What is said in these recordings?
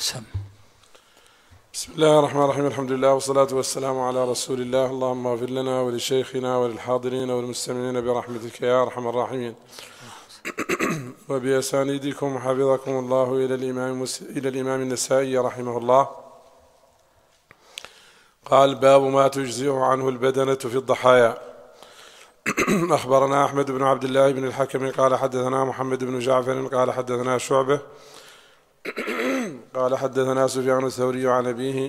سم. بسم الله الرحمن الرحيم. الحمد لله والصلاة والسلام على رسول الله. اللهم اغفر لنا ولشيخنا وللحاضرين والمستمعين برحمتك يا أرحم الراحمين. وبأسانيدكم حفظكم الله إلى الإمام النسائي رحمه الله. قال: باب ما تجزئ عنه البدنة في الضحايا. أخبرنا أحمد بن عبد الله بن الحكم قال حدثنا محمد بن جعفر قال حدثنا شعبة قال حدثنا سفيان الثوري عن أبيه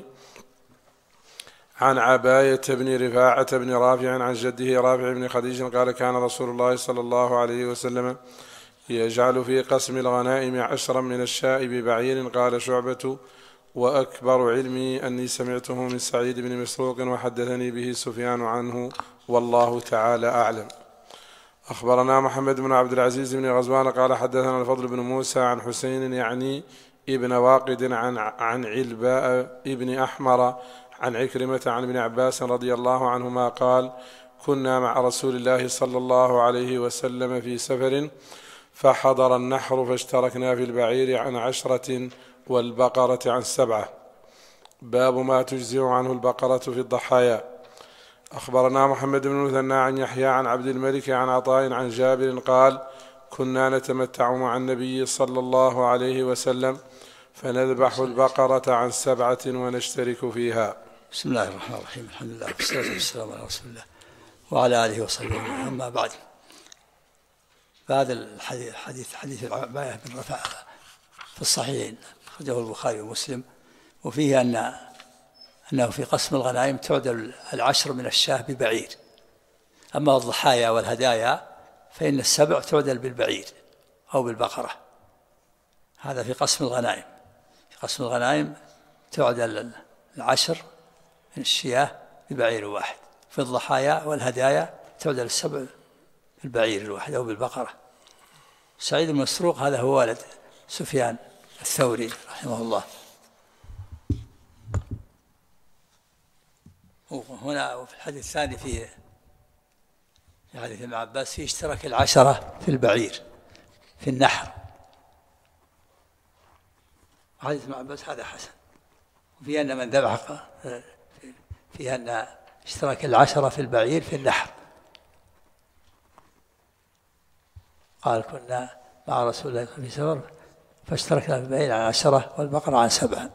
عن عباية بن رفاعة بن رافع عن جده رافع بن خديج قال: كان رسول الله صلى الله عليه وسلم يجعل في قسم الغنائم 10 من الشاء ببعير. قال شعبة: وأكبر علمي أني سمعته من سعيد بن مسروق وحدثني به سفيان عنه والله تعالى أعلم. أخبرنا محمد بن عبد العزيز بن غزوان قال حدثنا الفضل بن موسى عن حسين يعني ابن واقد عن علباء ابن أحمر عن عكرمة عن ابن عباس رضي الله عنهما قال: كنا مع رسول الله صلى الله عليه وسلم في سفر فحضر النحر فاشتركنا في البعير عن 10 والبقرة عن 7. باب ما تجزئ عنه البقرة في الضحايا. أخبرنا محمد بن المثنى عن يحيى عن عبد الملك عن عطاء عن جابر قال: كنا نتمتع مع النبي صلى الله عليه وسلم فنذبح البقرة عن 7 ونشترك فيها. بسم الله الرحمن الرحيم. الحمد لله والصلاة والسلام على رسول الله وعلى آله وصحبه. أما بعد، فهذا الحديث حديث عباية بن رفاعة في الصحيحين أخرجه البخاري ومسلم، وفيه أنه في قسم الغنائم تعدل 10 من الشاة ببعير. أما الضحايا والهدايا فإن 7 تعدل بالبعير أو بالبقرة. هذا في قسم الغنائم. في قسم الغنائم تعدل 10 من الشياه ببعير واحد. في الضحايا والهدايا تعدل 7 بالبعير الواحد أو بالبقرة. سعيد بن مسروق هذا هو والد سفيان الثوري رحمه الله. هنا وفي الحديث الثاني في حديث ابن عباس في اشتراك 10 في البعير في النحر. حديث ابن عباس هذا حسن، وفي أن من ذبح في أن اشتراك 10 في البعير في النحر. قال: كنا مع رسول الله في سفر فاشتركنا في البعير عن 10 والبقرة عن 7.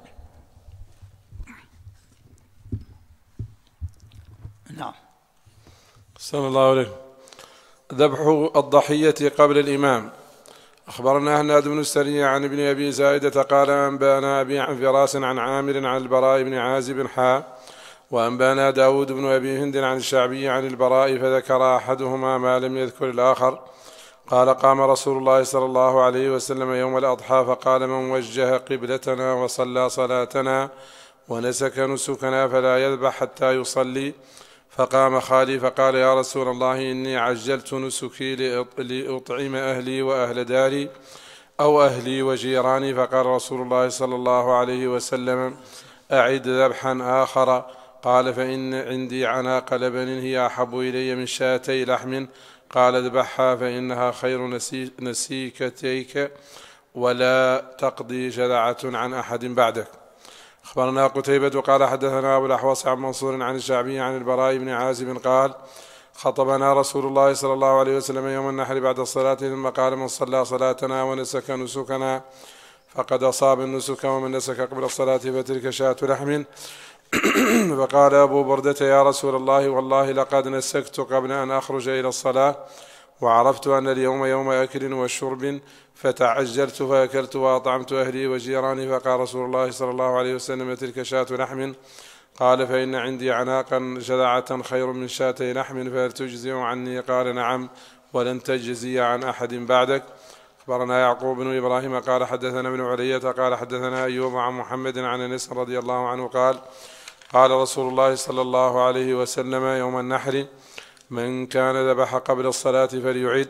نعم. صلى الله عليه. ذبح الضحية قبل الإمام. أخبرنا هناد بن السري عن ابن أبي زائدة قال: أنبانا أبي عن فراس عن عامر عن البراء بن عازب وأنبانا داود بن أبي هند عن الشعبي عن البراء فذكر أحدهما ما لم يذكر الآخر. قال: قام رسول الله صلى الله عليه وسلم يوم الأضحى فقال: من وجه قبلتنا وصلى صلاتنا ونسك نسكنا فلا يذبح حتى يصلي. فقام خالي فقال: يا رسول الله، إني عجلت نسكي لأطعم أهلي وأهل داري أو أهلي وجيراني. فقال رسول الله صلى الله عليه وسلم: أعد ذبحا آخر. قال: فإن عندي عناق لبن هي أحب إلي من 2 لحم. قال: اذبحها فإنها خير نسيكتيك ولا تقضي جذعة عن أحد بعدك. أخبرنا قتيبة قال حدثنا أبو الأحوص عن منصور عن الشعبي عن البراء بن عازب قال: خطبنا رسول الله صلى الله عليه وسلم يوم النحر بعد الصلاة ثم قال: من صلى صلاتنا ونسك نسكنا فقد أصاب النسك، ومن نسك قبل الصلاة فتلك 2 لحم. فقال أبو بردة: يا رسول الله، والله لقد نسكت قبل أن أخرج إلى الصلاة، وعرفت أن اليوم يوم أكل وشرب، فتعجلت فأكلت وأطعمت أهلي وجيراني. فقال رسول الله صلى الله عليه وسلم: تلك 2 لحم. قال: فإن عندي عناقا جذعة خير من 2 لحم، فهل تجزئ عني؟ قال: نعم، ولن تجزي عن أحد بعدك. أخبرنا يعقوب بن إبراهيم قال حدثنا ابن علية قال حدثنا أيوب عن محمد عن أنس رضي الله عنه قال: قال رسول الله صلى الله عليه وسلم يوم النحر: من كان ذبح قبل الصلاة فليعد.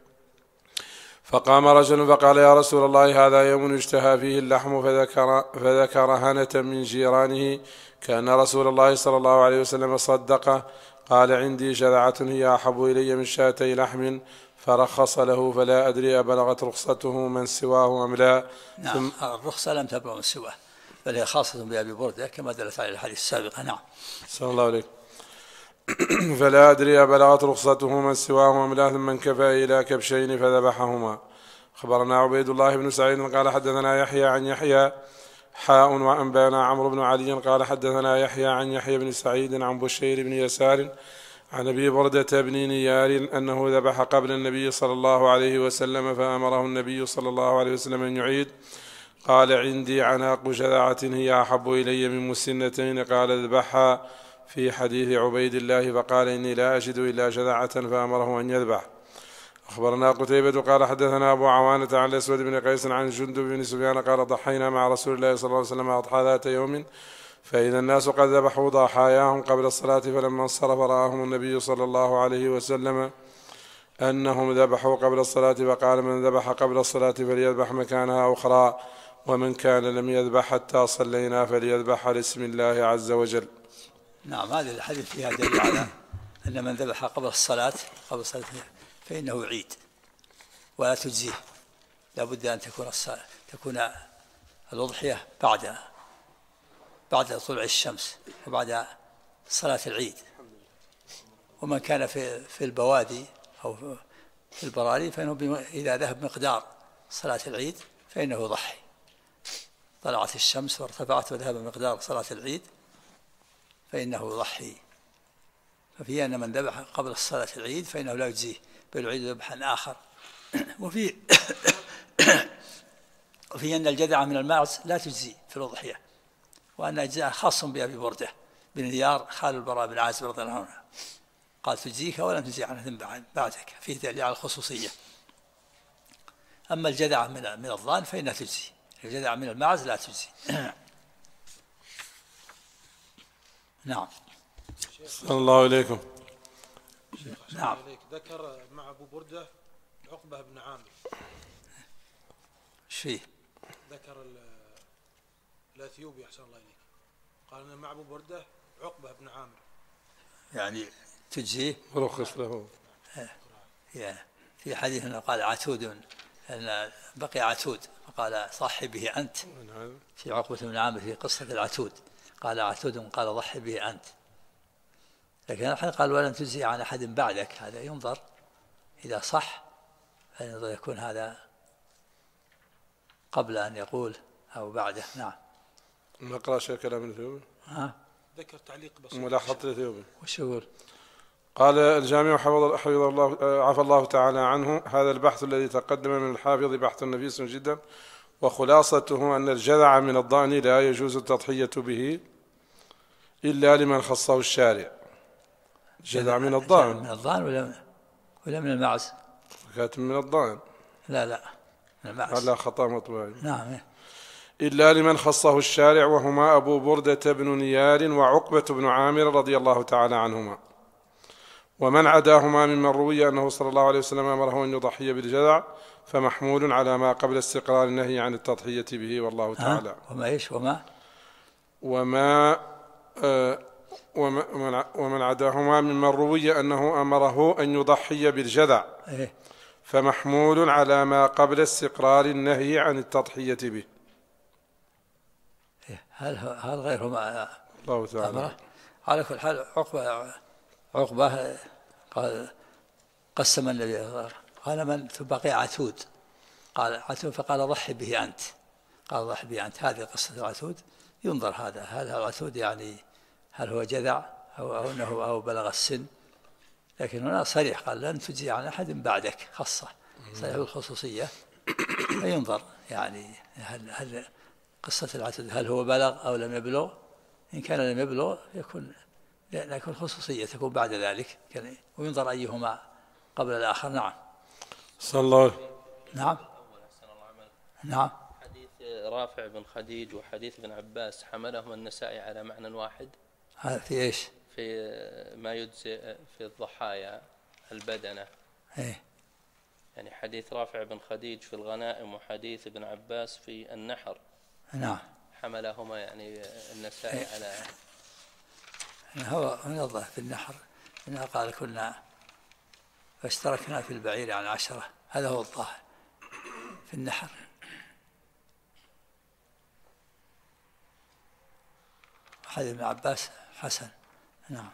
فقام رجل فقال: يا رسول الله، هذا يوم يشتهى فيه اللحم. فذكر هنة من جيرانه كأن رسول الله صلى الله عليه وسلم صدقه. قال: عندي جذعة هي أحب إلي من 2 لحم. فرخص له، فلا أدري أبلغت رخصته من سواه أم لا. نعم، الرخصة لم تبلغ من سواه، بل هي خاصة بأبي بردة كما دلت على الحديث السابقة. نعم. صلى الله عليه. فلا أدري أبلغت رخصته من سواهما من ثم انكفى إلى كبشين فذبحهما. أخبرنا عبيد الله بن سعيد قال حدثنا يحيى عن يحيى وأنبانا عمرو بن علي قال حدثنا يحيى عن يحيى بن سعيد عن بشير بن يسار عن أبي بردة بن نيار أنه ذبح قبل النبي صلى الله عليه وسلم فأمره النبي صلى الله عليه وسلم أن يعيد. قال عندي عناق جذعة هي أحب إلي من مسنتين قال اذبحها في حديث عبيد الله فقال إني لا أجد إلا جذعة فأمره أن يذبح. أخبرنا قتيبة قال حدثنا أبو عوانة عن الأسود بن قيس عن جندب بن سفيان قال ضحينا مع رسول الله صلى الله عليه وسلم أضحى ذات يوم فإذا الناس قد ذبحوا ضحاياهم قبل الصلاة فلما انصرف رآهم النبي صلى الله عليه وسلم أنهم ذبحوا قبل الصلاة فقال من ذبح قبل الصلاة فليذبح مكانها أخرى ومن كان لم يذبح حتى صلينا فليذبح لاسم الله عز وجل. نعم. هذا الحديث فيها دليل على أن من ذبح قبل الصلاة فإنه عيد ولا تجزيه، لا بد أن تكون الأضحية بعد طلوع الشمس وبعد صلاة العيد. ومن كان في البوادي أو في البراري فإنه إذا ذهب مقدار صلاة العيد فإنه يضحي. طلعت الشمس وارتفعت وذهب مقدار صلاة العيد فإنه يضحي. ففي أن من ذبح قبل الصلاة العيد فإنه لا يجزيه بل يعيد ذبحا آخر. وفي أن الجذع من الماعز لا تجزي في الأضحية، وأن أجزاء خاص بأبي بردة بن نيار خال البراء بن عازب رضي الله عنه قال تجزيك ولم تجزي عنه بعدك، فيه دليل على الخصوصية. أما الجذع من الضان فإنها تجزي، الجذع من الماعز لا تجزي. نعم. صلى الله عليكم. نعم. ذكر مع أبو بردة عقبة بن عامر. ايش فيه؟ ذكر الأثيوبي أحسن الله إليك، قال أن مع أبو بردة عقبة بن عامر، يعني تجزيه رخص له. في حديث أنه قال عتود، أن بقي عتود فقال صحي به أنت. في عقبة بن عامر في قصة العتود قال عتود قال ضحي به أنت. لكن الحين قال ولن تجزي عن أحد بعدك، هذا ينظر إذا صح فينظر يكون هذا قبل أن يقول أو بعده. نعم. نقرأ شيء كلام الأثيوبي. ذكر تعليق بسيط ملاحظة الأثيوبي. وش يقول؟ قال الجامع حفظ الله عفى الله تعالى عنه هذا البحث الذي تقدم من الحافظ بحث نفيس جدا، وخلاصته أن الجذع من الضأن لا يجوز التضحية به إلا لمن خصه الشارع. الجذع من الضأن. من الضأن ولا من المعز؟ كاتب من الضأن. لا من المعز. على خطأ مطبوع. نعم. إلا لمن خصه الشارع وهما أبو بردة بن نيار وعقبة بن عامر رضي الله تعالى عنهما. ومن عداهما ممن روي أنه صلى الله عليه وسلم أمره أن يضحي بالجذع فمحمول على ما قبل استقرار النهي عن التضحية به والله تعالى. ومن عداهما ممن روي أنه أمره أن يضحي بالجذع فمحمول على ما قبل استقرار النهي عن التضحية به. هل غيرهما الله تعالى على كل حال. عقبة قال قسم النبي قال من بقي عتود، قال عتود فقال ضحي به أنت، قال ضحي به أنت. هذه قصة العتود ينظر هل العتود يعني هل هو جذع أو بلغ السن، لكن هنا صريح قال لن تجزي عن أحد بعدك، خاصة صريح الخصوصية. فينظر يعني هل قصة العتود هل هو بلغ أو لم يبلغ. إن كان لم يبلغ لكن خصوصية تكون بعد ذلك، وينظر أيهما قبل الآخر. نعم. صلى الله. نعم. حديث رافع بن خديج وحديث ابن عباس حملهما النسائي على معنى واحد. في إيش؟ في ما يجزئ في الضحايا البدنة. يعني حديث رافع بن خديج في الغنائم وحديث ابن عباس في النحر. نعم. حملهما يعني النسائي على هو يوضح في النحر إنها قال كنا فاشتركنا في البعير عن 10، هذا هو الظاهر في النحر. حديث ابن عباس حسن. نعم.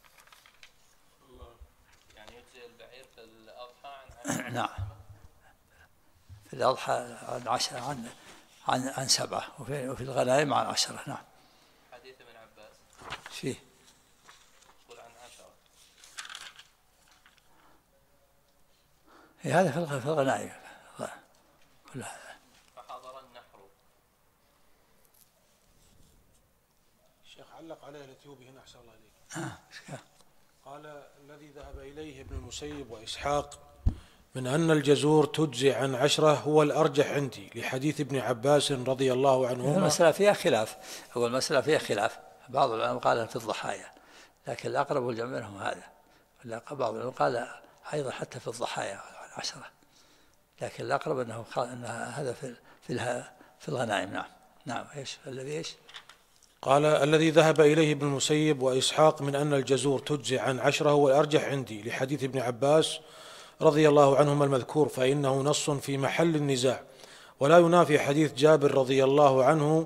يعني يجزي البعير في الأضحى نعم، في الأضحى عن 10 عن 7 وفي الغنائم عن 10. نعم. حديث ابن عباس فيه يقول عن 10. هذا في الغنائم كلها. فحضر النحر. الشيخ علق عليه الأثيوبي هنا أحسن الله إليك. قال الذي ذهب إليه ابن المسيب وإسحاق من أن الجزور تجزي عن 10 هو الأرجح عندي لحديث ابن عباس رضي الله عنهما. المسألة فيها خلاف. هو المسألة فيها خلاف، بعض العلماء قال في الضحايا، لكن الأقرب والجمع منهم هذا. بعض العلماء قال أيضا حتى في الضحايا عن 10، لكن الأقرب أنه هذا في الغنائم. نعم. نعم. إيش قال الذي ذهب إليه ابن المسيب وإسحاق من أن الجزور تجزي عن 10 هو الأرجح عندي لحديث ابن عباس رضي الله عنهما المذكور، فإنه نص في محل النزاع، ولا ينافي حديث جابر رضي الله عنه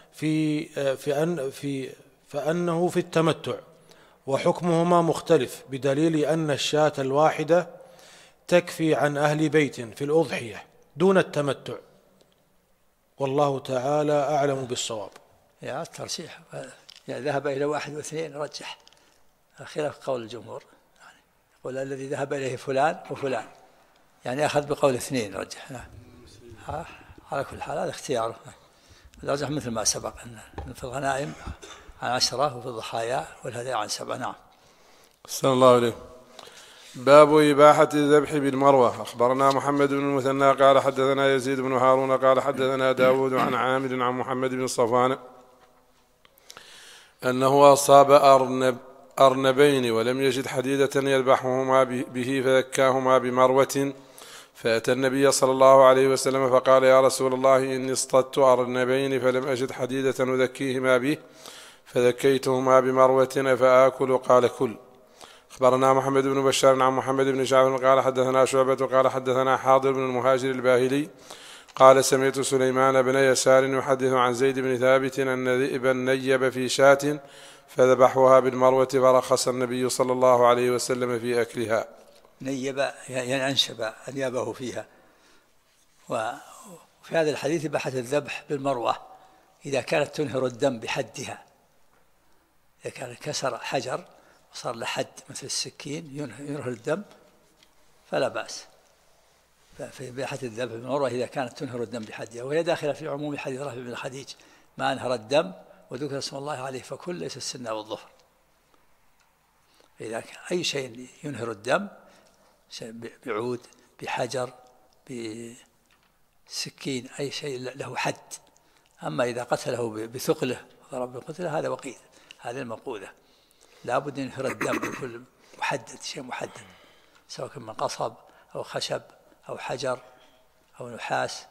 فأنه في التمتع، وحكمهما مختلف بدليل أن الشاة الواحدة تكفي عن أهل بيت في الأضحية دون التمتع، والله تعالى أعلم بالصواب. يا الترشيح يعني ذهب إلى 1 و2 رجح، خلاف قول الجمهور. يعني يقول الذي ذهب إليه فلان وفلان، يعني أخذ بقول 2 رجح. نعم. على كل حال هذا اختياره. الأرجح مثل ما سبق أن في الغنائم عن 10 وفي الضحايا والهدايا عن 7. نعم. صلى الله عليه. باب إباحة الذبح بالمروة. أخبرنا محمد بن المثنى قال حدثنا يزيد بن هارون قال حدثنا داود عن عامر عن محمد بن صفوان أنه أصاب أرنبين ولم يجد حديدة يذبحهما به فذكاهما بمروة، فأتى النبي صلى الله عليه وسلم فقال يا رسول الله إني اصطدت أرنبين فلم أجد حديدة أذكيهما به فذكيتهما بمروة فآكل. قال كل. أخبرنا محمد بن بشار عن محمد بن جعفر قال حدثنا شعبة قال حدثنا حاضر بن المهاجر الباهلي قال سمعت سليمان بن يسار يحدث عن زيد بن ثابت أن ذئبا نيب في شاة فذبحوها بالمروة فرخص النبي صلى الله عليه وسلم في أكلها. نيب يعني أنشب أنيابه فيها. وفي هذا الحديث إباحة الذبح بالمروة إذا كانت تنهر الدم بحدها، إذا كان كسر حجر وصار له حد مثل السكين ينهر الدم فلا بأس. في إباحة الذبح بالمروة إذا كانت تنهر الدم بحدها، وهي داخلة في عموم حديث رافع بن خديج ما أنهر الدم وذكر اسم الله عليه فكل ليس السن والظفر. إذا كان أي شيء ينهر الدم بعود بحجر بسكين أي شيء له حد. أما إذا قتله بثقله ضرب بقتله هذا وقيد، هذه الموقوذة. لا بد أن ينهر الدم بكل محدد، شيء محدد، سواء كان من قصب أو خشب أو حجر أو نحاس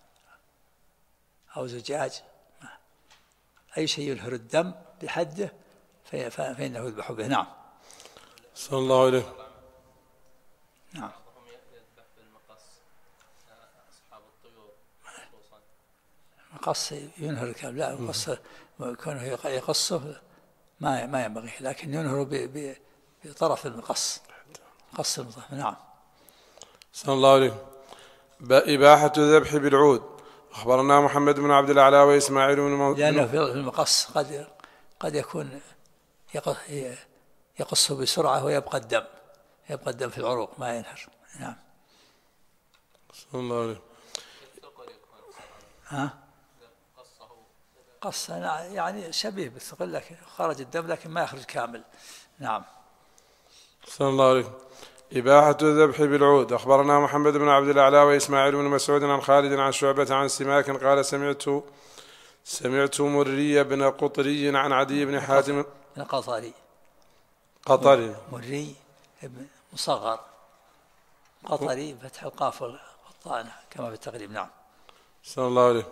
أو زجاج، أي شيء ينهر الدم بحده فإنه يذبح به. نعم. صلى الله عليه. نعم. بعضهم يذبح بالمقص، أصحاب الطيور خصوصا. مقص ينهر الكلب، لا مقص كونه يقصه ما ينبغي، لكن ينهر بطرف المقص، قص المطرف. نعم. صلى الله عليه. إباحة الذبح بالعود. أخبرنا محمد بن عبد الأعلى وإسماعيل بن لأنه في المقص قد يكون يقص بسرعة ويبقى الدم في العروق ما ينهر. نعم. صلى الله عليه. قص يعني شبيه بالثقل لكن خرج الدم لكن ما يخرج كامل. نعم. صلى الله عليه. إباحة الذبح بالعود. أخبرنا محمد بن عبد الأعلى وإسماعيل بن مسعود عن خالد عن شعبة عن سماك قال سمعت مري بن قطري عن عدي بن حاتم قطري مري ابن مصغر قطري فتح القاف والطاء كما في التقريب. نعم. صلى الله عليه.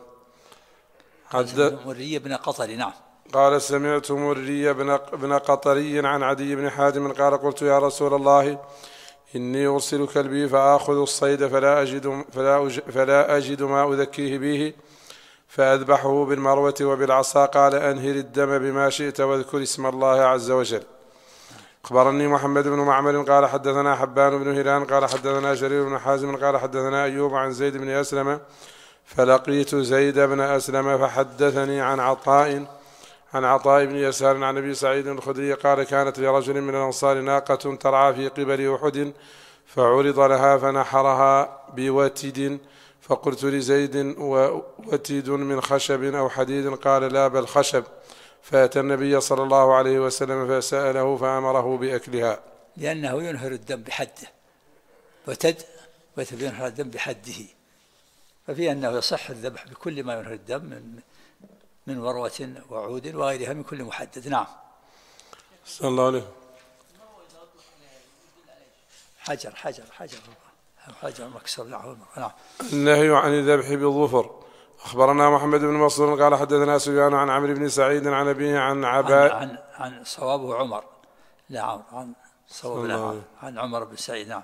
مري بن قطري. نعم. قال سمعت مري بن قطري عن عدي بن حاتم قال قلت يا رسول الله إني أرسل كلبي فآخذ الصيد فلا أجد ما أذكيه به فأذبحه بالمروة وبالعصا. قال أنهر الدم بما شئت واذكر اسم الله عز وجل. أخبرني محمد بن معمر قال حدثنا حبان بن هلال قال حدثنا جرير بن حازم قال حدثنا أيوب عن زيد بن أسلم فلقيت زيد بن أسلم فحدثني عن عطاء بن يسار عن أبي سعيد الخدري قال كانت لرجل من الأنصار ناقة ترعى في قبل أحد فعرض لها فنحرها بوتد فقلت لزيد وتد من خشب أو حديد؟ قال لا بل خشب. فأتى النبي صلى الله عليه وسلم فسأله فأمره بأكلها، لأنه ينهر الدم بحده، وتد ينهر الدم بحده، ففي أنه يصح الذبح بكل ما ينهر الدم من وروة وعود وغيرها من كل محدد. نعم. صلى الله عليه. حجر مكسور. نعم. النهي عن الذبح بالظفر. أخبرنا محمد بن منصور قال حدثنا سفيان عن عمرو بن سعيد عن أبيه عن عن صوابه عمر، لا عمر، عن صوابه عن عمر بن سعيد. نعم.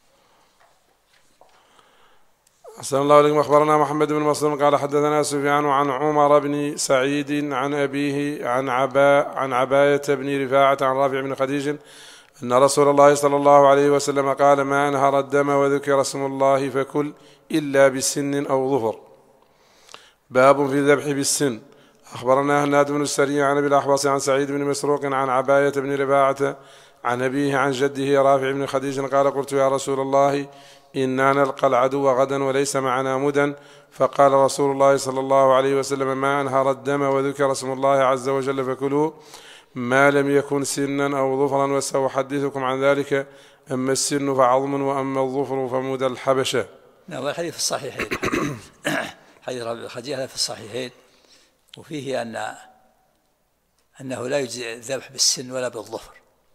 أحسن الله عليكم. أخبرنا محمد بن منصور قال حدثنا سفيان عن عمر بن سعيد عن أبيه عن عباية بن رفاعة عن رافع بن خديج أن رسول الله صلى الله عليه وسلم قال ما أنهر الدم وذكر اسم الله فكل إلا بسن أو ظفر. باب في الذبح بالسن. أخبرنا هناد بن السري عن أبي الأحوص عن سعيد بن مسروق عن عباية بن رفاعة عن أبيه عن جده رافع بن خديج قال قلت يا رسول الله إنا نلقى العدو غدا وليس معنا مدى، فقال رسول الله صلى الله عليه وسلم ما أنهر الدم وذكر اسم الله عز وجل فكلوا ما لم يكن سنا أو ظفرا، وسأحدثكم عن ذلك. أما السن فعظم وأما الظفر فمدى الحبشة. نعم. الحديث في الصحيحين، حديث رافع بن خديج في الصحيحين، وفيه أنه لا يجزي الذبح بالسن ولا بالظفر،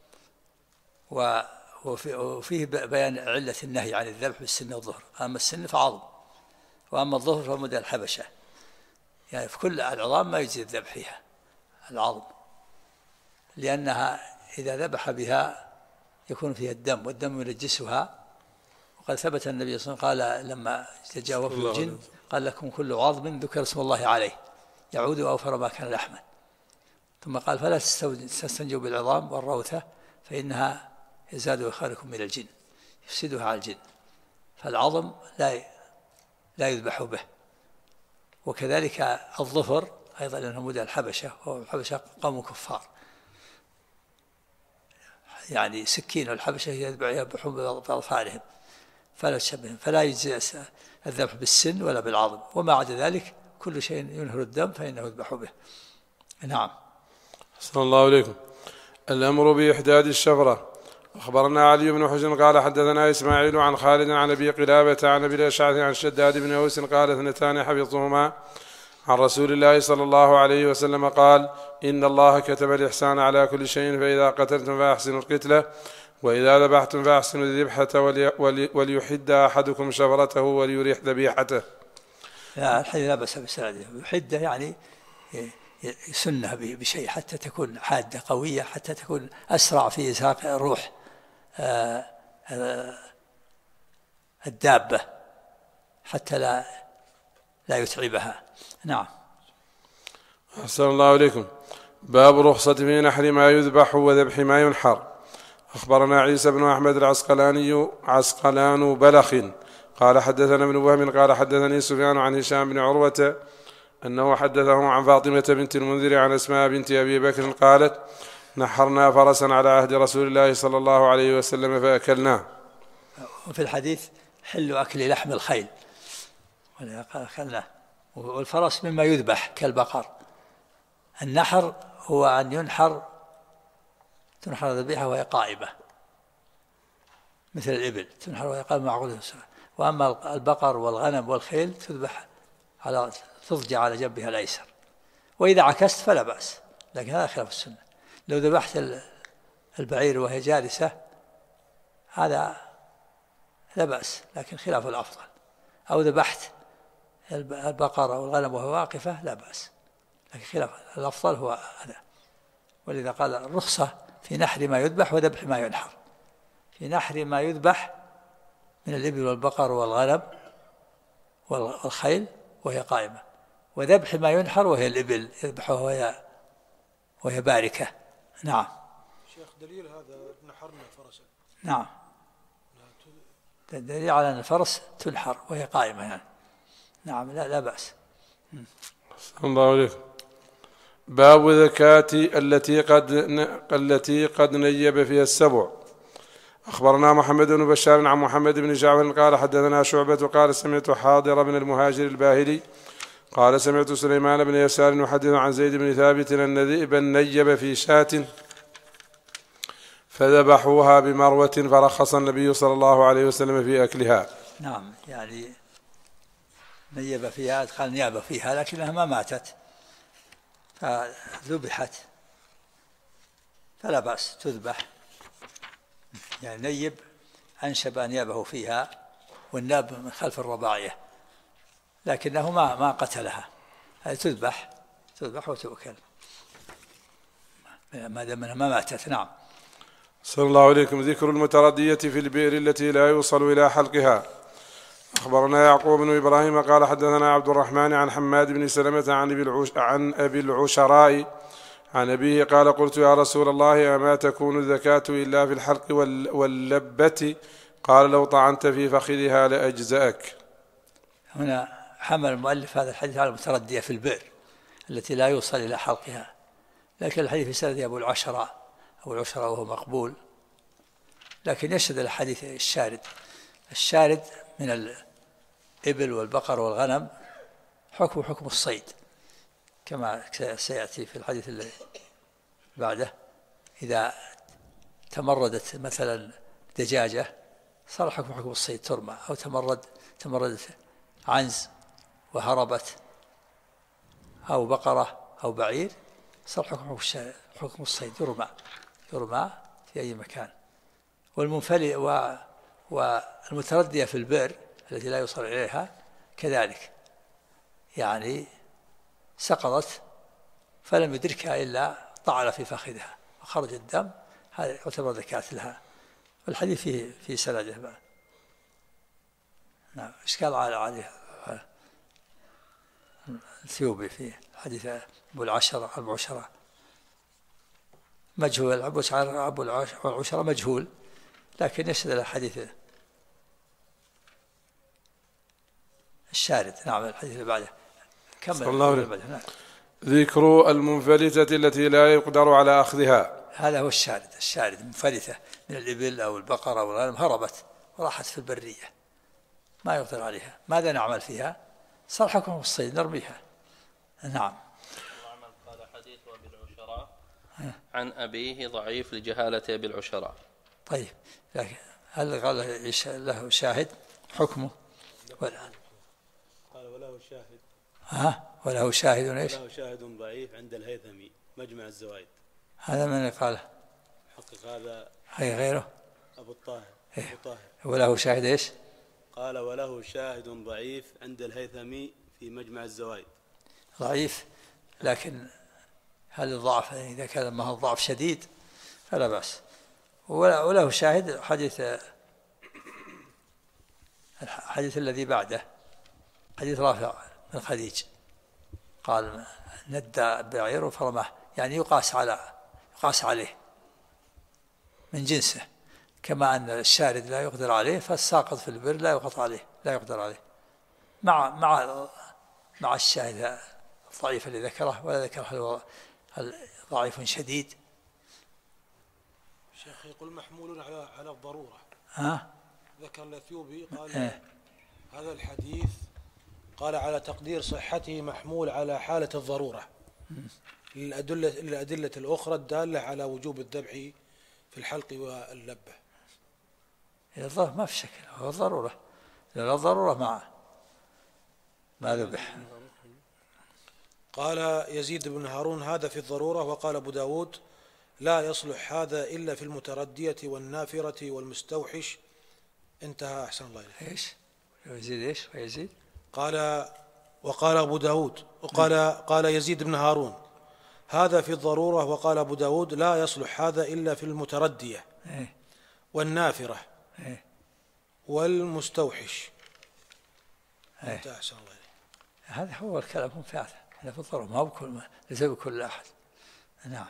وفيه بيان علة النهي عن الذبح بالسن والظفر. أما السن فعظم، وأما الظفر فمدى الحبشة، يعني في كل العظام ما يجزي الذبح فيها العظم، لأنها إذا ذبح بها يكون فيها الدم، والدم ينجسها. وقد ثبت النبي صلى الله عليه وسلم قال لما تجاوب الجن قال لكم كل عظم ذكر اسم الله عليه يعود أوفر ما كان لحما. ثم قال فلا تستنجوا بالعظام والروثة فإنها يزاد إخوانكم من الجن، يفسدها على الجن، فالعظم لا يذبح به. وكذلك الظفر أيضا لأنه مدى الحبشة، والحبشة قوم كفار، يعني سكين الحبشة يذبحون بأظفارهم فلا تشبههم، فلا يجزي الذبح بالسن ولا بالعظم، وما عدا ذلك كل شيء ينهر الدم فإنه يذبح به. نعم. صلى الله عليكم. الأمر بإحداد الشفرة. أخبرنا علي بن حجر قال حدثنا إسماعيل عن خالد عن أبي قلابة عن أبي الأشعث عن شداد بن أوس قال اثنتان حفظتهما عن رسول الله صلى الله عليه وسلم قال إن الله كتب الإحسان على كل شيء، فإذا قتلتم فأحسنوا القتلة، وإذا ذبحتم فأحسنوا الذبحة، وليحد أحدكم شفرته وليريح ذبيحته. لا الحديث لا بأس بسنده. يحده يعني يسنها بشيء حتى تكون حادة قوية، حتى تكون أسرع في إزهاق الروح الدابة، حتى لا يتعبها. نعم. أحسن الله عليكم. باب رخصة في نحر ما يذبح وذبح ما ينحر. أخبرنا عيسى بن أحمد عسقلان بلخ قال حدثنا ابن وهب قال حدثني سفيان عن هشام بن عروة أنه حدثه عن فاطمة بنت المنذر عن أسماء بنت أبي بكر قالت نحرنا فرسا على عهد رسول الله صلى الله عليه وسلم فأكلناه. وفي الحديث حل أكل لحم الخيل، أكلناه. والفرس مما يذبح كالبقر. النحر هو أن تنحر ذبيحة وهي قائمة مثل الإبل، تنحر وهي قائمة معقولة. وأما البقر والغنم والخيل تضجع على جنبها الأيسر، وإذا عكست فلا بأس، لكن هذا خلاف السنة. لو ذبحت البعير وهي جالسة هذا لا بأس، لكن خلاف الأفضل. أو ذبحت البقر أو الغنم وهي واقفة لا بأس، لكن خلاف الأفضل هو هذا. ولذا قال الرخصة في نحر ما يذبح وذبح ما ينحر. في نحر ما يذبح من الإبل والبقر والغنم والخيل وهي قائمة، وذبح ما ينحر وهي الإبل يذبحها وهي باركة. نعم. شيخ دليل هذا نحرنا فرسا. نعم، دليل على أن الفرس تنحر وهي قائمة يعني. نعم، لا بأس. الله عليكم. باب زكاة التي قد نيب فيها السبع. أخبرنا محمد بن بشار عن محمد بن جعفر قال حدثنا شعبة قال سمعت حاضر بن المهاجر الباهلي قال سمعت سليمان بن يسار يحدث عن زيد بن ثابت أن ذئبا نيب في شاة فذبحوها بمروة فرخص النبي صلى الله عليه وسلم في أكلها. نعم، يعني نيب فيها، قال نياب فيها لكنها ما ماتت فذبحت فلا بأس تذبح. يعني نيب أنشب أنيابه فيها، والناب من خلف الرباعية، لكنه ما قتلها، هذه تذبح وتؤكل ما دام انها ما ماتت. نعم. صلى الله عليكم. ذكر المتردية في البئر التي لا يوصل إلى حلقها. أخبرنا يعقوب بن إبراهيم قال حدثنا عبد الرحمن عن حماد بن سلمة عن أبي العشراء عن أبيه قال قلت يا رسول الله أما تكون الزكاة إلا في الحلق واللبة؟ قال لو طعنت في فخذها لأجزأك. هنا حمل المؤلف هذا الحديث على المتردية في البئر التي لا يوصل إلى حلقها، لكن الحديث في سند أبو العشراء وهو مقبول، لكن يشهد الحديث الشارد من الإبل والبقر والغنم حكم الصيد كما سيأتي في الحديث الذي بعده. إذا تمردت مثلا دجاجة صار حكم الصيد ترمى، أو تمردت عنز وهربت، أو بقرة أو بعير صار حكم الصيد يرمى في أي مكان. والمتردية في البئر التي لا يوصل إليها كذلك، يعني سقطت فلم يدركها إلا طعن في فخذها وخرج الدم، هذا يعتبر زكاة لها. والحديث في سنده. نعم. إشكال عليه الثيوبي في حديث أبو العشرة مجهول، أبو العشرة مجهول، لكن يشهد الحديث الشارد. نعم. الحديث اللي بعده كمل. نعم. ذكر المنفلتة التي لا يقدر على أخذها. هذا هو الشارد منفلتة من الإبل أو البقرة أو الغنم، هربت وراحت في البرية ما يقدر عليها، ماذا نعمل فيها؟ صار حكم الصيد نرميها. نعم. قال حديث أبي العشراء عن أبيه ضعيف لجهالة أبي العشراء. طيب، لكن هل قال له شاهد حكمه؟ قال وله شاهد. وله شاهد ايش؟ وله شاهد ضعيف عند الهيثمي مجمع الزوائد. هذا من قاله؟ حقق هذا هي غيره أبو الطاهر. وله شاهد ايش؟ قال وله شاهد ضعيف عند الهيثمي في مجمع الزوائد. ضعيف، لكن هل الضعف إذا كان ما هو ضعف شديد فلا بأس. وله شاهد الحديث الذي بعده، حديث رافع بن خديج قال ندى بعير فرماه، يعني يقاس عليه من جنسه، كما أن الشارد لا يقدر عليه فالساقط في البر لا يقدر عليه مع الشاهد الضعيف الذي ذكره، ولا ذكره ضعيف شديد. شيخ يقول محمول على الضرورة. ذكر الأثيوبي قال هذا الحديث قال على تقدير صحته محمول على حالة الضرورة الأدلة الأخرى الدالة على وجوب الذبح في الحلق واللبة. الضرورة ما في شك، هو الضرورة، لأن الضرورة ما ذبح. قال يزيد بن هارون هذا في الضرورة. وقال أبو داود لا يصلح هذا إلا في المتردية والنافرة والمستوحش. انتهى. أحسن الله إليك. إيش يزيد إيش ويزيد؟ وقال أبو داود قال يزيد بن هارون هذا في الضرورة. وقال أبو داود لا يصلح هذا إلا في المتردية والنافرة والمستوحش. انتهى. أحسن الله إليك. هذا هو الكلام فعلا، هذا في الضرب ما بكل، ليس بكل أحد. نعم.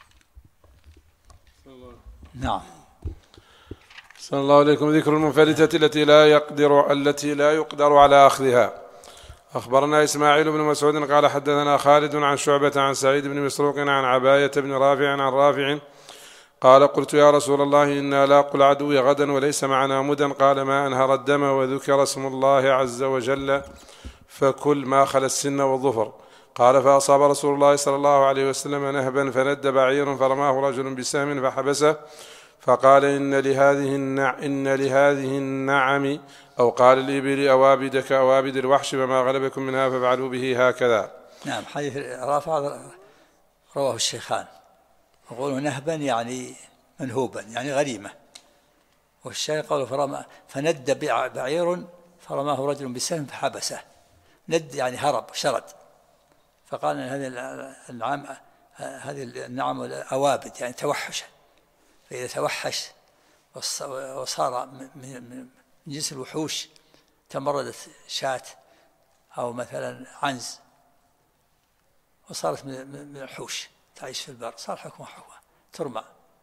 نعم. صلى الله عليكم. ذكر المنفلتة التي لا يقدر على أخذها. أخبرنا إسماعيل بن مسعود قال حدثنا خالد عن شعبة عن سعيد بن مسروق عن عباية بن رافع عن رافع قال قلت يا رسول الله إنا لاقوا العدو غدا وليس معنا مدا، قال ما أنهر الدم وذكر اسم الله عز وجل فكل ما خلا السن والظفر. قال فأصاب رسول الله صلى الله عليه وسلم نهبا فند بعير فرماه رجل بسهم فحبسه، فقال إن لهذه النعم أو قال الإبل أوابد كأوابد الوحش فما غلبكم منها فافعلوا به هكذا. نعم. حديث رافع رواه الشيخان، يقولون نهبا يعني منهوبا يعني غريمة، والشيخ قالوا فند بعير فرماه رجل بسهم فحبسه. ند يعني هرب شرد، فقال إن هذه النعم أوابد يعني توحشا، فإذا توحش وصار من جنس الوحوش، تمردت شاة أو مثلا عنز وصارت من الحوش تعيش في البر، صار حكمه ترمى.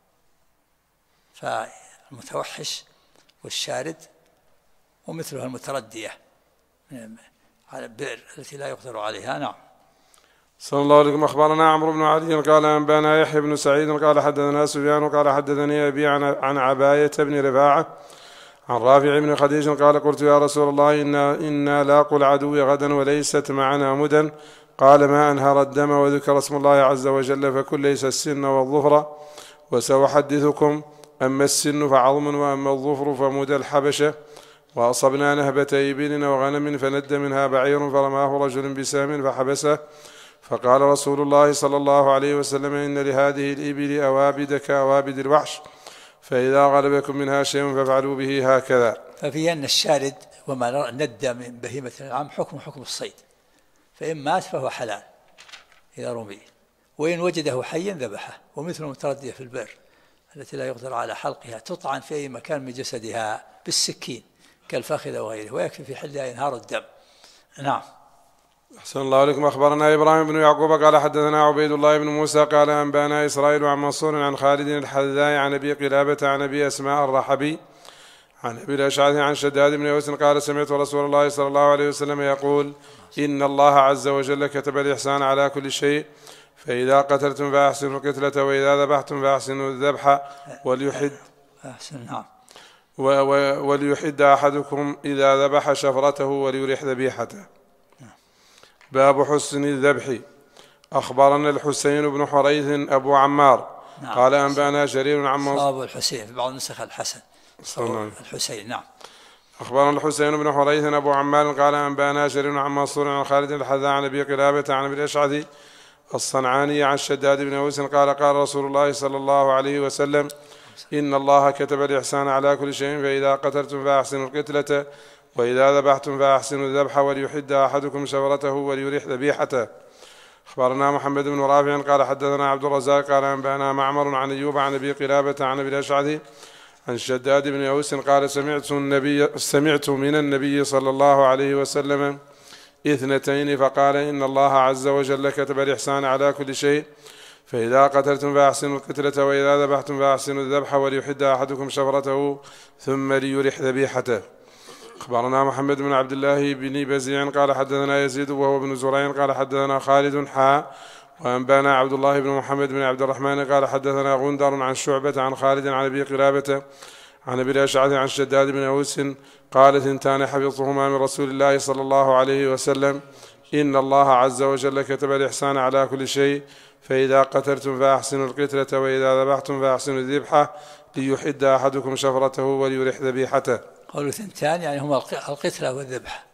فالمتوحش والشارد ومثلها المتردية على البئر التي لا يقدر عليها. نعم. صلى الله عليكم. أخبرنا عمرو بن علي قال أنبانا يحيى بن سعيد قال حدثنا سفيان قال حدثني أبي عن عباية بن رفاعة عن رافع بن خديج قال قلت يا رسول الله إنا لاقوا العدو غدا وليست معنا مدا، قال ما أنهر الدم وذكر اسم الله عز وجل فكل ليس السن والظفر، وسأحدثكم أما السن فعظم وأما الظفر فمد الحبشة، وأصبنا نهبة إبل وغنم فند منها بعير فرماه رجل بسهم فحبسه، فقال رسول الله صلى الله عليه وسلم إن لهذه الإبل أوابد كأوابد الوحش فإذا غلبكم منها شيء فافعلوا به هكذا. ففي أن الشارد وما ند من بهيمة الأنعام حكم الصيد، فإن مات فهو حلال إذا رمي، وإن وجده حيا ذبحه. ومثل المتردية في البئر التي لا يقدر على حلقها تطعن في أي مكان من جسدها بالسكين كالفخذ وغيره، ويكفي في حلها إنهار الدم. نعم. أحسن الله عليكم. أخبرنا إبراهيم بن يعقوب قال حدثنا عبيد الله بن موسى قال أنبانا إسرائيل عن منصور عن خالد الحذاء عن أبي قلابة عن أبي أسماء الرحبي عن أبي الأشعث عن شداد بن أوس قال سمعت رسول الله صلى الله عليه وسلم يقول إن الله عز وجل كتب الإحسان على كل شيء، فإذا قتلتم فأحسنوا القتلة وإذا ذبحتم فأحسنوا الذبح وليحد أحدكم إذا ذبح شفرته وليرح ذبيحته. باب حسن الذبح. أخبرنا الحسين بن حريث أبو عمار قال أنبانا جرير عن صواب الحسين في بعض النسخ الحسن الحسين. نعم. أخبرنا الحسين بن حريث أبو عمار قال أنبانا جرير عن منصور عن خالد الحذاء عن أبي قلابة عن أبي الأشعث الصنعاني عن شداد بن أوس قال قال رسول الله صلى الله عليه وسلم إن الله كتب الإحسان على كل شيء، فإذا قتلتم فأحسنوا القتلة وإذا ذبحتم فأحسنوا الذبح وليحد أحدكم شفرته وليرح ذبيحته. أخبرنا محمد بن رافع قال حدثنا عبد الرزاق قال أنبانا معمر عن أيوب عن أبي قلابة عن أبي الأشعث عن شداد بن أوس قال سمعت من النبي صلى الله عليه وسلم اثنتين فقال إن الله عز وجل كتب الإحسان على كل شيء، فإذا قتلتم فأحسنوا القتلة وإذا ذبحتم فأحسنوا الذبح وليحد أحدكم شفرته ثم ليرح ذبيحته. أخبرنا محمد بن عبد الله بن بزيع قال حدثنا يزيد وهو بن زرين قال حدثنا خالد وأنبانا عبد الله بن محمد بن عبد الرحمن قال حدثنا غندر عن شعبة عن خالد عن أبي قلابة عن أبي الأشعث عن شداد بن أوس قال اثنتان حفظهما من رسول الله صلى الله عليه وسلم إن الله عز وجل كتب الإحسان على كل شيء، فإذا قتلتم فأحسنوا القتلة وإذا ذبحتم فأحسنوا الذبحة ليحد أحدكم شفرته وليرح ذبيحته. قالوا ثنتان يعني هما القتلة والذبح.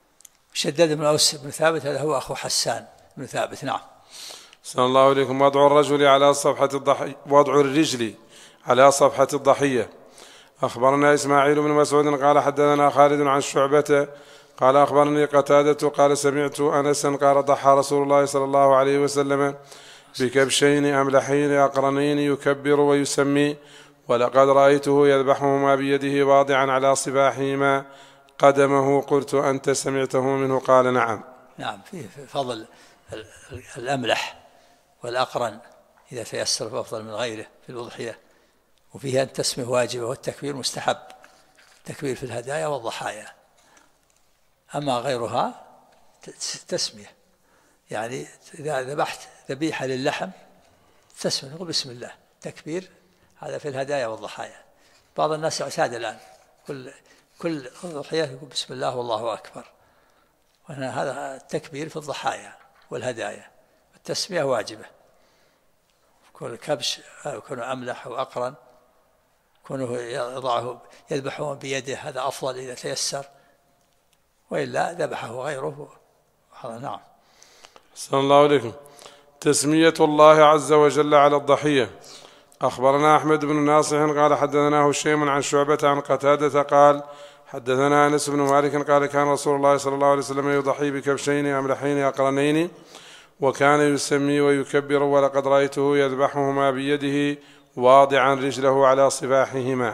شداد بن أوس بن ثابت هذا هو أخو حسان بن ثابت. نعم. صلى الله عليكم. وضع الرجل على صفحة الضحية، وضع الرجل على صفحة الضحية. أخبرنا إسماعيل بن مسعود قال حدثنا خالد عن شعبة قال أخبرني قتادة قال سمعت أنسا قال ضحى رسول الله صلى الله عليه وسلم بكبشين أملحين أقرنين يكبر ويسمي، ولقد رأيته يذبحهما بيده واضعا على صباحهما قدمه، قلت أنت سمعته منه؟ قال نعم. نعم فيه فضل الأملح والأقرن إذا تيسر فأفضل من غيره في الأضحية. وفيها التسمية واجبة والتكبير مستحب، التكبير في الهدايا والضحايا. أما غيرها تسمية، يعني إذا ذبحت ذبيحة للحم تسمية، نقول بسم الله، تكبير هذا في الهدايا والضحايا. بعض الناس اعتاد الآن كل ضحية يقول بسم الله والله أكبر، وهنا هذا التكبير في الضحايا والهدايا، التسمية واجبة. كل كبش يكون أملح وأقرن، كونه يذبحه بيده هذا أفضل إذا تيسر، وإلا ذبحه غيره. نعم. أحسن الله عليكم. تسمية الله عز وجل على الضحية. أخبرنا أحمد بن ناصح قال حدثنا هشيم عن شعبة عن قتادة قال حدثنا أنس بن مالك قال كان رسول الله صلى الله عليه وسلم يضحي بكبشين أملحين أقرنين، وكان يسمي ويكبر، ولقد رأيته يذبحهما بيده واضعا رجله على صفاحهما.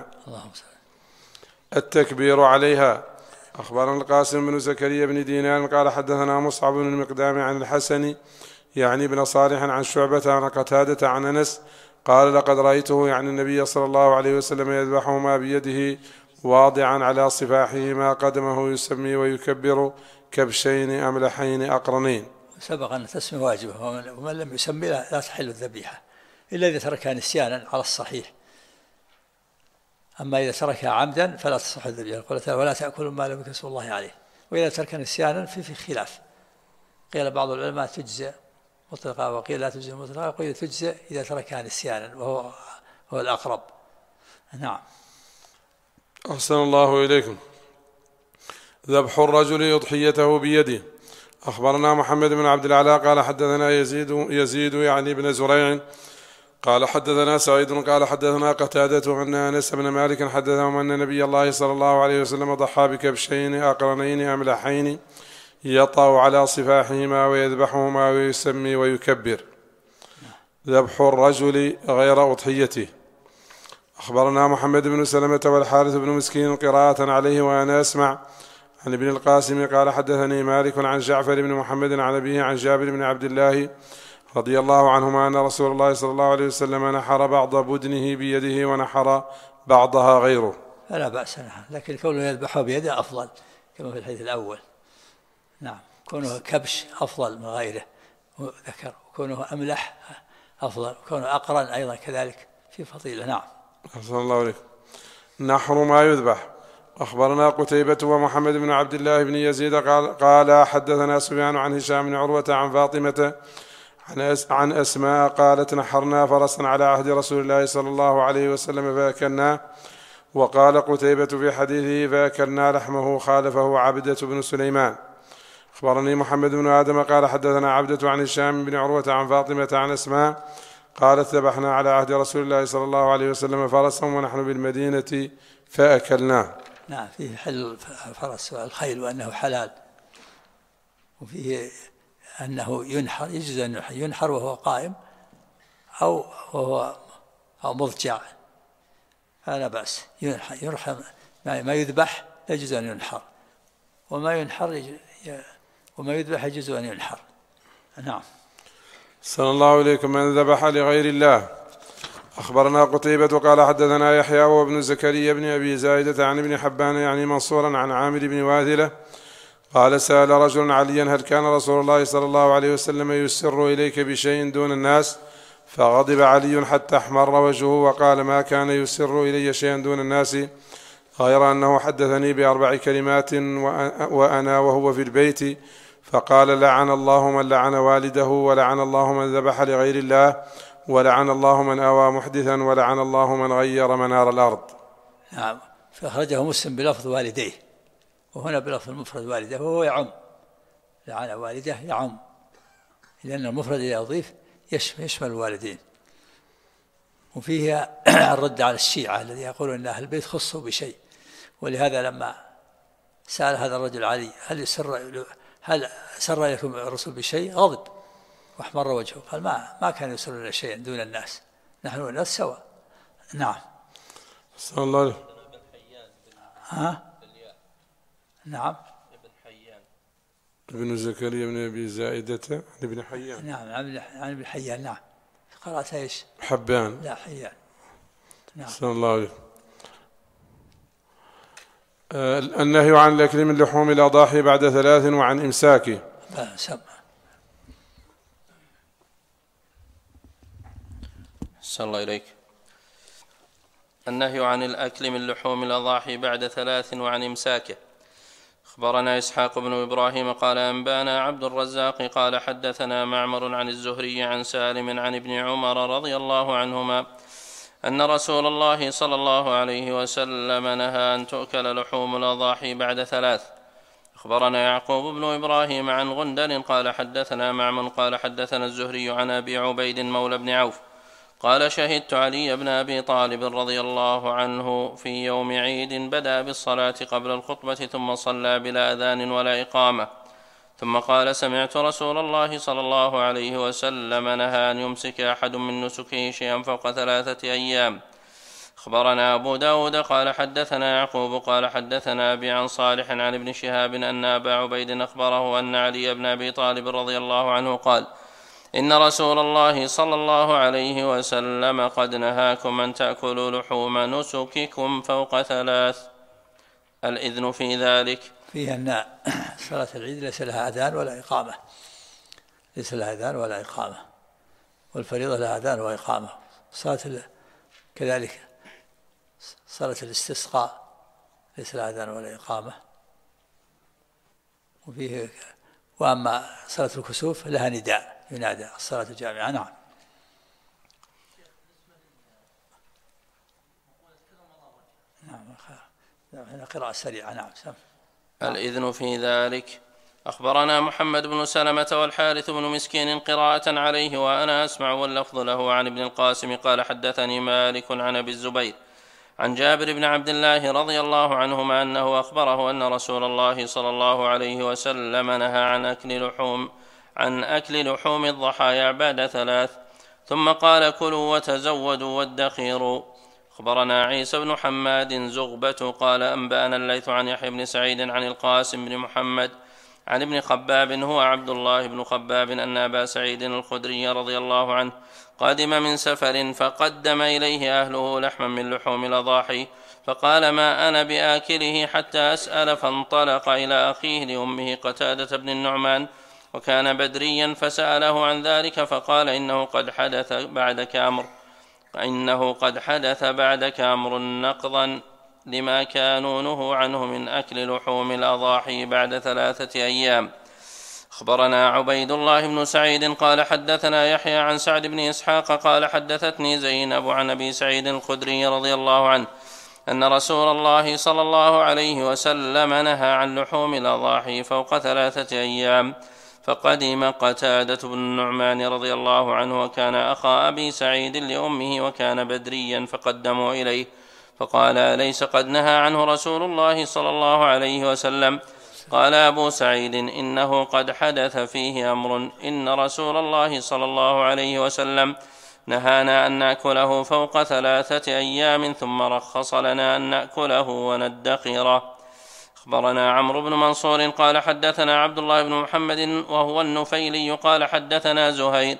التكبير عليها. أخبرنا القاسم بن زكريا بن دينار قال حدثنا مصعب بن المقدام عن الحسن يعني بن صالح عن شعبة عن قتادة عن أنس قال لقد رأيته يعني النبي صلى الله عليه وسلم يذبحهما بيده واضعا على صفاحهما قدمه يسمي ويكبر كبشين أملحين أقرنين. سبق أن التسمية واجبة، ومن لم يسمي لا تحل الذبيحة إلا إذا تركها نسيانا على الصحيح. أما إذا تركها عمدا فلا تصح الذبيحة، قال ولا تأكلوا ما لم يذكر الله عليه. وإذا تركها نسيانا في خلاف، قيل بعض العلماء تجزئ مطلقة وقيل لا تجزئ مطلقة، وقيل تجزئ إذا تركها نسيانا وهو الأقرب. نعم. أحسن الله إليكم. ذبح الرجل أضحيته بيده. أخبرنا محمد بن عبد الأعلى قال حدثنا يزيد يعني بن زريع قال حدثنا سعيد قال حدثنا قتادة أن أنس بن مالك حدثهم أن نبي الله صلى الله عليه وسلم ضحى بكبشين أقرنين أملحين يطأ على صفاحهما ويذبحهما ويسمي ويكبر. ذبح الرجل غير أضحيته. أخبرنا محمد بن سلمة والحارث بن مسكين قراءة عليه وأنا أسمع عن ابن القاسم قال حدثني مالك عن جعفر بن محمد عن أبيه عن جابر بن عبد الله رضي الله عنهما أن رسول الله صلى الله عليه وسلم نحر بعض بدنه بيده ونحر بعضها غيره. فلا بأس، لكن كونه يذبحه بيده أفضل كما في الحديث الأول. نعم. كونه كبش أفضل من غيره ذكر، وكونه أملح أفضل، وكونه أقرن أيضا كذلك في فضيلة. نعم. أحسن الله عليكم. نحر ما يذبح. أخبرنا قتيبة ومحمد بن عبد الله بن يزيد قال حدثنا سفيان عن هشام بن عروة عن فاطمة عن أسماء قالت نحرنا فرسا على عهد رسول الله صلى الله عليه وسلم فأكلناه. وقال قتيبة في حديثه فأكلنا لحمه خالفه عبدة بن سليمان. أخبرني محمد بن آدم قال حدثنا عبدة عن هشام بن عروة عن فاطمة عن أسماء قالت ذبحنا على عهد رسول الله صلى الله عليه وسلم فرسا ونحن بالمدينة فأكلناه. نعم. فيه حل الفرس والخيل وأنه حلال، وفيه أنه ينحر، يجوز أن ينحر وهو قائم أو مضجع، فلا بأس. ينحر ما يذبح يجوز أن ينحر، وما يذبح يجوز أن ينحر. نعم. صلى الله عليكم. من ذبح لغير الله. أخبرنا قتيبة قال حدثنا يحيى وابن زكريا بن أبي زايدة عن ابن حبان يعني منصورا عن عامر بن واثلة قال سأل رجل عليا هل كان رسول الله صلى الله عليه وسلم يسر إليك بشيء دون الناس؟ فغضب علي حتى احمر وجهه وقال ما كان يسر إلي شيئا دون الناس غير أنه حدثني بأربع كلمات وأنا وهو في البيت، فقال لعن الله من لعن والده، ولعن الله من ذبح لغير الله، ولعن الله من آوى محدثا، ولعن الله من غير منار الأرض. نعم. فأخرجه مسلم بلفظ والديه، وهنا بلفظ المفرد والده، وهو يعم. لعن والده يعم، لأن المفرد إذا أضيف يشمل الوالدين. وفيه الرد على الشيعة الذي يقولون أن أهل البيت خصوا بشيء، ولهذا لما سأل هذا الرجل علي هل سر لكم الرسول بشيء غضب واحمر وجهه، قال ما كان يسر لنا شيئا دون الناس، نحن والناس سوا. نعم. صلى الله عليه. ها؟ نعم. ابن حيان ابن زكريا بن أبي زائدة عن ابن حيان. نعم عن ابن حيان. نعم. قرأت ايش؟ حبان. لا حيان. نعم. صلى الله عليه. النهي عن الأكل من لحوم الأضاحي بعد 3 وعن إمساكه. صلى الله إليك. النهي عن الأكل من لحوم الأضاحي بعد 3 وعن إمساكه. أخبرنا إسحاق بن إبراهيم قال أنبانا عبد الرزاق قال حدثنا معمر عن الزهري عن سالم عن ابن عمر رضي الله عنهما أن رسول الله صلى الله عليه وسلم نهى أن تؤكل لحوم الأضاحي بعد 3. أخبرنا يعقوب بن إبراهيم عن غندر قال حدثنا معمر قال حدثنا الزهري عن أبي عبيد مولى بن عوف قال شهدت علي بن أبي طالب رضي الله عنه في يوم عيد بدأ بالصلاة قبل الخطبة ثم صلى بلا أذان ولا إقامة ثم قال سمعت رسول الله صلى الله عليه وسلم نهى أن يمسك أحد من نسكه شيئا فوق 3 أيام. أخبرنا أبو داود قال حدثنا يعقوب قال حدثنا أبي عن صالح عن ابن شهاب أن أبا عبيد أخبره أن علي بن أبي طالب رضي الله عنه قال إن رسول الله صلى الله عليه وسلم قد نهاكم أن تأكلوا لحوم نسككم فوق 3. الإذن في ذلك فيها أن صلاة العيد ليس لها أذان ولا إقامة. ليس لها أذان ولا إقامة. والفريضة لها أذان وإقامة. كذلك صلاة الاستسقاء ليس لها أذان ولا إقامة. وأما صلاة الكسوف لها نداء ينادى الصلاة الجامعة. نعم. هنا قراءة سريعة. نعم. الإذن في ذلك. أخبرنا محمد بن سلمة والحارث بن مسكين قراءة عليه وأنا أسمع واللفظ له عن ابن القاسم قال حدثني مالك عن أبي الزبير عن جابر بن عبد الله رضي الله عنهما أنه أخبره أن رسول الله صلى الله عليه وسلم نهى عن أكل لحوم الضحايا بعد 3 ثم قال كلوا وتزودوا وادخروا. أخبرنا عيسى بن حماد زغبة قال أنبأنا الليث عن يحيى بن سعيد عن القاسم بن محمد عن ابن خباب هو عبد الله بن خباب أن أبا سعيد الخدري رضي الله عنه قادم من سفر فقدم إليه أهله لحما من لحوم الأضاحي فقال ما أنا بآكله حتى أسأل فانطلق إلى أخيه لأمه قتادة بن النعمان وكان بدريا فسأله عن ذلك فقال إنه قد حدث بعدك أمر نقضا لما كانوا نهوا عنه من أكل لحوم الأضاحي بعد 3 أيام. أخبرنا عبيد الله بن سعيد قال حدثنا يحيى عن سعد بن إسحاق قال حدثتني زينب عن أبي سعيد الخدري رضي الله عنه أن رسول الله صلى الله عليه وسلم نهى عن لحوم الأضاحي فوق 3 أيام فقدم قتادة بن النعمان رضي الله عنه وكان أخا أبي سعيد لأمه وكان بدريا فقدموا إليه فقال أليس قد نهى عنه رسول الله صلى الله عليه وسلم؟ قال أبو سعيد إنه قد حدث فيه أمر إن رسول الله صلى الله عليه وسلم نهانا أن نأكله فوق 3 أيام ثم رخص لنا أن نأكله وندخره. أخبرنا عمرو بن منصور قال حدثنا عبد الله بن محمد وهو النفيلي قال حدثنا زهير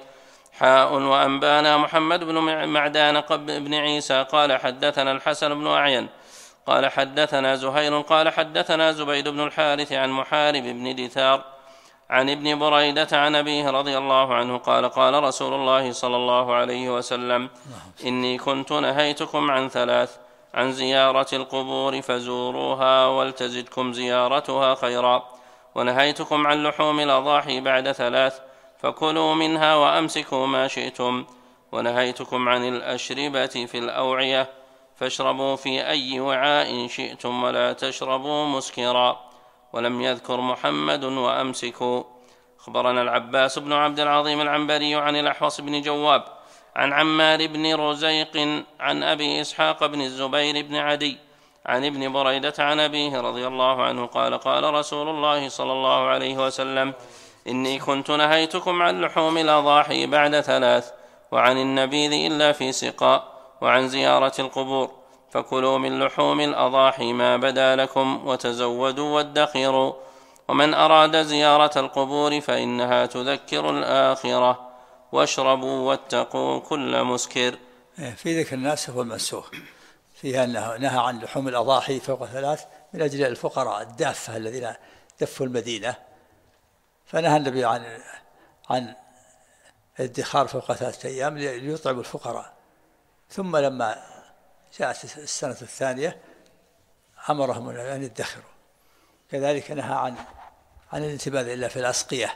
وأنبانا محمد بن معدان بن عيسى قال حدثنا الحسن بن أعين قال حدثنا زهير قال حدثنا زبيد بن الحارث عن محارب بن دثار عن ابن بريدة عن أبيه رضي الله عنه قال قال رسول الله صلى الله عليه وسلم إني كنت نهيتكم عن 3 عن زيارة القبور فزوروها ولتزدكم زيارتها خيرا ونهيتكم عن لحوم الأضاحي بعد 3 فكلوا منها وأمسكوا ما شئتم ونهيتكم عن الأشربة في الأوعية فاشربوا في أي وعاء شئتم ولا تشربوا مسكرا ولم يذكر محمد وأمسكوا. أخبرنا العباس بن عبد العظيم العنبري عن الأحوص بن جواب عن عمار بن رزيق عن أبي إسحاق بن الزبير بن عدي عن ابن بريدة عن أبيه رضي الله عنه قال قال رسول الله صلى الله عليه وسلم إني كنت نهيتكم عن لحوم الأضاحي بعد 3 وعن النبيذ إلا في سقاء وعن زيارة القبور فكلوا من لحوم الأضاحي ما بدا لكم وتزودوا وادخروا ومن أراد زيارة القبور فإنها تذكر الآخرة، واشربوا واتقوا كل مسكر. في ذكر الناسخ والمنسوخ فيها أنه نهى عن لحوم الأضاحي فوق 3 من أجل الفقراء الدافة الذين دفوا المدينة، فنهى النبي عن الادخار فوق 3 أيام ليطعم الفقراء. ثم لما جاءت السنة الثانية أمرهم أن يدخروا. كذلك نهى عن الانتباذ إلا في الأسقية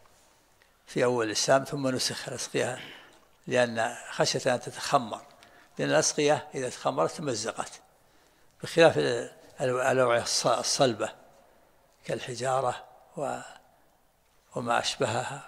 في أول الإسلام، ثم نسخ الأسقية لأن خشية أن تتخمر، لأن الأسقية إذا تخمرت تمزقت، بخلاف الأوعية الصلبة كالحجارة وما أشبهها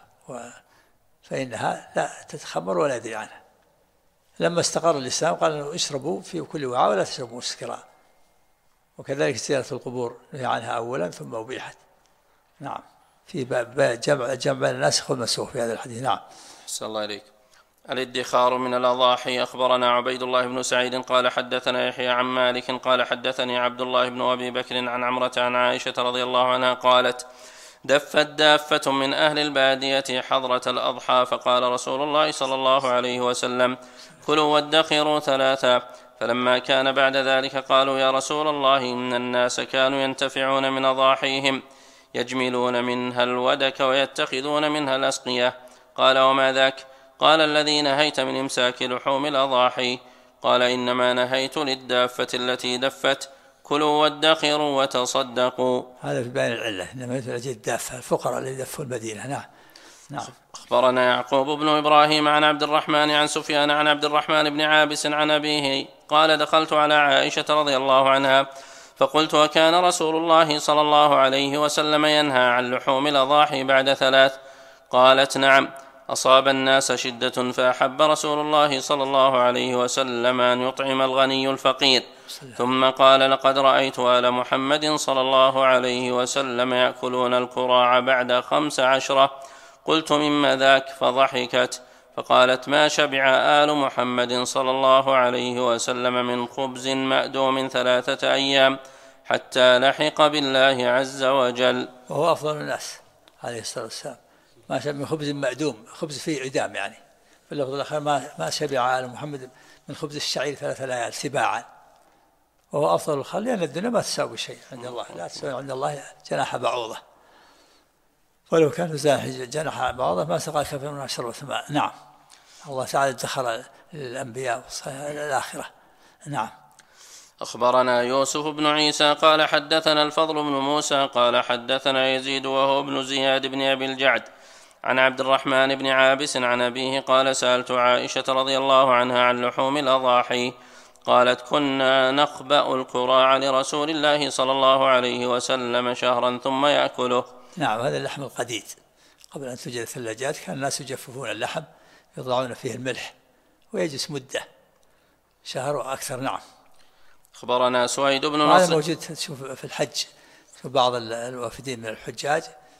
فإنها لا تتخمر ولا يدري عنها. لما استقر الإسلام قال أنه اشربوا في كل وعاء ولا تشربوا مسكرا. وكذلك زيارة القبور نهي عنها أولا ثم أبيحت. نعم، في جمع الناسخ والمنسوخ في هذا الحديث. نعم. أحسن الله إليك. الادخار من الأضاحي. أخبرنا عبيد الله بن سعيد قال حدثنا يحيى عن مالك قال حدثني عبد الله بن أبي بكر عن عمرة عن عائشة رضي الله عنها قالت: دفت دافة من أهل البادية حضرة الأضحى، فقال رسول الله صلى الله عليه وسلم: كلوا وادخروا 3. فلما كان بعد ذلك قالوا: يا رسول الله، إن الناس كانوا ينتفعون من أضاحيهم، يجملون منها الودك ويتخذون منها الأسقية. قال: وما ذاك؟ قال: الذي نهيت من إمساك لحوم الأضاحي. قال: إنما نهيت للدافة التي دفت، كلوا وادخروا وتصدقوا. هذا في بيان العلة، إنما يتلجي الدافة الفقراء الذين دفوا المدينة. نعم. أخبرنا يعقوب بن إبراهيم عن عبد الرحمن عن سفيان عن عبد الرحمن بن عابس عن أبيه قال: دخلت على عائشة رضي الله عنها فقلت: وكان رسول الله صلى الله عليه وسلم ينهى عن لحوم الأضاحي بعد 3؟ قالت: نعم. أصاب الناس شدة فأحب رسول الله صلى الله عليه وسلم أن يطعم الغني الفقير، ثم قال: لقد رأيت آل محمد صلى الله عليه وسلم يأكلون الكراع بعد 15. قلت: مما ذاك؟ فضحكت فقالت: ما شبع آل محمد صلى الله عليه وسلم من خبز مأدوم 3 أيام حتى لحق بالله عز وجل. وهو أفضل الناس عليه الصلاة والسلام. ما شبع من خبز مأدوم، خبز فيه عدام يعني. في اللفظ الآخر: ما شبع آل محمد من خبز الشعير 3 ليال سباعا. وهو أفضل الخلق، لأن الدنيا ما تساوي شيء عند الله، لا تساوي عند الله جناح بعوضة، ولو كان جناح بعوضة ما سقى كافر من شربة ماء. نعم. الله تعالى ادخر للأنبياء الآخرة. نعم. أخبرنا يوسف بن عيسى قال حدثنا الفضل بن موسى قال حدثنا يزيد وهو ابن زياد بن أبي الجعد عن عبد الرحمن بن عابس عن أبيه قال: سألت عائشة رضي الله عنها عن لحوم الأضاحي، قالت: كنا نخبأ الكراع لرسول الله صلى الله عليه وسلم شهرا ثم يأكله. نعم، هذا اللحم القديد. قبل أن توجد الثلاجات كان الناس يجففون اللحم، يضعون فيه الملح ويجلس مدة شهر وأكثر. نعم. أخبرنا سويد بن نصر. هذا موجود تشوف في الحج، في بعض الوافدين من الحجاج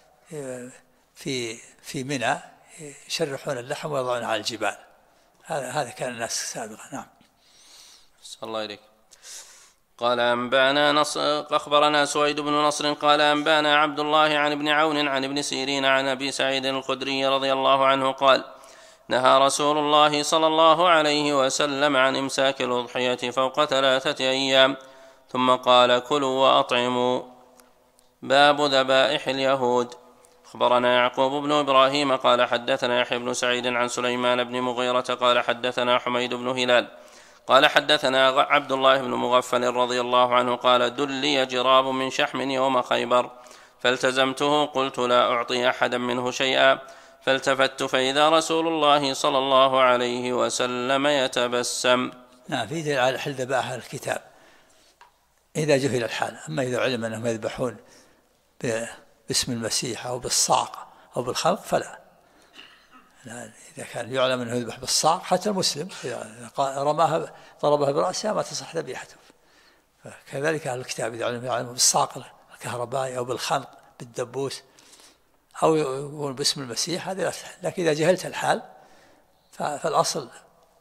في منى يشرحون اللحم ويضعونه على الجبال. هذا كان الناس سابقا. نعم. صلى الله عليك. قال: أخبرنا سويد بن نصر قال: أنبانا عبد الله عن ابن عون عن ابن سيرين عن أبي سعيد الخدري رضي الله عنه قال: نهى رسول الله صلى الله عليه وسلم عن إمساك الأضحية فوق 3 أيام، ثم قال: كلوا وأطعموا. باب ذبائح اليهود. أخبرنا يعقوب بن إبراهيم قال حدثنا يحيى بن سعيد عن سليمان بن مغيرة قال حدثنا حميد بن هلال قال حدثنا عبد الله بن مغفل رضي الله عنه قال: دلي جراب من شحم يوم خيبر فالتزمته، قلت: لا أعطي أحدا منه شيئا، فالتفت فإذا رسول الله صلى الله عليه وسلم يتبسم. نعم، في دليل على حل ذبائح الكتاب إذا جهل الحال. أما إذا علم أنهم يذبحون باسم المسيح أو بالصعق أو بالخلق فلا. إذا كان يعلم أنه يذبح بالصعق، حتى المسلم إذا رماها ضربها برأسها ما تصح ذبيحته. كذلك أهل الكتاب إذا يعلم بالصعق الكهربائي أو بالخنق بالدبوس أو يقول باسم المسيح، هذا لا تصح. لكن إذا جهلت الحال فالأصل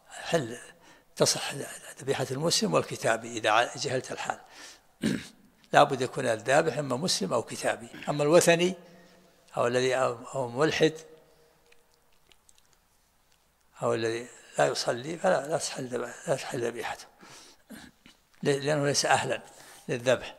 تصح ذبيحة المسلم والكتابي إذا جهلت الحال. لا بد يكون الذابح إما مسلم أو كتابي. أما الوثني أو الذي أو ملحد أو الذي لا يصلي فلا تحل ذبيحته، لأنه ليس أهلا للذبح.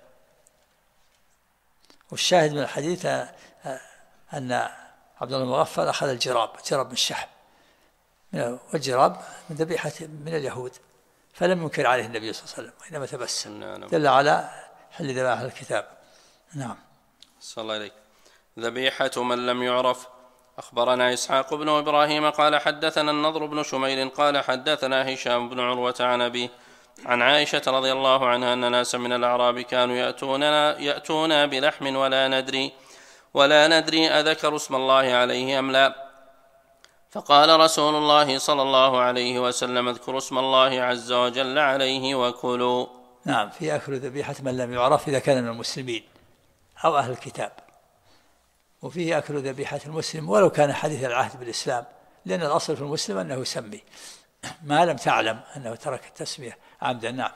والشاهد من الحديث أن عبد الله المغفل أخذ الجراب من الشحم، والجراب من ذبيحة من اليهود، فلم ينكر عليه النبي صلى الله عليه وسلم وإنما تبسم، دل على حل ذبائح الكتاب. نعم. صلى الله عليك. ذبيحة من لم يعرف. أخبرنا إسحاق بن إبراهيم قال حدثنا النضر بن شميل قال حدثنا هشام بن عروة عن أبيه عن عائشة رضي الله عنها أن ناسا من الأعراب كانوا يأتون بلحم ولا ندري أذكر اسم الله عليه أم لا، فقال رسول الله صلى الله عليه وسلم اذكروا اسم الله عز وجل عليه وكلوا. نعم، في أكل ذبيحة من لم يعرف إذا كان من المسلمين أو أهل الكتاب، وفيه أكل ذبيحة المسلم ولو كان حديث العهد بالإسلام، لأن الأصل في المسلم أنه يسمي ما لم تعلم أنه ترك التسمية عمدا. نعم.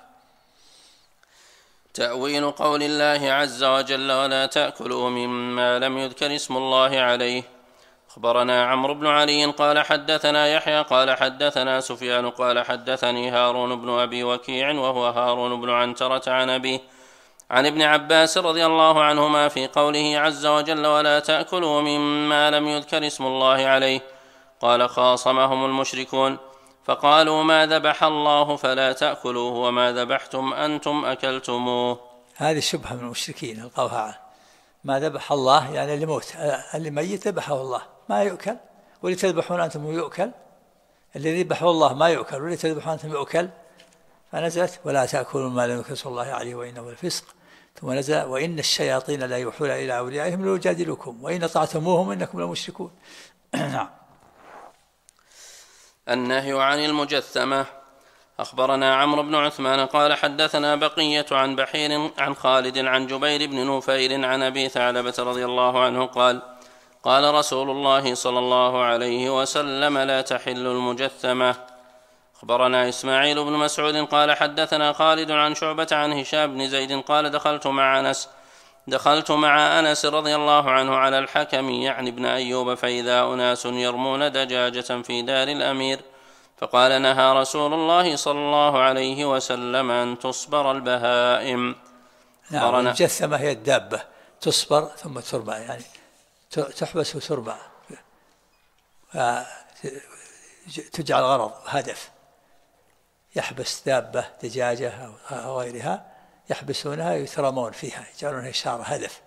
تأويل قول الله عز وجل ولا تأكلوا مما لم يذكر اسم الله عليه. أخبرنا عمرو بن علي قال حدثنا يحيى قال حدثنا سفيان قال حدثني هارون بن أبي وكيع وهو هارون بن عنترة عن أبيه عن ابن عباس رضي الله عنهما في قوله عز وجل ولا تأكلوا مما لم يذكر اسم الله عليه. قال خاصمهم المشركون فقالوا ما ذبح الله فلا تأكلوه وما ذبحتم أنتم أكلتموه. هذه شبهة من المشركين القوها عنه، ما ذبح الله يعني اللي موت، اللي ميت ذبحه الله ما يؤكل، واللي تذبحون أنتم يؤكل، اللي ذبحه الله ما يؤكل واللي تذبحون أنتم يؤكل. فنزلت ولا تأكلوا ما لم يذكر اسم الله عليه وإنه الفسق، ثم نزل وإن الشياطين لا يوحون إلى أوليائهم ليجادلوكم وإن أطعتموهم إنكم لمشركون. نعم. النهي عن المجثمة. أخبرنا عمرو بن عثمان قال حدثنا بقية عن بحير عن خالد عن جبير بن نفير عن أبي ثعلبة رضي الله عنه قال قال رسول الله صلى الله عليه وسلم لا تحل المجثمة. أخبرنا إسماعيل بن مسعود قال حدثنا خالد عن شعبة عن هشام بن زيد قال دخلت مع أنس رضي الله عنه على الحكم يعني ابن أيوب فإذا أناس يرمون دجاجة في دار الأمير، فقال نهى رسول الله صلى الله عليه وسلم أن تصبر البهائم. نعم. المجثمة هي الدابة تصبر ثم تربى، يعني تحبس وتربى، تجعل غرض هدف، يحبس دابة دجاجة أو غيرها يحبسونها يترمون فيها يجعلونها إشارة هدف،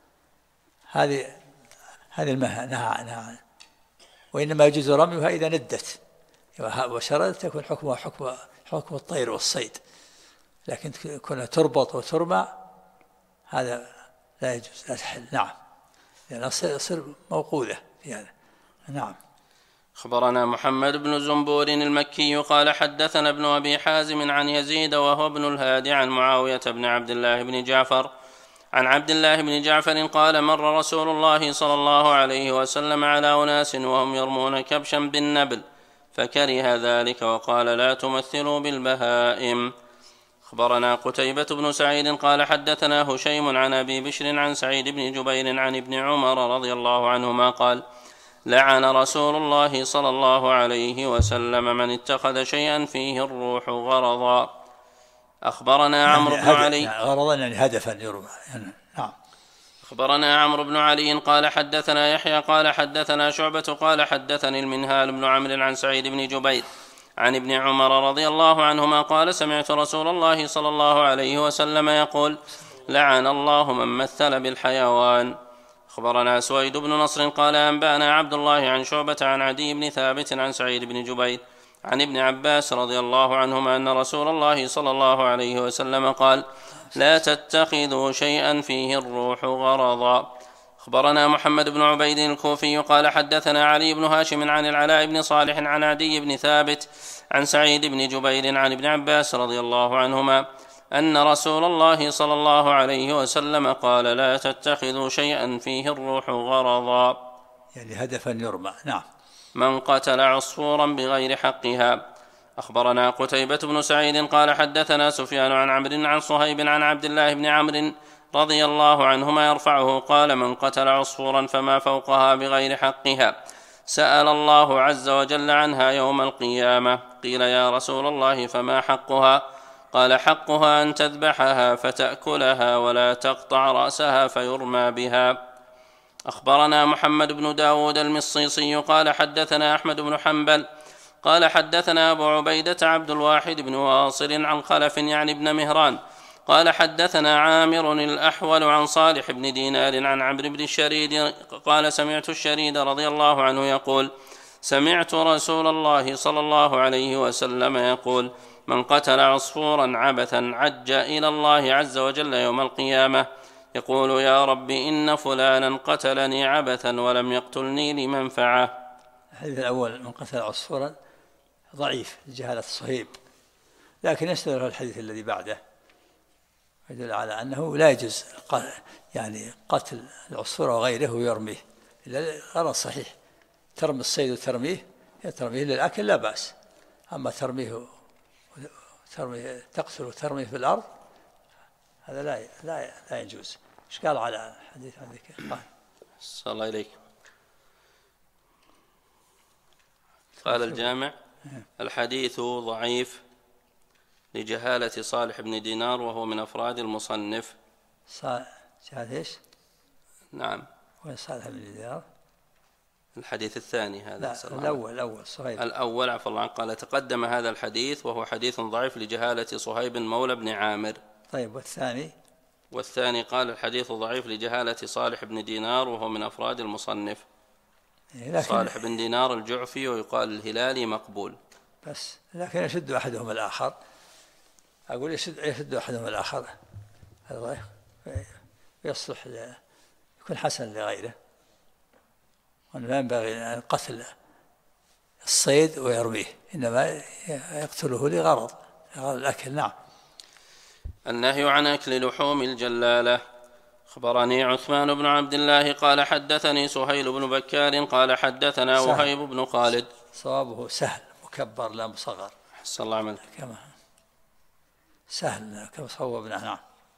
هذه المهنة نهى. وإنما يجوز رميها إذا ندت وشردت تكون حكمها حكم الطير والصيد، لكن كونها تربط وترمى هذا لا يجوز، لا تحل. نعم، لأنها تصير موقوذة في هذا. نعم. أخبرنا محمد بن زنبور المكي قال حدثنا ابن أبي حازم عن يزيد وهو ابن الهادي عن معاوية بن عبد الله بن جعفر عن عبد الله بن جعفر قال مر رسول الله صلى الله عليه وسلم على أناس وهم يرمون كبشا بالنبل فكره ذلك وقال لا تمثلوا بالبهائم. أخبرنا قتيبة بن سعيد قال حدثنا هشيم عن أبي بشر عن سعيد بن جبير عن ابن عمر رضي الله عنهما قال لعن رسول الله صلى الله عليه وسلم من اتخذ شيئا فيه الروح غرضا. أخبرنا عمرو بن علي غرضا يعني هدفا يرمى. نعم. أخبرنا عمرو بن علي قال حدثنا يحيى قال حدثنا شعبة قال حدثني المنهال بن عمرو عن سعيد بن جبير عن ابن عمر رضي الله عنهما قال سمعت رسول الله صلى الله عليه وسلم يقول لعن الله من مثل بالحيوان. أخبرنا سويد بن نصر قال أنبأنا عبد الله عن شعبة عن عدي بن ثابت عن سعيد بن جبير عن ابن عباس رضي الله عنهما أن رسول الله صلى الله عليه وسلم قال لا تتخذوا شيئا فيه الروح غرضا. أخبرنا محمد بن عبيد الكوفي قال حدثنا علي بن هاشم عن العلاء بن صالح عن عدي بن ثابت عن سعيد بن جبير عن ابن عباس رضي الله عنهما أن رسول الله صلى الله عليه وسلم قال لا تتخذوا شيئا فيه الروح غرضا يعني هدفا يرمى. نعم. من قتل عصفورا بغير حقها. أخبرنا قتيبة بن سعيد قال حدثنا سفيان عن عمرو عن صهيب عن عبد الله بن عمرو رضي الله عنهما يرفعه قال: من قتل عصفورا فما فوقها بغير حقها سأل الله عز وجل عنها يوم القيامة. قيل: يا رسول الله فما حقها؟ قال: حقها أن تذبحها فتأكلها ولا تقطع رأسها فيرمى بها. أخبرنا محمد بن داود المصيصي قال حدثنا أحمد بن حنبل قال حدثنا أبو عبيدة عبد الواحد بن واصل عن خلف يعني ابن مهران قال حدثنا عامر الأحول عن صالح بن دينار عن عمرو بن الشريد قال: سمعت الشريد رضي الله عنه يقول: سمعت رسول الله صلى الله عليه وسلم يقول: من قتل عصفورا عبثا عج إلى الله عز وجل يوم القيامة يقول: يا رب إن فلانا قتلني عبثا ولم يقتلني لمنفعة. الحديث الأول من قتل عصفورا ضعيف لجهالة الصهيب، لكن يستدل الحديث الذي بعده يدل على أنه لا يجوز يعني قتل العصفور وغيره ويرميه، إلا غرض صحيح. ترمي الصيد وترميه للأكل لا بأس، أما ترميه تقتل وترميه في الأرض هذا لا يجوز. إيش قال على الحديث هذا؟ صلى الله عليك. قال الجامع: الحديث ضعيف لجهالة صالح بن دينار وهو من أفراد المصنف. جهالة إيش؟ نعم. وين صالح بن دينار؟ الحديث الثاني هذا. لا الأول صهيب. الأول عفوا الله عنه قال: تقدم هذا الحديث وهو حديث ضعيف لجهالة صهيب مولى بن عامر. طيب والثاني قال: الحديث ضعيف لجهالة صالح بن دينار وهو من أفراد المصنف. صالح بن دينار الجعفي ويقال الهلالي مقبول. بس لكن يشد أحدهم الآخر، أقول يشد أحدهم الآخر هذا يصلح يكون حسن لغيره، ولا ينبغي أن قتل الصيد ويرميه، إنما يقتله لغرض الأكل. نعم. النهي عن أكل لحوم الجلالة. أخبرني عثمان بن عبد الله قال حدثني سهيل بن بكار قال حدثنا وهيب بن خالد. صوابه سهل مكبر لا مصغر. حسن الله عملك. كما سهل كما صوبنا. نعم.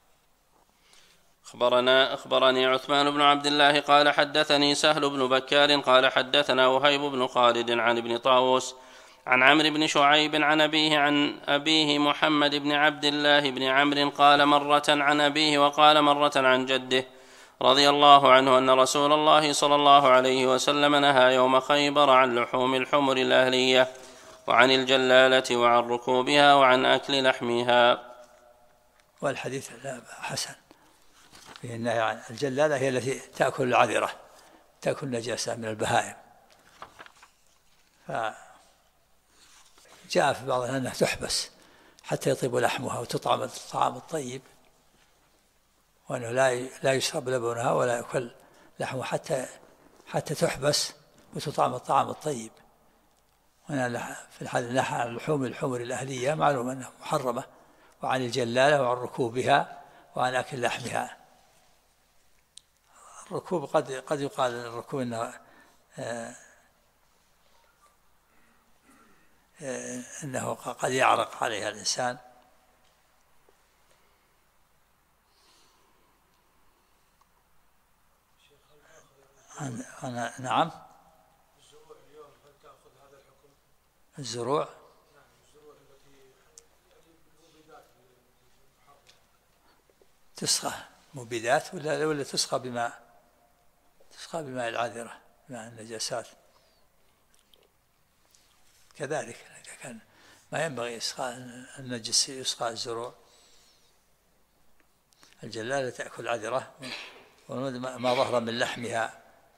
أخبرني عثمان بن عبد الله قال حدثني سهل بن بكار قال حدثنا وهيب بن خالد عن ابن طاووس عن عمرو بن شعيب عن أبيه محمد بن عبد الله بن عمرو قال مرة عن أبيه وقال مرة عن جده رضي الله عنه أن رسول الله صلى الله عليه وسلم نهى يوم خيبر عن لحوم الحمر الأهلية وعن الجلالة وعن ركوبها وعن أكل لحمها. والحديث حسن فيه النهي عن الجلالة، هي التي تأكل العذرة، تأكل نجاسة من البهائم. جاء في بعضها أنها تحبس حتى يطيب لحمها وتطعم الطعام الطيب، وأنه لا يشرب لبنها ولا يأكل لحمها حتى تحبس وتطعم الطعام الطيب. وأنا في الحال نهى عن لحوم الحمر الأهلية معلوم أنها محرمة، وعن الجلالة وعن ركوبها وعن أكل لحمها. الركوب قد يقال الركوب إنه قد يعرق عليها الإنسان. نعم. الزروع تسقى مبيدات ولا تسقى بماء العذرة، بماء النجاسات كذلك. كان ما ينبغي إسقاء النجس، يسقى الزروع. الجلالة تأكل عذرة ما ظهر من لحمها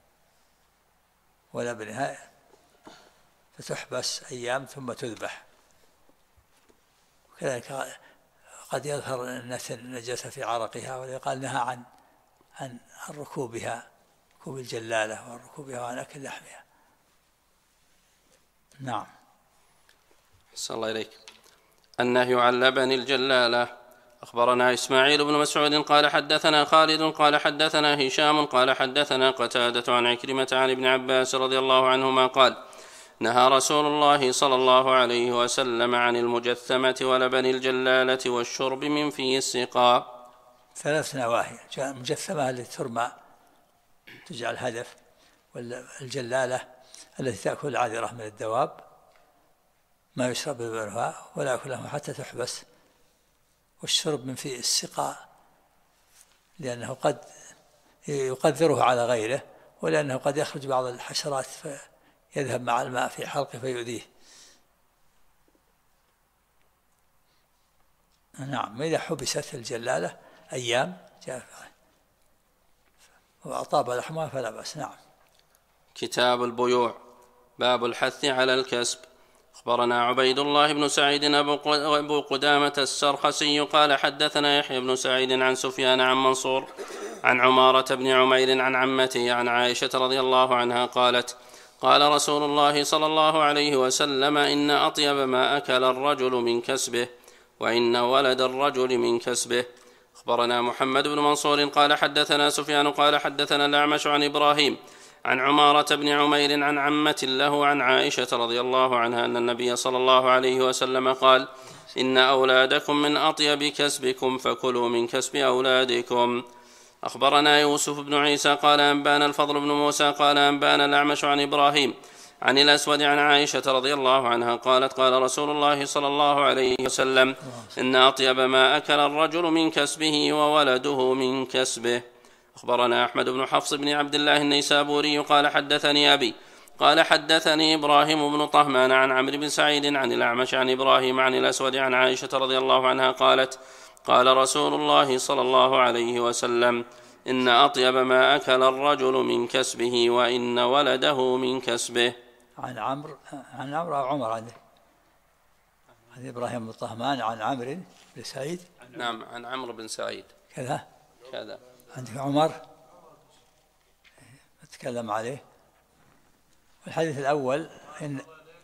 ولبنها، فتحبس أيام ثم تذبح. وكذلك قد يظهر النجاسة في عرقها، ويقال نهى عن ركوبها، ركوب الجلالة وركوبها وعن أكل لحمها. نعم. صلى الله عليك. النهي عن لبن الجلالة. أخبرنا إسماعيل بن مسعود قال حدثنا خالد قال حدثنا هشام قال حدثنا قتادة عن عكرمة عن ابن عباس رضي الله عنهما قال نهى رسول الله صلى الله عليه وسلم عن المجثمة ولبن الجلالة والشرب من في السقاء. 3 نواهي: المجثمة التي ترمى تجعل هدف، والجلالة التي تأكل العذرة من الدواب ما يشرب منها ولا يأكل لها حتى تحبس، والشرب من في السقاء لأنه قد يقدره على غيره، ولأنه قد يخرج بعض الحشرات فيذهب مع الماء في حلقه فيؤذيه. نعم. إذا حبست الجلالة أيام وأطاب لحمها فلا بأس. نعم. كتاب البيوع. باب الحث على الكسب. أخبرنا عبيد الله بن سعيد أبو قدامة السرخسي قال حدثنا يحيى بن سعيد عن سفيان عن منصور عن عمارة بن عمير عن عمته عن عائشة رضي الله عنها قالت: قال رسول الله صلى الله عليه وسلم: إن أطيب ما أكل الرجل من كسبه، وإن ولد الرجل من كسبه. أخبرنا محمد بن منصور قال حدثنا سفيان قال حدثنا الأعمش عن إبراهيم عن عمارة بن عمير عن عمة له عن عائشة رضي الله عنها أن النبي صلى الله عليه وسلم قال: إن أولادكم من أطيب كسبكم فكلوا من كسب أولادكم. أخبرنا يوسف بن عيسى قال أنبانا الفضل بن موسى قال أنبانا الأعمش عن إبراهيم عن الأسود عن عائشة رضي الله عنها قالت: قال رسول الله صلى الله عليه وسلم: إن أطيب ما أكل الرجل من كسبه وولده من كسبه. أخبرنا أحمد بن حفص بن عبد الله النيسابوري قال حدثني أبي قال حدثني إبراهيم بن طهمان عن عمرو بن سعيد عن الأعمش عن إبراهيم عن الأسود عن عائشة رضي الله عنها قالت: قال رسول الله صلى الله عليه وسلم: إن أطيب ما أكل الرجل من كسبه وإن ولده من كسبه. عن عمرو أو عمر عن إبراهيم بن طهمان عن عمرو بن سعيد. نعم، عن عمرو بن سعيد كذا. عندك عمر نتكلم عليه. الحديث الأول إن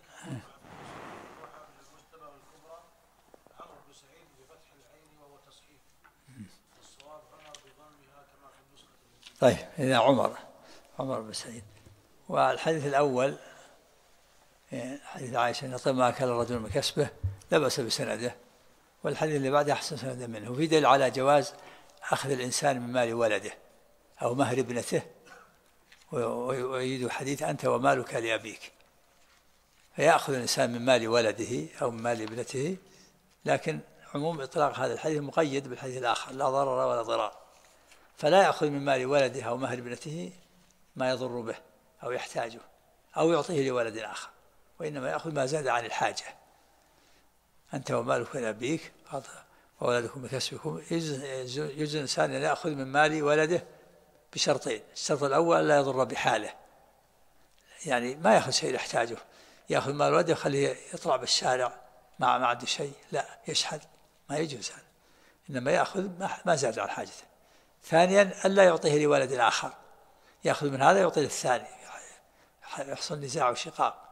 طيب إذا عمر بن سعيد. والحديث الأول حديث عائشة أن طيب ما أكل الرجل من كسبه لا بأس بسنده، والحديث اللي بعده أحسن سندا منه، وفي دليل على جواز أخذ الإنسان من مال ولده أو مهر ابنته، ويريد حديث أنت ومالك لأبيك، فيأخذ الإنسان من مال ولده أو من مال ابنته، لكن عموم إطلاق هذا الحديث مقيد بالحديث الآخر: لا ضرر ولا ضرار، فلا يأخذ من مال ولده أو مهر ابنته ما يضر به أو يحتاجه أو يعطيه لولد آخر، وإنما يأخذ ما زاد عن الحاجة. أنت ومالك لأبيك وولدكم بكسبكم. يجوز الإنسان أن يأخذ من مال ولده بشرطين: الشرط الأول لا يضر بحاله، يعني ما يأخذ شيء يحتاجه، يأخذ مال ولده يخليه يطلع بالشارع ما عنده شيء، لا يشحذ، ما يجوز هذا، إنما يأخذ ما زاد عن حاجته. ثانيا ألا يعطيه لولد آخر، يأخذ من هذا يعطي للثاني، يحصل نزاع وشقاق،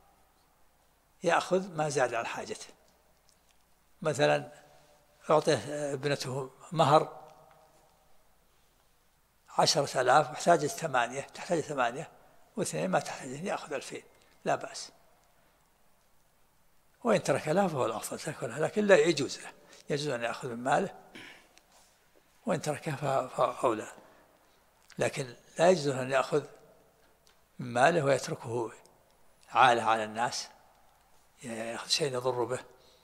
يأخذ ما زاد عن حاجته. مثلا أعطيه ابنته مهر 10,000 واحتاجت 8، تحتاج 8 واثنين ما تحتاج، يأخذ 2000 لا بأس، وإن ترك لها فهو الأفضل تأكلها، لكن لا يجوز له، يجوز أن يأخذ من ماله، وإن تركها فأولى، لكن لا يجوز أن يأخذ من ماله ويتركه عالة على الناس، يأخذ شيء يضر به،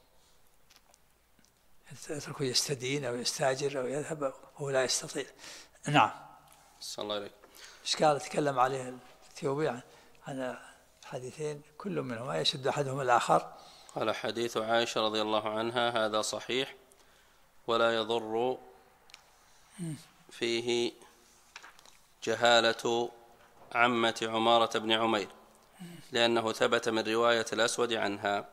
يتركه يستدين أو يستاجر أو يذهب وهو لا يستطيع. نعم. صلى الله عليك. إشكال تكلم عليه الثيوبي عن حديثين كل منهما يشد أحدهما الآخر. قال: حديث عائشة رضي الله عنها هذا صحيح ولا يضر فيه جهالة عمة عمارة بن عمير، لأنه ثبت من رواية الأسود عنها.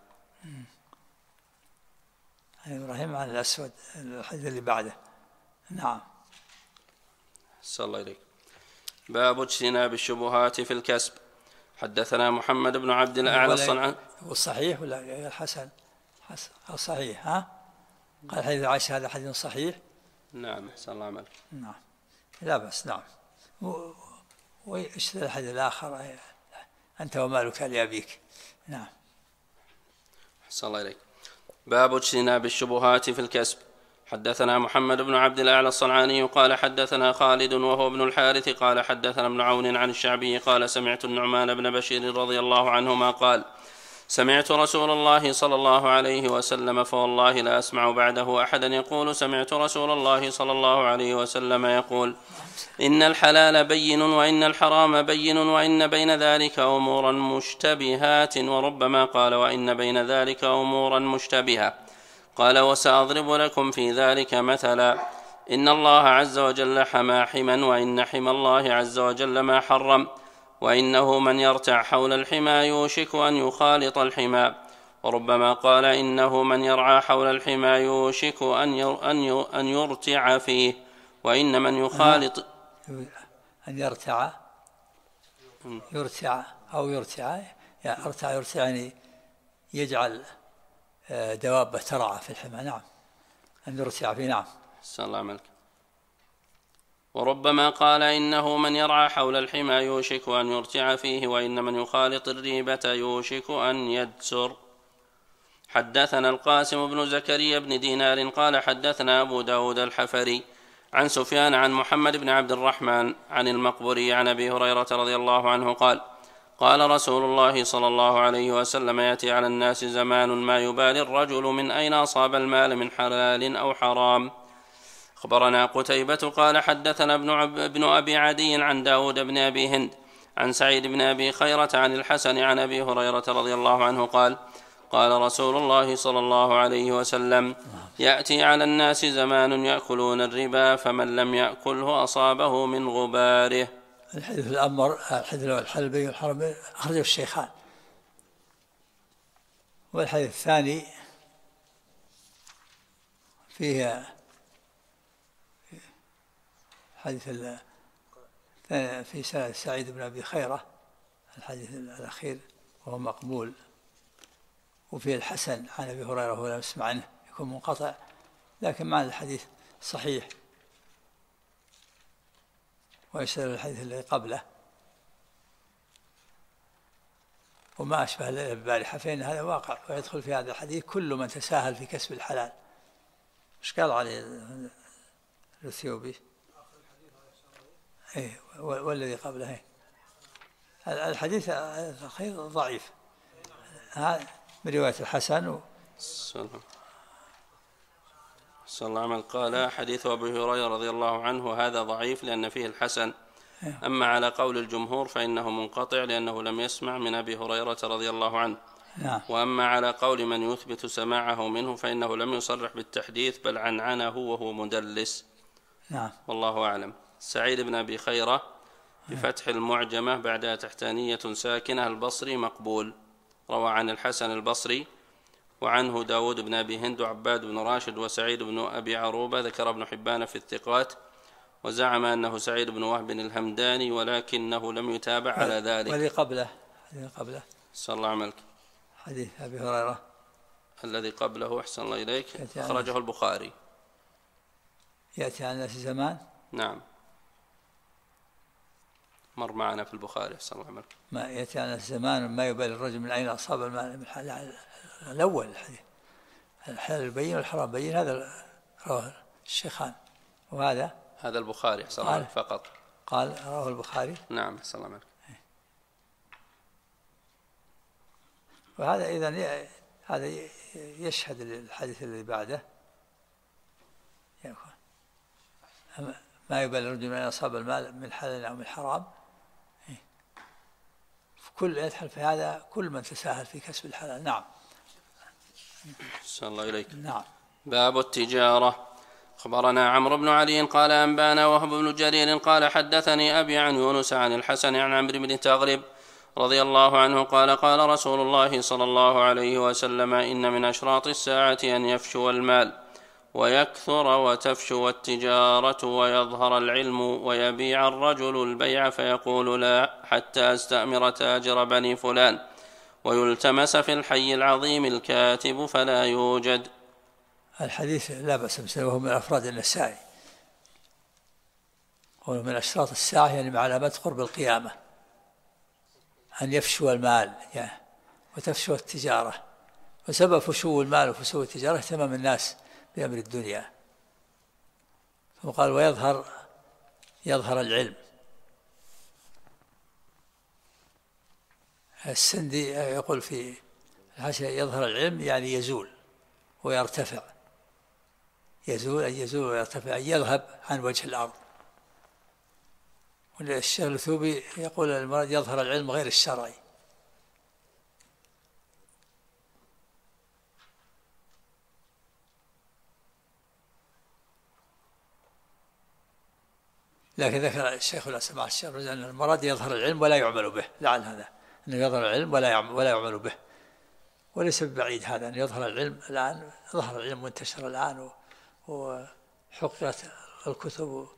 إبراهيم عن الأسود، الحديث اللي بعده. نعم. صلى الله عليك. باب اجتناب الشبهات في الكسب. حدثنا محمد بن عبد الأعلى الصنعاني. والصحيح ولا الحسن؟ حسن الصحيح. ها قال حديث عائشة هذا حديث صحيح. نعم. صلى الله عليه. نعم لا بس. نعم. ويشتري الحديث الآخر: أنت ومالك لأبيك. نعم. صلى الله عليك. باب اجتناب الشبهات في الكسب. حدثنا محمد بن عبد الأعلى الصنعاني قال حدثنا خالد وهو ابن الحارث قال حدثنا ابن عون عن الشعبي قال سمعت النعمان بن بشير رضي الله عنهما قال سمعت رسول الله صلى الله عليه وسلم فوالله لا أسمع بعده أحدا يقول سمعت رسول الله صلى الله عليه وسلم يقول إن الحلال بين وإن الحرام بين وإن بين ذلك أمورا مشتبهات، وربما قال وإن بين ذلك أمورا مشتبهة. قال وسأضرب لكم في ذلك مثلا، إن الله عز وجل حمى حما وإن حمى الله عز وجل ما حرم، وإنه من يرتع حول الحمى يوشك أن يخالط الحمى، وربما قال إنه من يرعى حول الحمى يوشك أن يرتع فيه، وإن من يخالط أن يرتع أو يرتع، يعني أرتع يرتع يعني يجعل دوابة ترعى في الحمى. نعم، أن يرتع فيه. نعم، صلى الله عليه وسلم. وربما قال إنه من يرعى حول الحمى يوشك أن يرتع فيه، وإن من يخالط الريبة يوشك أن يدسر. حدثنا القاسم بن زكريا بن دينار قال حدثنا أبو داود الحفري عن سفيان عن محمد بن عبد الرحمن عن المقبري عن أبي هريرة رضي الله عنه قال قال رسول الله صلى الله عليه وسلم يأتي على الناس زمان ما يبالي الرجل من أين أصاب المال من حلال أو حرام. أخبرنا قتيبة قال حدثنا ابن أبي عدي عن داود بن أبي هند عن سعيد بن أبي خيرة عن الحسن عن أبي هريرة رضي الله عنه قال قال رسول الله صلى الله عليه وسلم يأتي على الناس زمان يأكلون الربا فمن لم يأكله أصابه من غباره. الحديث الأمر الحديث الحلبي والحرمي أخرجه الشيخان. والحديث الثاني فيه حديث في سعيد بن أبي خيرة، الحديث الأخير وهو مقبول، وفيه الحسن عن أبي هريرة وهو لم يسمع عنه يكون منقطع، لكن معنى الحديث صحيح ويشتغل الحديث الذي قبله وما أشبه البارحة، فإن هذا واقع ويدخل في هذا الحديث كل من تساهل في كسب الحلال. مش قال عليه الأثيوبي إيه والذي قبله إيه. الحديث الأخير ضعيف، هذا من رواية الحسن صلى الله عليه وسلم. قال حديث أبي هريرة رضي الله عنه هذا ضعيف لأن فيه الحسن، أما على قول الجمهور فإنه منقطع لأنه لم يسمع من أبي هريرة رضي الله عنه. نعم. وأما على قول من يثبت سماعه منه فإنه لم يصرح بالتحديث بل عنعنه وهو مدلس. نعم. والله أعلم. سعيد بن أبي خيرة بفتح المعجمة بعدها تحتانية ساكنة البصري مقبول، روى عن الحسن البصري وعنه داود بن أبي هند وعباد بن راشد وسعيد بن أبي عروبة، ذكر ابن حبان في الثقات وزعم أنه سعيد بن وهب الهمداني ولكنه لم يتابع على ذلك. والذي قبله صلى الله عليه وسلم حديث أبي هريرة الذي قبله أحسن الله إليك أخرجه البخاري. يأتي على الناس زمان. نعم مر معنا في البخاري أحسن الله عليك. ما يأتي على الناس زمان ما يبالي الرجل من أين أصاب المال من حلال. الأول الحديث الحلال البين والحرام بين، هذا رواه الشيخان، وهذا البخاري أحسن الله فقط قال رواه البخاري. نعم أحسن الله عليك. وهذا إذن هذا يشهد الحديث الذي بعده ما يبالي الرجل من أين أصاب المال من حلال أو من حرام. كل يدخل في هذا كل من تساهل في كسب الحلال. نعم أحسن الله إليك. نعم. باب التجارة. أخبرنا عمرو بن علي قال أنبانا وهب بن جرير قال حدثني أبي عن يونس عن الحسن عن عمرو بن تغرب رضي الله عنه قال قال رسول الله صلى الله عليه وسلم إن من أشراط الساعة أن يفشو المال ويكثر وتفشو التجارة ويظهر العلم ويبيع الرجل البيع فيقول لا حتى أستأمر تاجر بني فلان ويلتمس في الحي العظيم الكاتب فلا يوجد. الحديث لا بأس به وهو من أفراد النسائي، وهو من أشراط الساعة يعني من علامات قرب القيامة أن يفشو المال وتفشو التجارة. وسبب فشو المال وفشو التجارة اهتمام الناس بأمر الدنيا وقال يظهر العلم. السندي يقول في الحاشية يظهر العلم يعني يزول ويرتفع، يزول أن يزول ويرتفع، أن يذهب عن وجه الأرض. والشيخ الثوبي يقول المراد يظهر العلم غير الشرعي. لكن ذكر الشيخ الأسماء الشيخ أن المراد يظهر العلم ولا يعمل به، لعل هذا أنه يظهر العلم ولا يعمل به، وليس بعيد هذا أن يظهر العلم. الآن ظهر العلم منتشر الآن وحققت الكتب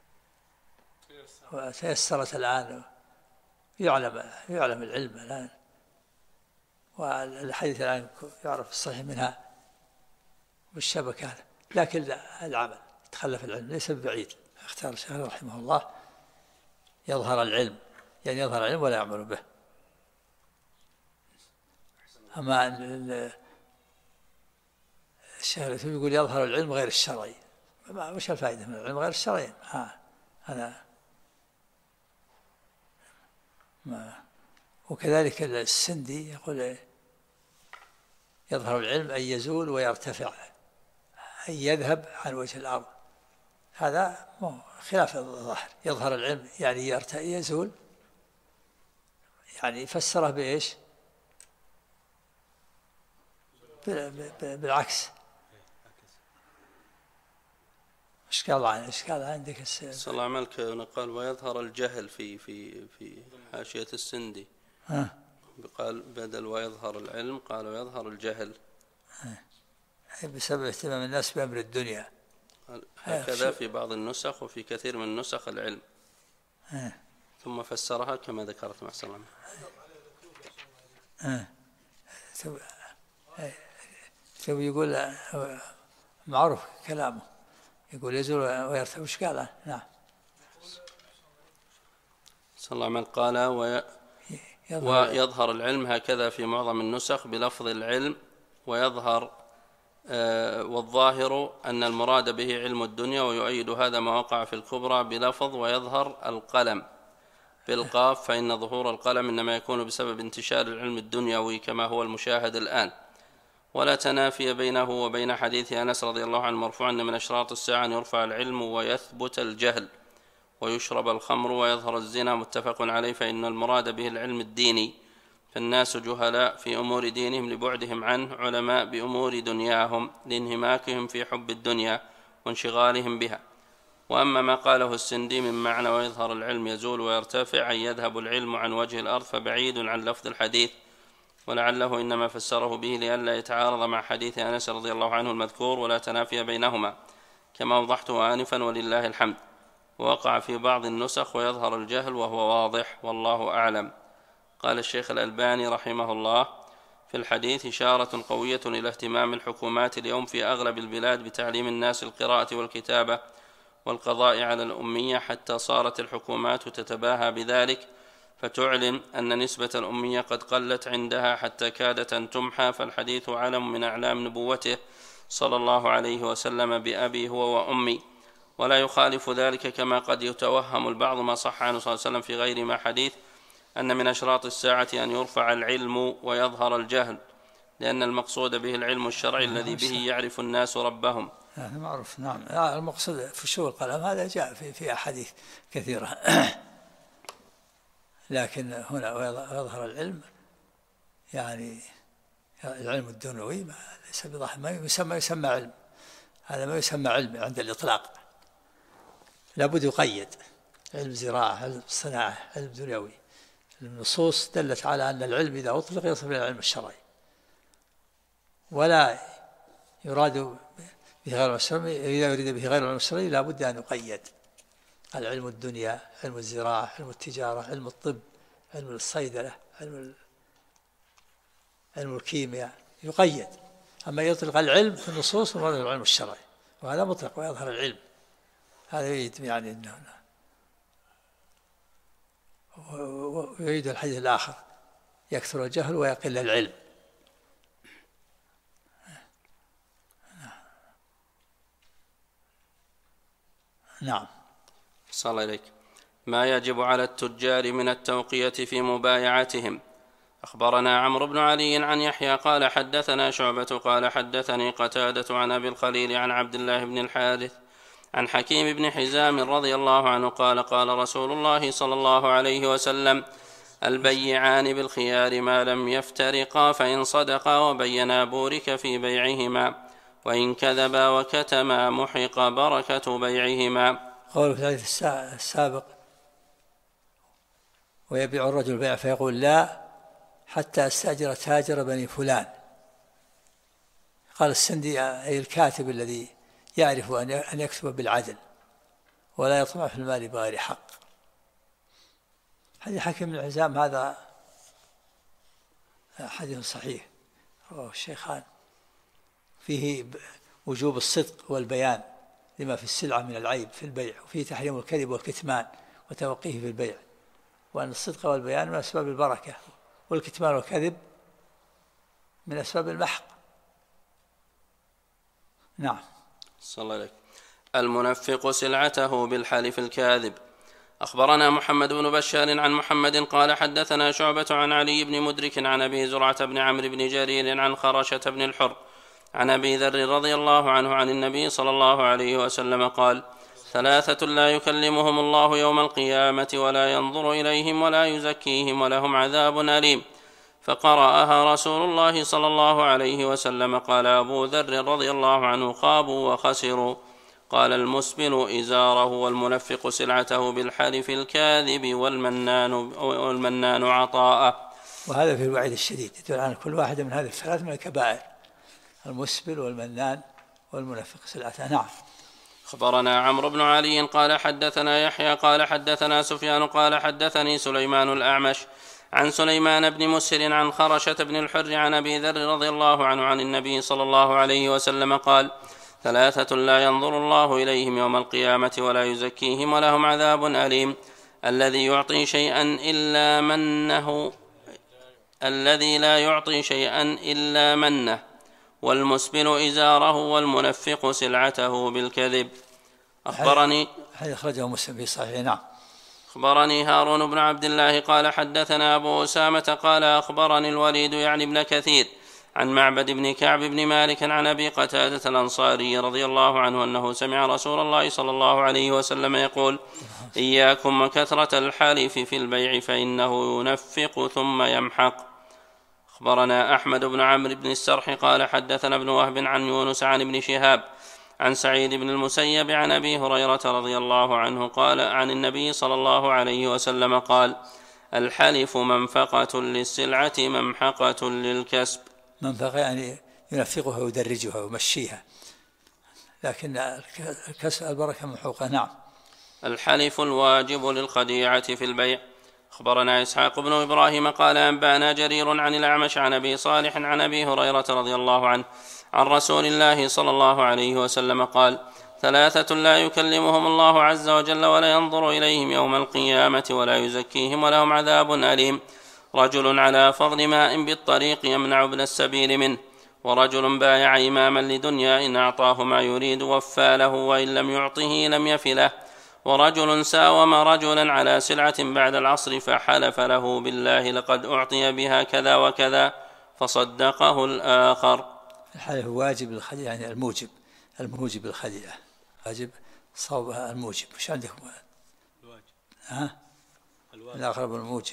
وتيسرت الآن، يعلم العلم الآن، والحديث الآن يعرف الصحيح منها بالشبكة. لكن العمل تخلف العلم ليس بعيد. اختار الشيخ رحمه الله يظهر العلم يعني يظهر العلم ولا يعمل به. أما الشيخ الثوبي يقول يظهر العلم غير الشرعي، وش الفائدة من العلم غير الشرعي؟ هذا وكذلك السندي يقول يظهر العلم أن يزول ويرتفع، أن يذهب عن وجه الأرض. هذا خلاف الظاهر. يظهر العلم يعني يزول، يعني فسره بإيش؟ بالعكس. إشكال عندك صلى الله عليك قال ويظهر الجهل في حاشية السندي. قال بدل ويظهر العلم قال ويظهر الجهل بسبب اهتمام الناس بأمر الدنيا. هكذا في بعض النسخ وفي كثير من النسخ العلم، ثم فسرها كما ذكرت مع السلامة. ثم يقول معروف كلامه، يقول يزول ويرتفع. وش قال؟ نعم. صلى الله عليه قال ويظهر العلم هكذا في معظم النسخ بلفظ العلم ويظهر، والظاهر أن المراد به علم الدنيا، ويؤيد هذا ما وقع في الكبرى بلفظ ويظهر القلم بالقاف، فإن ظهور القلم إنما يكون بسبب انتشار العلم الدنيوي كما هو المشاهد الآن. ولا تنافي بينه وبين حديث أنس رضي الله عنه مرفوعا أن من أشراط الساعة أن يرفع العلم ويثبت الجهل ويشرب الخمر ويظهر الزنا، متفق عليه، فإن المراد به العلم الديني، فالناس جهلاء في أمور دينهم لبعدهم عنه، علماء بأمور دنياهم لانهماكهم في حب الدنيا وانشغالهم بها. وأما ما قاله السندي من معنى ويظهر العلم يزول ويرتفع أن يذهب العلم عن وجه الأرض فبعيد عن لفظ الحديث، ولعله إنما فسره به لئلا يتعارض مع حديث أنس رضي الله عنه المذكور، ولا تنافي بينهما كما أوضحته آنفا ولله الحمد. ووقع في بعض النسخ ويظهر الجهل وهو واضح والله أعلم. قال الشيخ الألباني رحمه الله في الحديث إشارة قوية إلى اهتمام الحكومات اليوم في أغلب البلاد بتعليم الناس القراءة والكتابة والقضاء على الأمية، حتى صارت الحكومات تتباهى بذلك، فتعلن أن نسبة الأمية قد قلت عندها حتى كادت أن تمحى، فالحديث علم من أعلام نبوته صلى الله عليه وسلم بأبي هو وأمي. ولا يخالف ذلك كما قد يتوهم البعض ما صح عنه صلى الله عليه وسلم في غير ما حديث أن من أشراط الساعة أن يرفع العلم ويظهر الجهل، لأن المقصود به العلم الشرعي الذي به يعرف الناس ربهم. هذا معروف. نعم. المقصود فشو القلم هذا جاء في أحاديث كثيرة. لكن هنا ويظهر العلم يعني العلم الدنيوي ليس بضح، ما يسمى علم. هذا ما يسمى علم عند الإطلاق، لابد يقيد. علم زراعة، علم صناعة، علم دنيوي. النصوص دلت على أن العلم إذا أطلق يصل إلى العلم الشرعي، ولا يراد به غير الشرعي. إذا يريد به غير العلم الشرعي لابد أن يقيد. العلم الدنيا، علم الزراعة، علم التجارة، علم الطب، علم الصيدلة، علم الكيمياء، يقيد. أما يطلق العلم في النصوص يراد العلم الشرعي، وهذا مطلق ويظهر العلم. هذا يريد يعني أنه ويريد الحديث الآخر يكثر الجهل ويقل العلم. نعم. صلى الله عليك. ما يجب على التجار من التوقية في مبايعتهم. أخبرنا عمرو بن علي عن يحيى قال حدثنا شعبة قال حدثني قتادة عن أبي الخليل عن عبد الله بن الحارث عن حكيم بن حزام رضي الله عنه قال قال رسول الله صلى الله عليه وسلم: البيعان بالخيار ما لم يفترقا، فإن صدقا وبينا بورك في بيعهما، وإن كذبا وكتما محق بركة بيعهما. قوله في الحديث السابق: ويبيع الرجل البيع فيقول: لا حتى استأجر تاجر بني فلان. قال السندي: أي الكاتب الذي يعرف أن يكتب بالعدل ولا يطمع في المال بغير حق. حديث حكيم بن حزام هذا حديث صحيح رواه الشيخان، فيه وجوب الصدق والبيان لما في السلعة من العيب في البيع، وفيه تحريم الكذب والكتمان وتوقيه في البيع، وأن الصدق والبيان من أسباب البركة، والكتمان والكذب من أسباب المحق. نعم. صلى الله عليه. المنفق سلعته بالحلف الكاذب. أخبرنا محمد بن بشار عن محمد قال حدثنا شعبة عن علي بن مدرك عن أبي زرعة بن عمرو بن جرير عن خرشة بن الحر عن أبي ذر رضي الله عنه عن النبي صلى الله عليه وسلم قال: ثلاثة لا يكلمهم الله يوم القيامة ولا ينظر إليهم ولا يزكيهم ولهم عذاب أليم. فقرأها رسول الله صلى الله عليه وسلم. قال أبو ذر رضي الله عنه: خابوا وخسروا. قال: المسبل إزاره، والمنفق سلعته بالحلف الكاذب، والمنان عطاءه. وهذا في الوعيد الشديد، يدل على كل واحدة من هذه الثلاث من الكبائر: المسبل والمنان والمنفق سلعته. نعم. أخبرنا عمرو بن علي قال حدثنا يحيى قال حدثنا سفيان قال حدثني سليمان الأعمش عن سليمان بن مسهر عن خرشة بن الحر عن أبي ذر رضي الله عنه عن النبي صلى الله عليه وسلم قال: ثلاثة لا ينظر الله إليهم يوم القيامة ولا يزكيهم ولهم عذاب أليم: الذي يعطي شيئا إلا منه، الذي لا يعطي شيئا إلا منه، والمسبل إزاره، والمنفق سلعته بالكذب. أخبرني أخرجه مسلم في صحيح. نعم. أخبرني هارون بن عبد الله قال حدثنا أبو أسامة قال أخبرني الوليد يعني ابن كثير عن معبد بن كعب بن مالك عن أبي قتادة الأنصاري رضي الله عنه أنه سمع رسول الله صلى الله عليه وسلم يقول: إياكم وكثرة الحلف في البيع فإنه ينفق ثم يمحق. أخبرنا أحمد بن عمرو بن السرح قال حدثنا ابن وهب عن يونس عن ابن شهاب عن سعيد بن المسيب عن أبي هريرة رضي الله عنه قال عن النبي صلى الله عليه وسلم قال: الحلف منفقة للسلعة ممحقة للكسب. منفقة يعني ينفقها ويدرجها ويمشيها، لكن الكسب البركة ممحوقة. نعم. الحلف الواجب للخديعة في البيع. أخبرنا إسحاق بن إبراهيم قال أنبأنا جرير عن الأعمش عن أبي صالح عن أبي هريرة رضي الله عنه عن رسول الله صلى الله عليه وسلم قال: ثلاثة لا يكلمهم الله عز وجل ولا ينظر إليهم يوم القيامة ولا يزكيهم ولهم عذاب أليم: رجل على فضل ماء بالطريق يمنع ابن السبيل منه، ورجل بايع إماما لدنيا إن أعطاه ما يريد وفى له وإن لم يعطه لم يفله، ورجل ساوم رجلا على سلعة بعد العصر فحلف له بالله لقد أعطي بها كذا وكذا فصدقه الآخر. الحلف واجب للخديعة، يعني الموجب للخديعة، واجب صوبها الموجب. مش عندكم الواجب؟ الأقرب الموجب.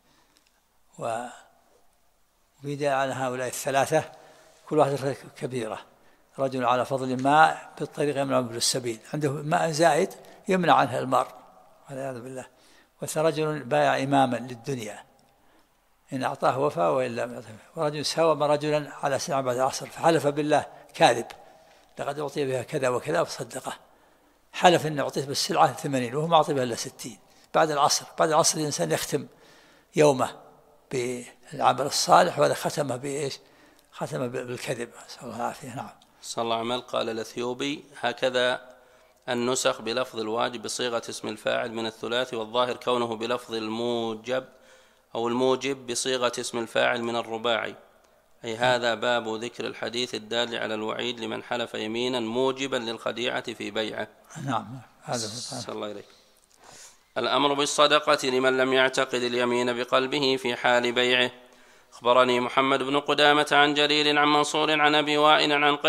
وفي على هؤلاء الثلاثة كل واحد كبيرة: رجل على فضل ماء بالطريق يمنع ابن السبيل، عنده ماء زائد يمنع عنه المار والعياذ بالله. ورجل بايع إماما للدنيا إن أعطاه وفى وإن لم يعطه، ورجل ساوم رجلا على سلعة بعد العصر فحلف بالله كاذب لقد أعطي بها كذا وكذا فصدقه. حلف إن أعطيت بالسلعة 80 وهو ما أعطي بها إلا 60 بعد العصر. بعد العصر الإنسان يختم يومه بالعمل الصالح، وهذا ختمه بإيش؟ ختمه بالكذب، نسأل الله العافية. نعم. صلى الله عليه وسلم. قال الأثيوبي: هكذا النسخ بلفظ الواجب بصيغة اسم الفاعل من الثلاثي، والظاهر كونه بلفظ الموجب أو الموجب بصيغة اسم الفاعل من الرباعي، أي هذا باب ذكر الحديث الدال على الوعيد لمن حلف يمينا موجبا للخديعة في بيعه. نعم. صلى الله عليه. الأمر بالصدقة لمن لم يعتقد اليمين بقلبه في حال بيعه. أخبرني محمد بن قدامة عن جرير عن منصور عن أبي وائل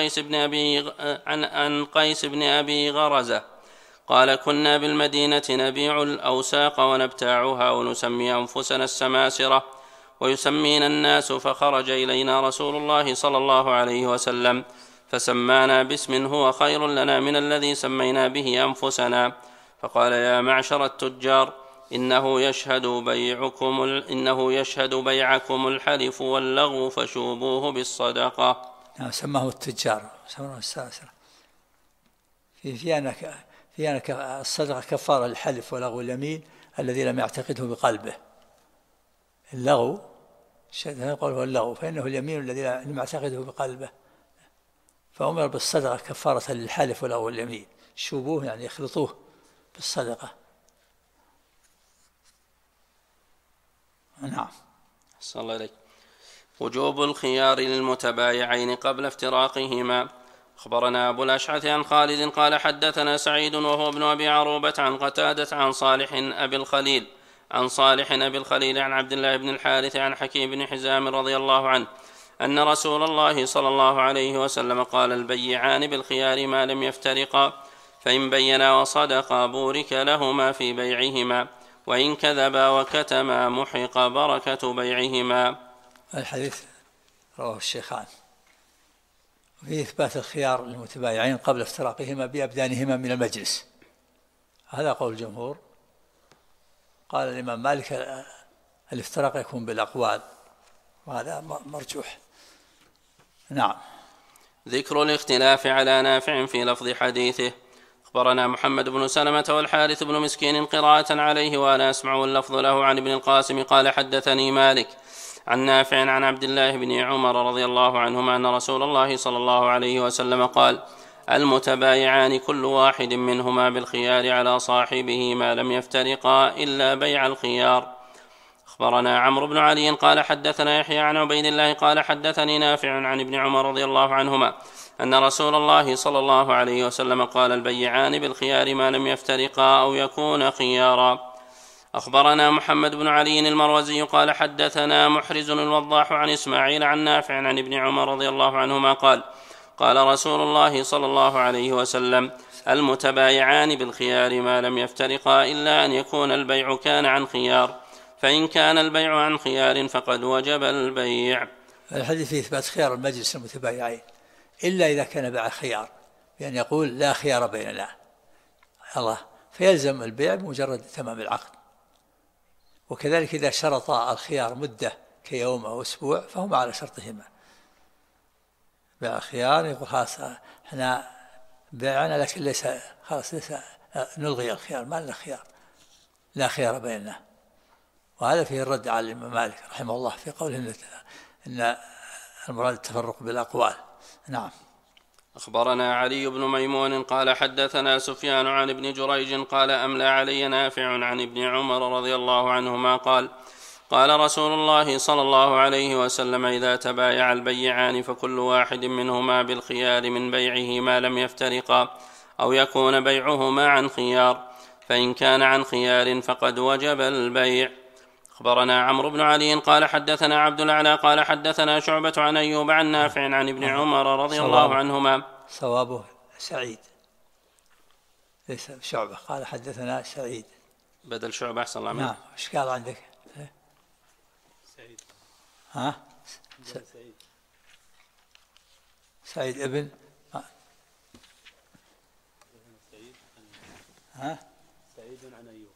عن قيس بن أبي غرزة قال كنا بالمدينة نبيع الأوساق ونبتاعها ونسمي أنفسنا السماسرة ويسمينا الناس، فخرج إلينا رسول الله صلى الله عليه وسلم فسمانا باسم هو خير لنا من الذي سمينا به أنفسنا، فقال يا معشر التجار إنه يشهد بيعكم الحلف واللغو فشوبوه بالصدقة. سماه التجار، سماه الساسرة. في أنك الصدقة كفارة للحلف ولغو اليمين الذي لم يعتقده بقلبه. اللغو يقول هو اللغو، فإنه اليمين الذي لم يعتقده بقلبه، فأمر بالصدقة كفارة للحلف ولغو اليمين. شوبوه يعني يخلطوه بالصدقة. نعم. صلى الله عليه. وجوب الخيار للمتبايعين قبل افتراقهما. أخبرنا أبو الأشعث عن خالد قال حدثنا سعيد وهو ابن أبي عروبة عن قتادة عن صالح أبي الخليل عن عبد الله بن الحارث عن حكيم بن حزام رضي الله عنه أن رسول الله صلى الله عليه وسلم قال البيعان بالخيار ما لم يفترقا، فإن بينا وصدقا بورك لهما في بيعهما، وإن كذبا وكتما محق بركة بيعهما. الحديث رواه الشيخان. وفي إثبات الخيار للمتبايعين قبل افتراقهما بأبدانهما من المجلس، هذا قول الجمهور. قال الإمام مالك الافتراق يكون بالأقوال، وهذا مرجوح. نعم. ذكر الاختلاف على نافع في لفظ حديثه. أخبرنا محمد بن سلمة والحارث بن مسكين قراءة عليه وأنا أسمع اللفظ له عن ابن القاسم قال حدثني مالك عن نافع عن عبد الله بن عمر رضي الله عنهما أن رسول الله صلى الله عليه وسلم قال المتبايعان كل واحد منهما بالخيار على صاحبه ما لم يفترقا إلا بيع الخيار. أخبرنا عمرو بن علي قال حدثنا يحيى عن عبيد الله قال حدثني نافع عن ابن عمر رضي الله عنهما أن رسول الله صلى الله عليه وسلم قال البيعان بالخيار ما لم يفترقا أو يكون خيارا. أخبرنا محمد بن علي المروزي قال حدثنا محرز الوضاح عن إسماعيل عن نافع عن ابن عمر رضي الله عنهما قال رسول الله صلى الله عليه وسلم المتبايعان بالخيار ما لم يفترقا إلا أن يكون البيع كان عن خيار، فإن كان البيع عن خيار فقد وجب البيع. الحديث فيه إثبات خيار المجلس المتبايعين إلا إذا كان بيع خيار، يعني يقول لا خيار بيننا الله، فيلزم البيع بمجرد تمام العقد. وكذلك إذا شرط الخيار مدة كيوم أو أسبوع فهما على شرطهما. بيع خيار يقول خلاص احنا بيعنا لكن ليس نلغي الخيار، ما لنا خيار، لا خيار بيننا. وهذا فيه الرد على الإمام مالك رحمه الله في قوله إن المراد التفرق بالأقوال. نعم. أخبرنا علي بن ميمون قال حدثنا سفيان عن ابن جريج قال أملى علي نافع عن ابن عمر رضي الله عنهما قال رسول الله صلى الله عليه وسلم إذا تبايع البيعان فكل واحد منهما بالخيار من بيعه ما لم يفترقا أو يكون بيعهما عن خيار، فإن كان عن خيار فقد وجب البيع. أخبرنا عمرو بن علي قال حدثنا عبد الأعلى قال حدثنا شعبة عن أيوب عن نافع عن ابن عمر رضي الله عنهما. صوابه سعيد ليس شعبة، قال حدثنا سعيد بدل شعبة أحسن الله. نعم. إيش قال عندك؟ سعيد. ها؟ سعيد ابن ها؟ سعيد عن أيوب.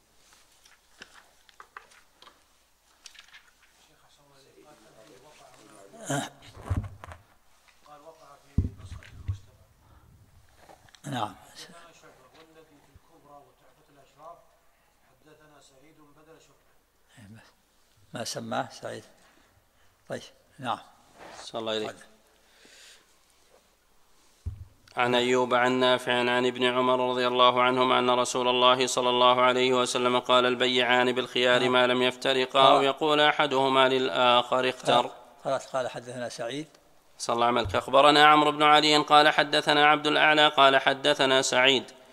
قال وقع في نسخة المجتمع. نعم. والذي في الكبرى وتحفة الأشراف حدثنا سعيد بدل شعبة. ما سماه سعيد. طيب. نعم. صلى الله عليه. عن أيوب عن نافع عن ابن عمر رضي الله عنهما أن رسول الله صلى الله عليه وسلم قال البيعان بالخيار ما لم يفترقا أو يقول أحدهما للآخر اختر. قال حدثنا سعيد. صلى الله عليه. أخبرنا عمرو بن علي قال حدثنا عبد الأعلى قال حدثنا سعيد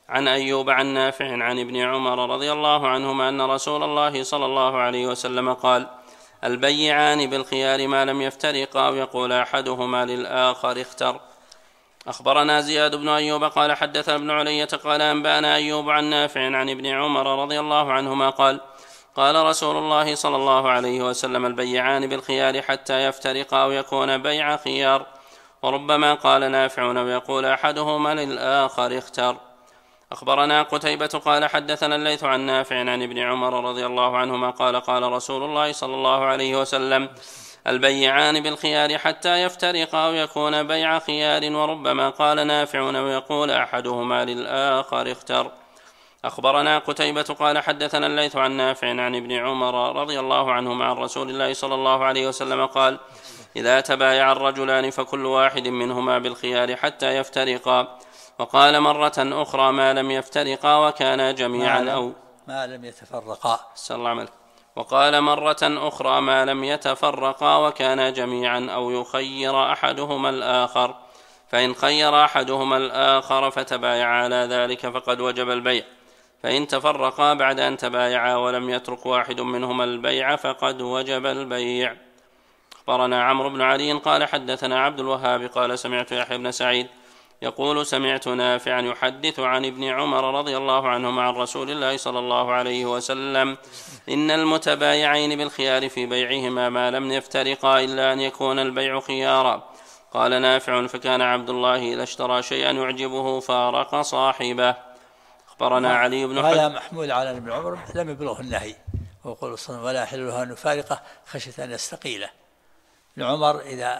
عن أيوب عن نافع عن ابن عمر رضي الله عنهما أن رسول الله صلى الله عليه وسلم قال: البيعان بالخيار ما لم يفترقا أو يقول أحدهما للآخر اختر. أخبرنا زياد بن أيوب قال حدثنا ابن علية قال أنبأنا أيوب عن نافع عن ابن عمر رضي الله عنهما قال: قال رسول الله صلى الله عليه وسلم: البيعان بالخيار حتى يفترقا أو يكون بيع خيار. وربما قال نافع ويقول أحدهما للآخر اختر. أخبرنا قتيبة قال حدثنا الليث عن نافع عن ابن عمر رضي الله عنهما قال: قال رسول الله صلى الله عليه وسلم: البيعان بالخيار حتى يفترقا أو يكون بيع خيار. وربما قال نافع ويقول أحدهما للآخر اختر. أخبرنا قتيبة قال حدثنا الليث عن نافع عن ابن عمر رضي الله عنهما عن رسول الله صلى الله عليه وسلم قال: إذا تبايع الرجلان فكل واحد منهما بالخيار حتى يفترقا. وقال مرة أخرى: ما لم يفترقا وكانا جميعا أو ما لم يتفرقا. وقال مرة أخرى: ما لم يتفرقا وكانا جميعا أو يخير أحدهما الآخر. فإن خير أحدهما الآخر فتبايع على ذلك فقد وجب البيع. فإن تفرقا بعد أن تبايعا ولم يترك واحد منهما البيع فقد وجب البيع. أخبرنا عمرو بن علي قال حدثنا عبد الوهاب قال سمعت يحيى بن سعيد يقول: سمعت نافعا يحدث عن ابن عمر رضي الله عنهما عن رسول الله صلى الله عليه وسلم: إن المتبايعين بالخيار في بيعهما ما لم يفترقا إلا أن يكون البيع خيارا. قال نافع: فكان عبد الله إذا اشترى شيئا يعجبه فارق صاحبه. أخبرنا علي بن هذا محمول على ابن عمر لم يبلغه النهي، ويقول الصنم: ولا يحل له أن يفارقه خشية أن يستقيله. ابن عمر إذا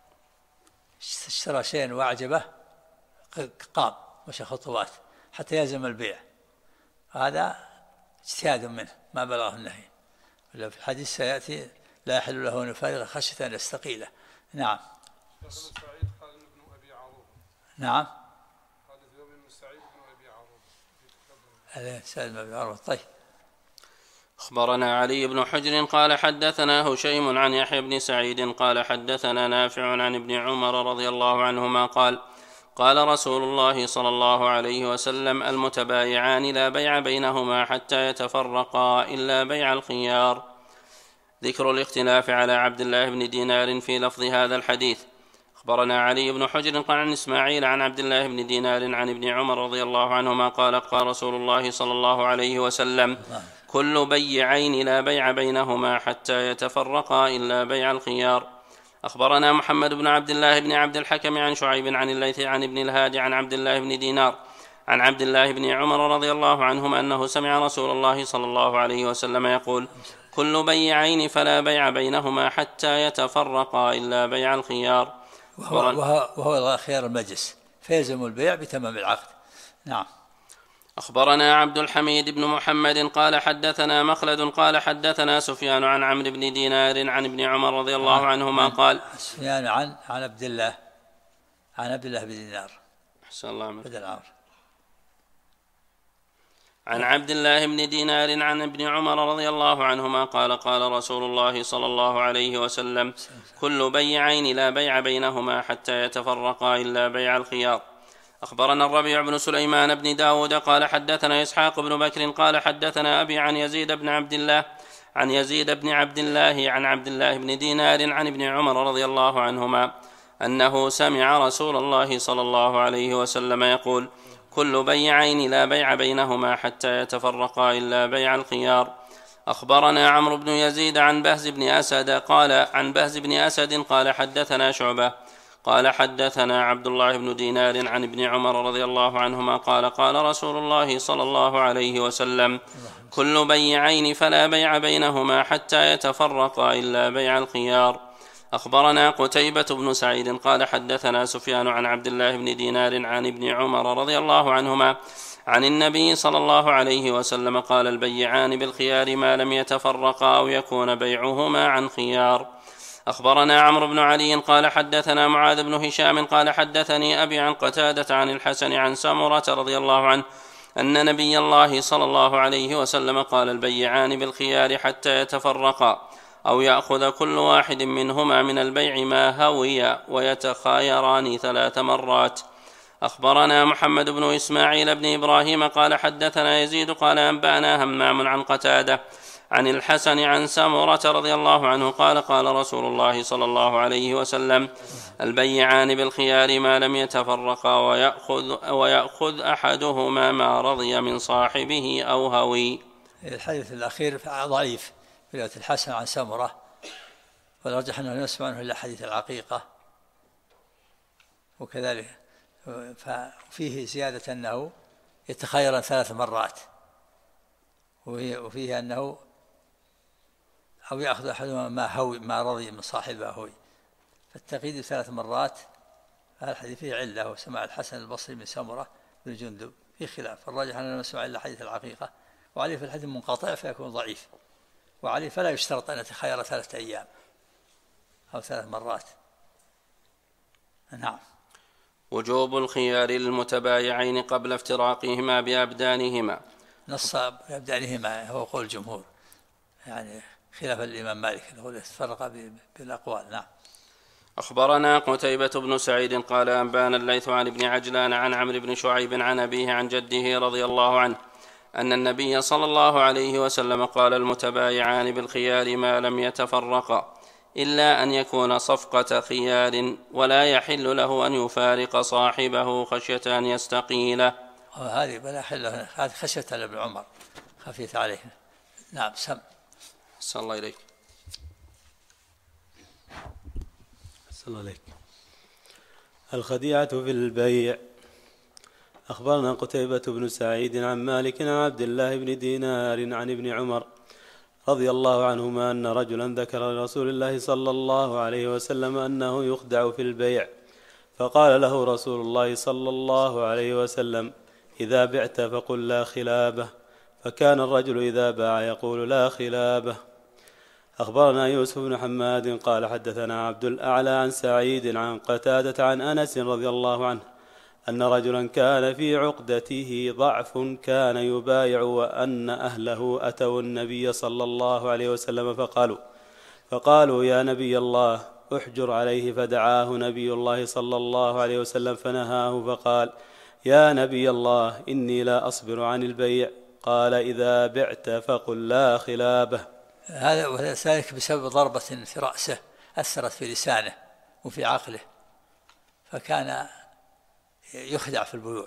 اشترى شيئا وأعجبه قام مشى خطوات حتى يلزم البيع. هذا اجتهاد منه ما بلغه النهي. ولا في الحديث سيأتي: لا يحل له أن يفارقه خشية أن يستقيله. نعم. نعم. طيب. أخبرنا علي بن حجر قال حدثنا هشيم عن يحيى بن سعيد قال حدثنا نافع عن ابن عمر رضي الله عنهما قال: قال رسول الله صلى الله عليه وسلم: المتبايعان لا بيع بينهما حتى يتفرقا إلا بيع الخيار. ذكر الاختلاف على عبد الله بن دينار في لفظ هذا الحديث. أخبرنا علي بن حجر قال عن إسماعيل عن عبد الله بن دينار عن ابن عمر رضي الله عنهما قال: قال رسول الله صلى الله عليه وسلم: كل بيعين لا بيع بينهما حتى يتفرقا إلا بيع الخيار. أخبرنا محمد بن عبد الله بن عبد الحكم عن شعيب عن الليث عن ابن الهادي عن عبد الله بن دينار عن عبد الله بن عمر رضي الله عنهما أنه سمع رسول الله صلى الله عليه وسلم يقول: كل بيعين فلا بيع بينهما حتى يتفرقا إلا بيع الخيار. وهو خيار المجلس فيلزم البيع بتمام العقد. نعم. أخبرنا عبد الحميد بن محمد قال حدثنا مخلد قال حدثنا سفيان عن عمرو بن دينار عن ابن عمر رضي الله عنهما قال: سفيان عن عبد الله بن دينار أحسن الله عمر بدل عمرو عن عبد الله بن دينار عن ابن عمر رضي الله عنهما قال: قال رسول الله صلى الله عليه وسلم: كل بيعين لا بيع بينهما حتى يتفرقا إلا بيع الخيار. أخبرنا الربيع بن سليمان بن داود قال حدثنا إسحاق بن بكر قال حدثنا أبي عن يزيد بن عبد الله عن عبد الله بن دينار عن ابن عمر رضي الله عنهما أنه سمع رسول الله صلى الله عليه وسلم يقول: كل بيعين لا بيع بينهما حتى يتفرقا إلا بيع الخيار. أخبرنا عمرو بن يزيد عن بهز بن أسد قال حدثنا شعبة قال حدثنا عبد الله بن دينار عن ابن عمر رضي الله عنهما قال: قال رسول الله صلى الله عليه وسلم: كل بيعين فلا بيع بينهما حتى يتفرقا إلا بيع الخيار. أخبرنا قتيبة بن سعيد قال حدثنا سفيان عن عبد الله بن دينار عن ابن عمر رضي الله عنهما عن النبي صلى الله عليه وسلم قال: البيعان بالخيار ما لم يتفرقا أو يكون بيعهما عن خيار. أخبرنا عمرو بن علي قال حدثنا معاذ بن هشام قال حدثني أبي عن قتادة عن الحسن عن سمرة رضي الله عنه أن نبي الله صلى الله عليه وسلم قال: البيعان بالخيار حتى يتفرقا أو يأخذ كل واحد منهما من البيع ما هوي ويتخايران 3 مرات. أخبرنا محمد بن إسماعيل بن إبراهيم قال حدثنا يزيد قال أنبأنا همام عن قتادة عن الحسن عن سمرة رضي الله عنه قال قال رسول الله صلى الله عليه وسلم البيعان بالخيار ما لم يتفرقا ويأخذ أحدهما ما رضي من صاحبه أو هوي. الحديث الأخير ضعيف في رواية الحسن عن سمرة، والأرجح أنه لا يسمع عنه إلا حديث العقيقة، وكذلك ففيه زيادة أنه يتخير 3 مرات، وفيه أنه أو يأخذ أحدهما ما رضي من صاحبه هوي، فالتقييد 3 مرات. هذا الحديث فيه علة، وسمع الحسن البصري من سمرة بن جندب في خلاف، الراجح أنه لا يسمع إلا حديث العقيقة، وعليه في الحديث منقطع فيكون ضعيف، وعليه فلا يشترط أن يتخير 3 أيام أو 3 مرات. نعم. وجوب الخيار للمتبايعين قبل افتراقهما بأبدانهما. نص بأبدانهما هو قول الجمهور، يعني خلاف الإمام مالك يقول يتفرق بالأقوال. نعم. أخبرنا قتيبة بن سعيد قال أنبانا الليث عن ابن عجلان عن عمرو بن شعيب عن أبيه عن جده رضي الله عنه أن النبي صلى الله عليه وسلم قال المتبايعان بالخيار ما لم يتفرقا إلا أن يكون صفقة خيار ولا يحل له أن يفارق صاحبه خشية أن يستقيله. هذه بلا حل، هذه خشية لابن عمر خفيت عليه. نعم. صلى الله إليك. صلى الله عليك. الخديعة في البيع. أخبرنا قتيبة بن سعيد عن مالك عن عبد الله بن دينار عن ابن عمر رضي الله عنهما أن رجلا ذكر لرسول الله صلى الله عليه وسلم أنه يخدع في البيع، فقال له رسول الله صلى الله عليه وسلم إذا بعت فقل لا خلابه، فكان الرجل إذا باع يقول لا خلابه. أخبرنا يوسف بن حماد قال حدثنا عبد الأعلى عن سعيد عن قتادة عن أنس رضي الله عنه أن رجلا كان في عقدته ضعف كان يبايع، وأن أهله أتوا النبي صلى الله عليه وسلم فقالوا يا نبي الله احجر عليه، فدعاه نبي الله صلى الله عليه وسلم فنهاه، فقال يا نبي الله إني لا أصبر عن البيع، قال إذا بعت فقل لا خلابه. هذا وذلك بسبب ضربة في رأسه أثرت في لسانه وفي عقله، فكان يخدع في البيوع،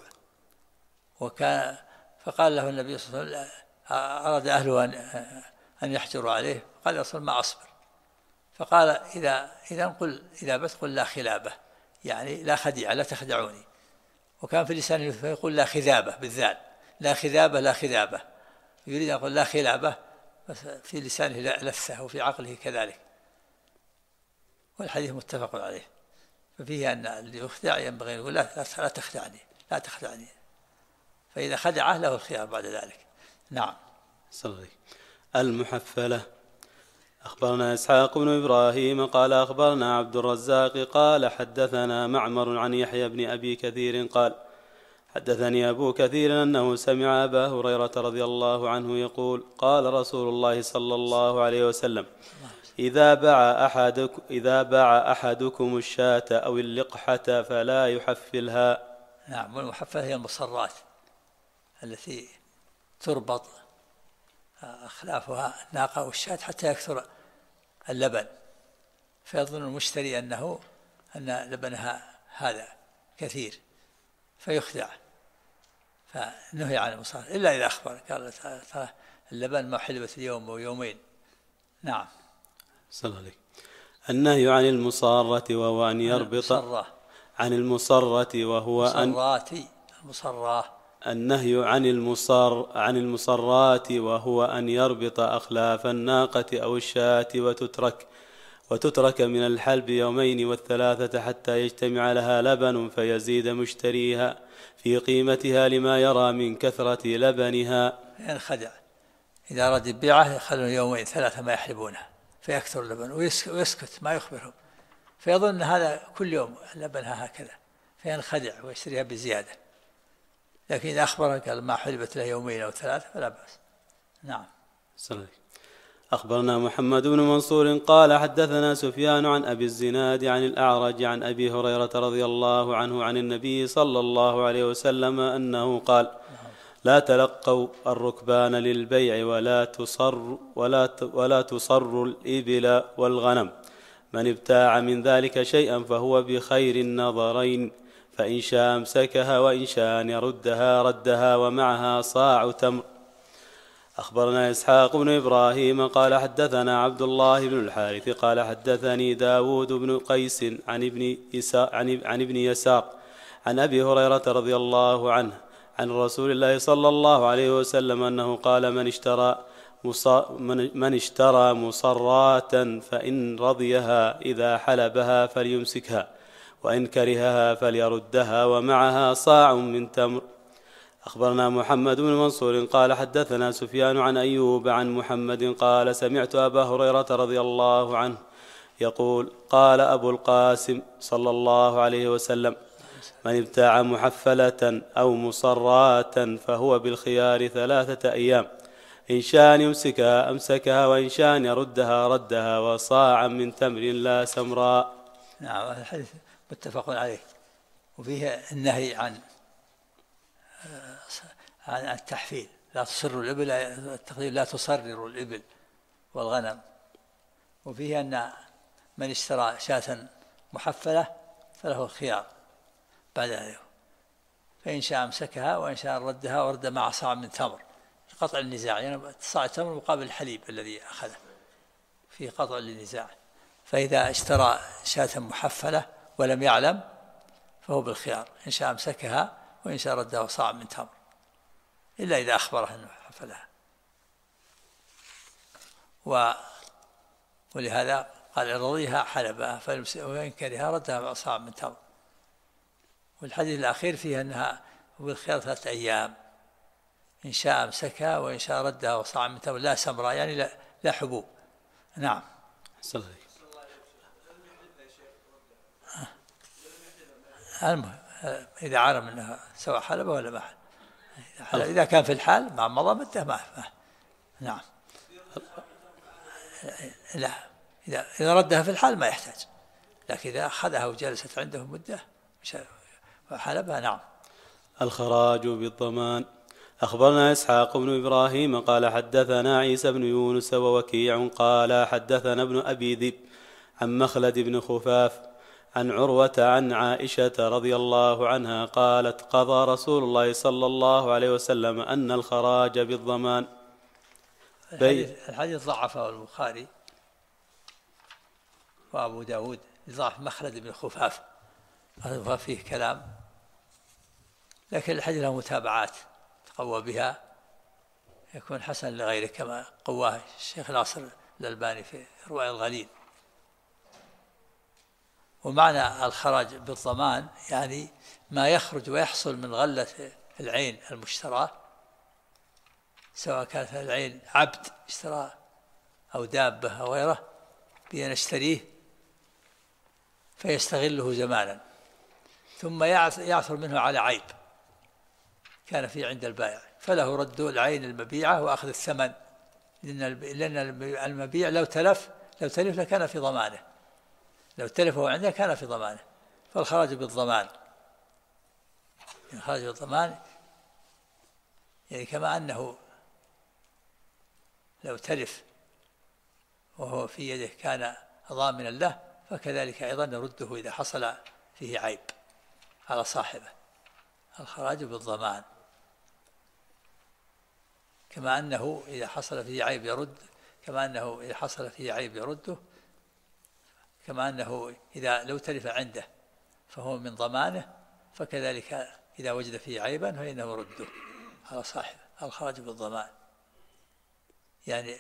فقال له النبي صلى الله عليه وسلم أراد أهله أن يحجروا عليه، قال يا رسول الله ما أصبر، فقال إذا بت قل لا خلابة، يعني لا خديعة، لا تخدعوني. وكان في لسانه فيقول لا خذابة بالذال، لا خذابة لا خذابة، يريد أن يقول لا خلابة، بس في لسانه لثة وفي عقله كذلك. والحديث متفق عليه، ففيه أن اللي يخدع ينبغي يقول لا تخدعني، فإذا خدعه له الخيار بعد ذلك. نعم. صلى الله عليه. المحفلة. أخبرنا إسحاق بن إبراهيم قال أخبرنا عبد الرزاق قال حدثنا معمر عن يحيى بن أبي كثير قال حدثني أبو كثير أنه سمع أبا هريرة رضي الله عنه يقول قال رسول الله صلى الله عليه وسلم إذا باع أحدكم الشاة أو اللقحة فلا يحفلها. نعم. والمحفلة هي المصرات التي تربط أخلافها الناقة والشاة حتى يكثر اللبن، فيظن المشتري أن لبنها هذا كثير فيخدع، فنهي عن المصرات إلا إذا أخبر قال اللبن ما حلبت اليوم ويومين. نعم. صلى الله عليه. النهي عن المصارة وهو أن يربط عن المصرة وهو النهي عن المصرات وهو أن يربط أخلاف الناقة أو الشاة وتترك من الحلب 2 و3 حتى يجتمع لها لبن فيزيد مشتريها في قيمتها لما يرى من كثرة لبنها. ينخدع إذا أراد يبيعه يخلون 2 و3 ما يحلبونها فيكثر اللبن ويسكت ما يخبرهم، فيظن هذا كل يوم لبنها هكذا فينخدع ويشتريها بزيادة، لكن إذا أخبره قال ما حلبت له 2 أو 3 فلا بأس. نعم. صحيح. أخبرنا محمد بن منصور قال حدثنا سفيان عن أبي الزناد عن الأعرج عن أبي هريرة رضي الله عنه عن النبي صلى الله عليه وسلم أنه قال: لا تلقوا الركبان للبيع ولا تصر الإبل والغنم. من ابتاع من ذلك شيئا فهو بخير النظرين، فإن شاء أمسكها وإن شاء ردها ومعها صاع تمر. أخبرنا إسحاق بن إبراهيم قال حدثنا عبد الله بن الحارث قال حدثني داود بن قيس عن ابن يسار عن أبي هريرة رضي الله عنه عن رسول الله صلى الله عليه وسلم أنه قال: من اشترى مصراة فإن رضيها إذا حلبها فليمسكها، وإن كرهها فليردها ومعها صاع من تمر. أخبرنا محمد بن منصور قال حدثنا سفيان عن أيوب عن محمد قال: سمعت أبا هريرة رضي الله عنه يقول: قال أبو القاسم صلى الله عليه وسلم: من ابتاع محفلة أو مصراة فهو بالخيار 3 أيام، إن شاء يمسكها أمسكها، وإن شاء ردها وصاعا من تمر لا سمراء. نعم، هذا الحديث متفق عليه، وفيه النهي عن التحفيل. لا تصر الإبل، التقدير لا تصرر الإبل والغنم. وفيه أن من اشترى شاة محفلة فله الخيار بعد ذلك، فإن شاء أمسكها وإن شاء ردها ورد مع صاع من تمر، قطع النزاع، يعني صاع التمر مقابل الحليب الذي أخذه، فيه قطع للنزاع. فإذا اشترى شاة محفلة ولم يعلم فهو بالخيار، إن شاء أمسكها وإن شاء ردها صاع من تمر، إلا إذا أخبره أنه حفلها. ولهذا قال: رضيها حلبها وإن كرهها ردها صاع من تمر. والحديث الأخير فيه أنها بالخيار 3 أيام، إن شاء أمسكها وإن شاء ردها وصاع من تمر لا سمراء، يعني لا حبوب. نعم. المهم إذا عرم أنها سواء حلبة ولا ما حلب، إذا كان في الحال مع مضى مدة ما. نعم. لا، إذا ردها في الحال ما يحتاج، لكن إذا أخذها وجلست عنده مدة وحلبها. نعم. الخراج بالضمان. أخبرنا إسحاق بن إبراهيم قال حدثنا عيسى بن يونس ووكيع قال حدثنا ابن أبي ذئب عن مخلد بن خفاف عن عروة عن عائشة رضي الله عنها قالت: قضى رسول الله صلى الله عليه وسلم أن الخراج بالضمان. الحديث ضعفه البخاري وأبو داود لضعف مخلد بن خفاف، فيه كلام، لكن الحديث له متابعات تقوى بها، يكون حسن لغيره، كما قواه الشيخ ناصر الألباني في إرواء الغليل. ومعنى الخراج بالضمان يعني ما يخرج ويحصل من غلة العين المشتراه، سواء كانت العين عبد اشتراه أو دابة أو غيره، بأن يشتريه فيستغله زمانا، ثم يعثر منه على عيب كان فيه عند البائع، فله رد العين المبيعة وأخذ الثمن، لأن المبيع لو تلف لكان في ضمانه، لو تلفه عنده كان في ضمانه. فالخراج بالضمان، الخراج بالضمان يعني كما أنه لو تلف وهو في يده كان ضامنا له، فكذلك أيضا نرده إذا حصل فيه عيب على صاحبه. الخراج بالضمان، كما أنه إذا حصل فيه عيب يرد، كما أنه إذا حصل فيه عيب يرده، كما أنه إذا لو تلف عنده فهو من ضمانه، فكذلك إذا وجد فيه عيبا فإنه رده على صاحبه. الخراج بالضمان يعني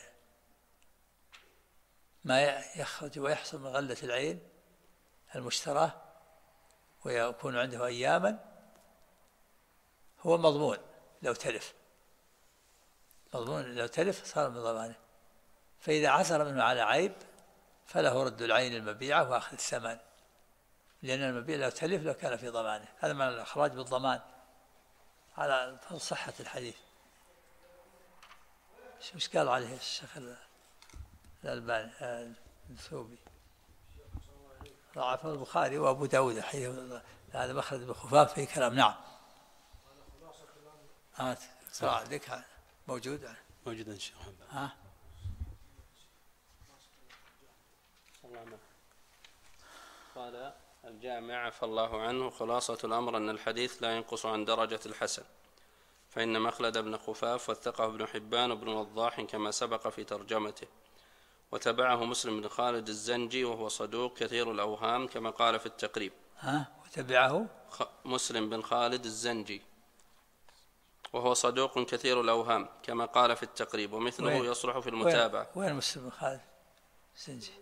ما يخرج ويحصل من غلة العين المشتراه ويكون عنده أياما هو مضمون، لو تلف صار من ضمانه. فإذا عثر منه على عيب فله رد العين المبيعة وأخذ الثمن، لأن المبيع لو تلف لو كان في ضمانه. هذا معنى الإخراج بالضمان على صحة الحديث. وش قال عليه الشيخ الألباني الثوبي ضعف البخاري وأبو داود حيث هذا مخرج بخفاف فيه كلام. نعم. صراحة ذيك موجود إن شاء الله. قال الجامع عفى الله عنه: خلاصة الأمر أن الحديث لا ينقص عن درجة الحسن، فإن مخلد بن خفاف وثقه ابن حبان وابن وضاح كما سبق في ترجمته، وتبعه مسلم بن خالد الزنجي وهو صدوق كثير الأوهام كما قال في التقريب. وتبعه مسلم بن خالد الزنجي وهو صدوق كثير الأوهام كما قال في التقريب، ومثله يصلح في المتابعة. وين مسلم بن خالد الزنجي؟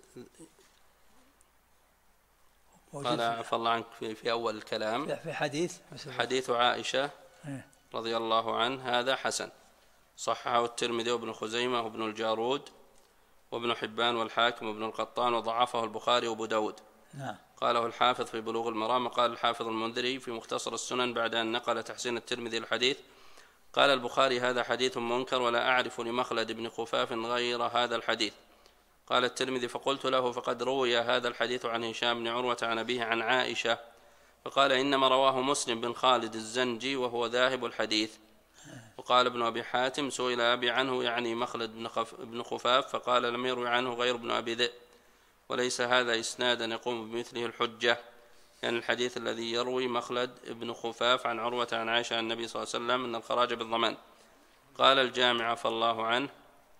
قال عفى الله عنك في أول الكلام في حديث عائشة رضي الله عنه هذا حسن، صححه الترمذي وابن خزيمة وابن الجارود وابن حبان والحاكم وابن القطان، وضعفه البخاري وابو داود. قاله الحافظ في بلوغ المرام. وقال الحافظ المنذري في مختصر السنن بعد أن نقل تحسين الترمذي الحديث: قال البخاري: هذا حديث منكر ولا أعرف لمخلد بن خفاف غير هذا الحديث. قال الترمذي: فقلت له: فقد روي هذا الحديث عن هشام بن عروة عن أبيه عن عائشة. فقال: إنما رواه مسلم بن خالد الزنجي وهو ذاهب الحديث. وقال ابن أبي حاتم: سئل أبي عنه يعني مخلد بن خفاف، فقال: لم يروي عنه غير ابن أبي ذئب، وليس هذا إسنادا يقوم بمثله الحجة، يعني الحديث الذي يروي مخلد بن خفاف عن عروة عن عائشة عن النبي صلى الله عليه وسلم أن الخراج بالضمان. قال الجامع عفى الله عنه: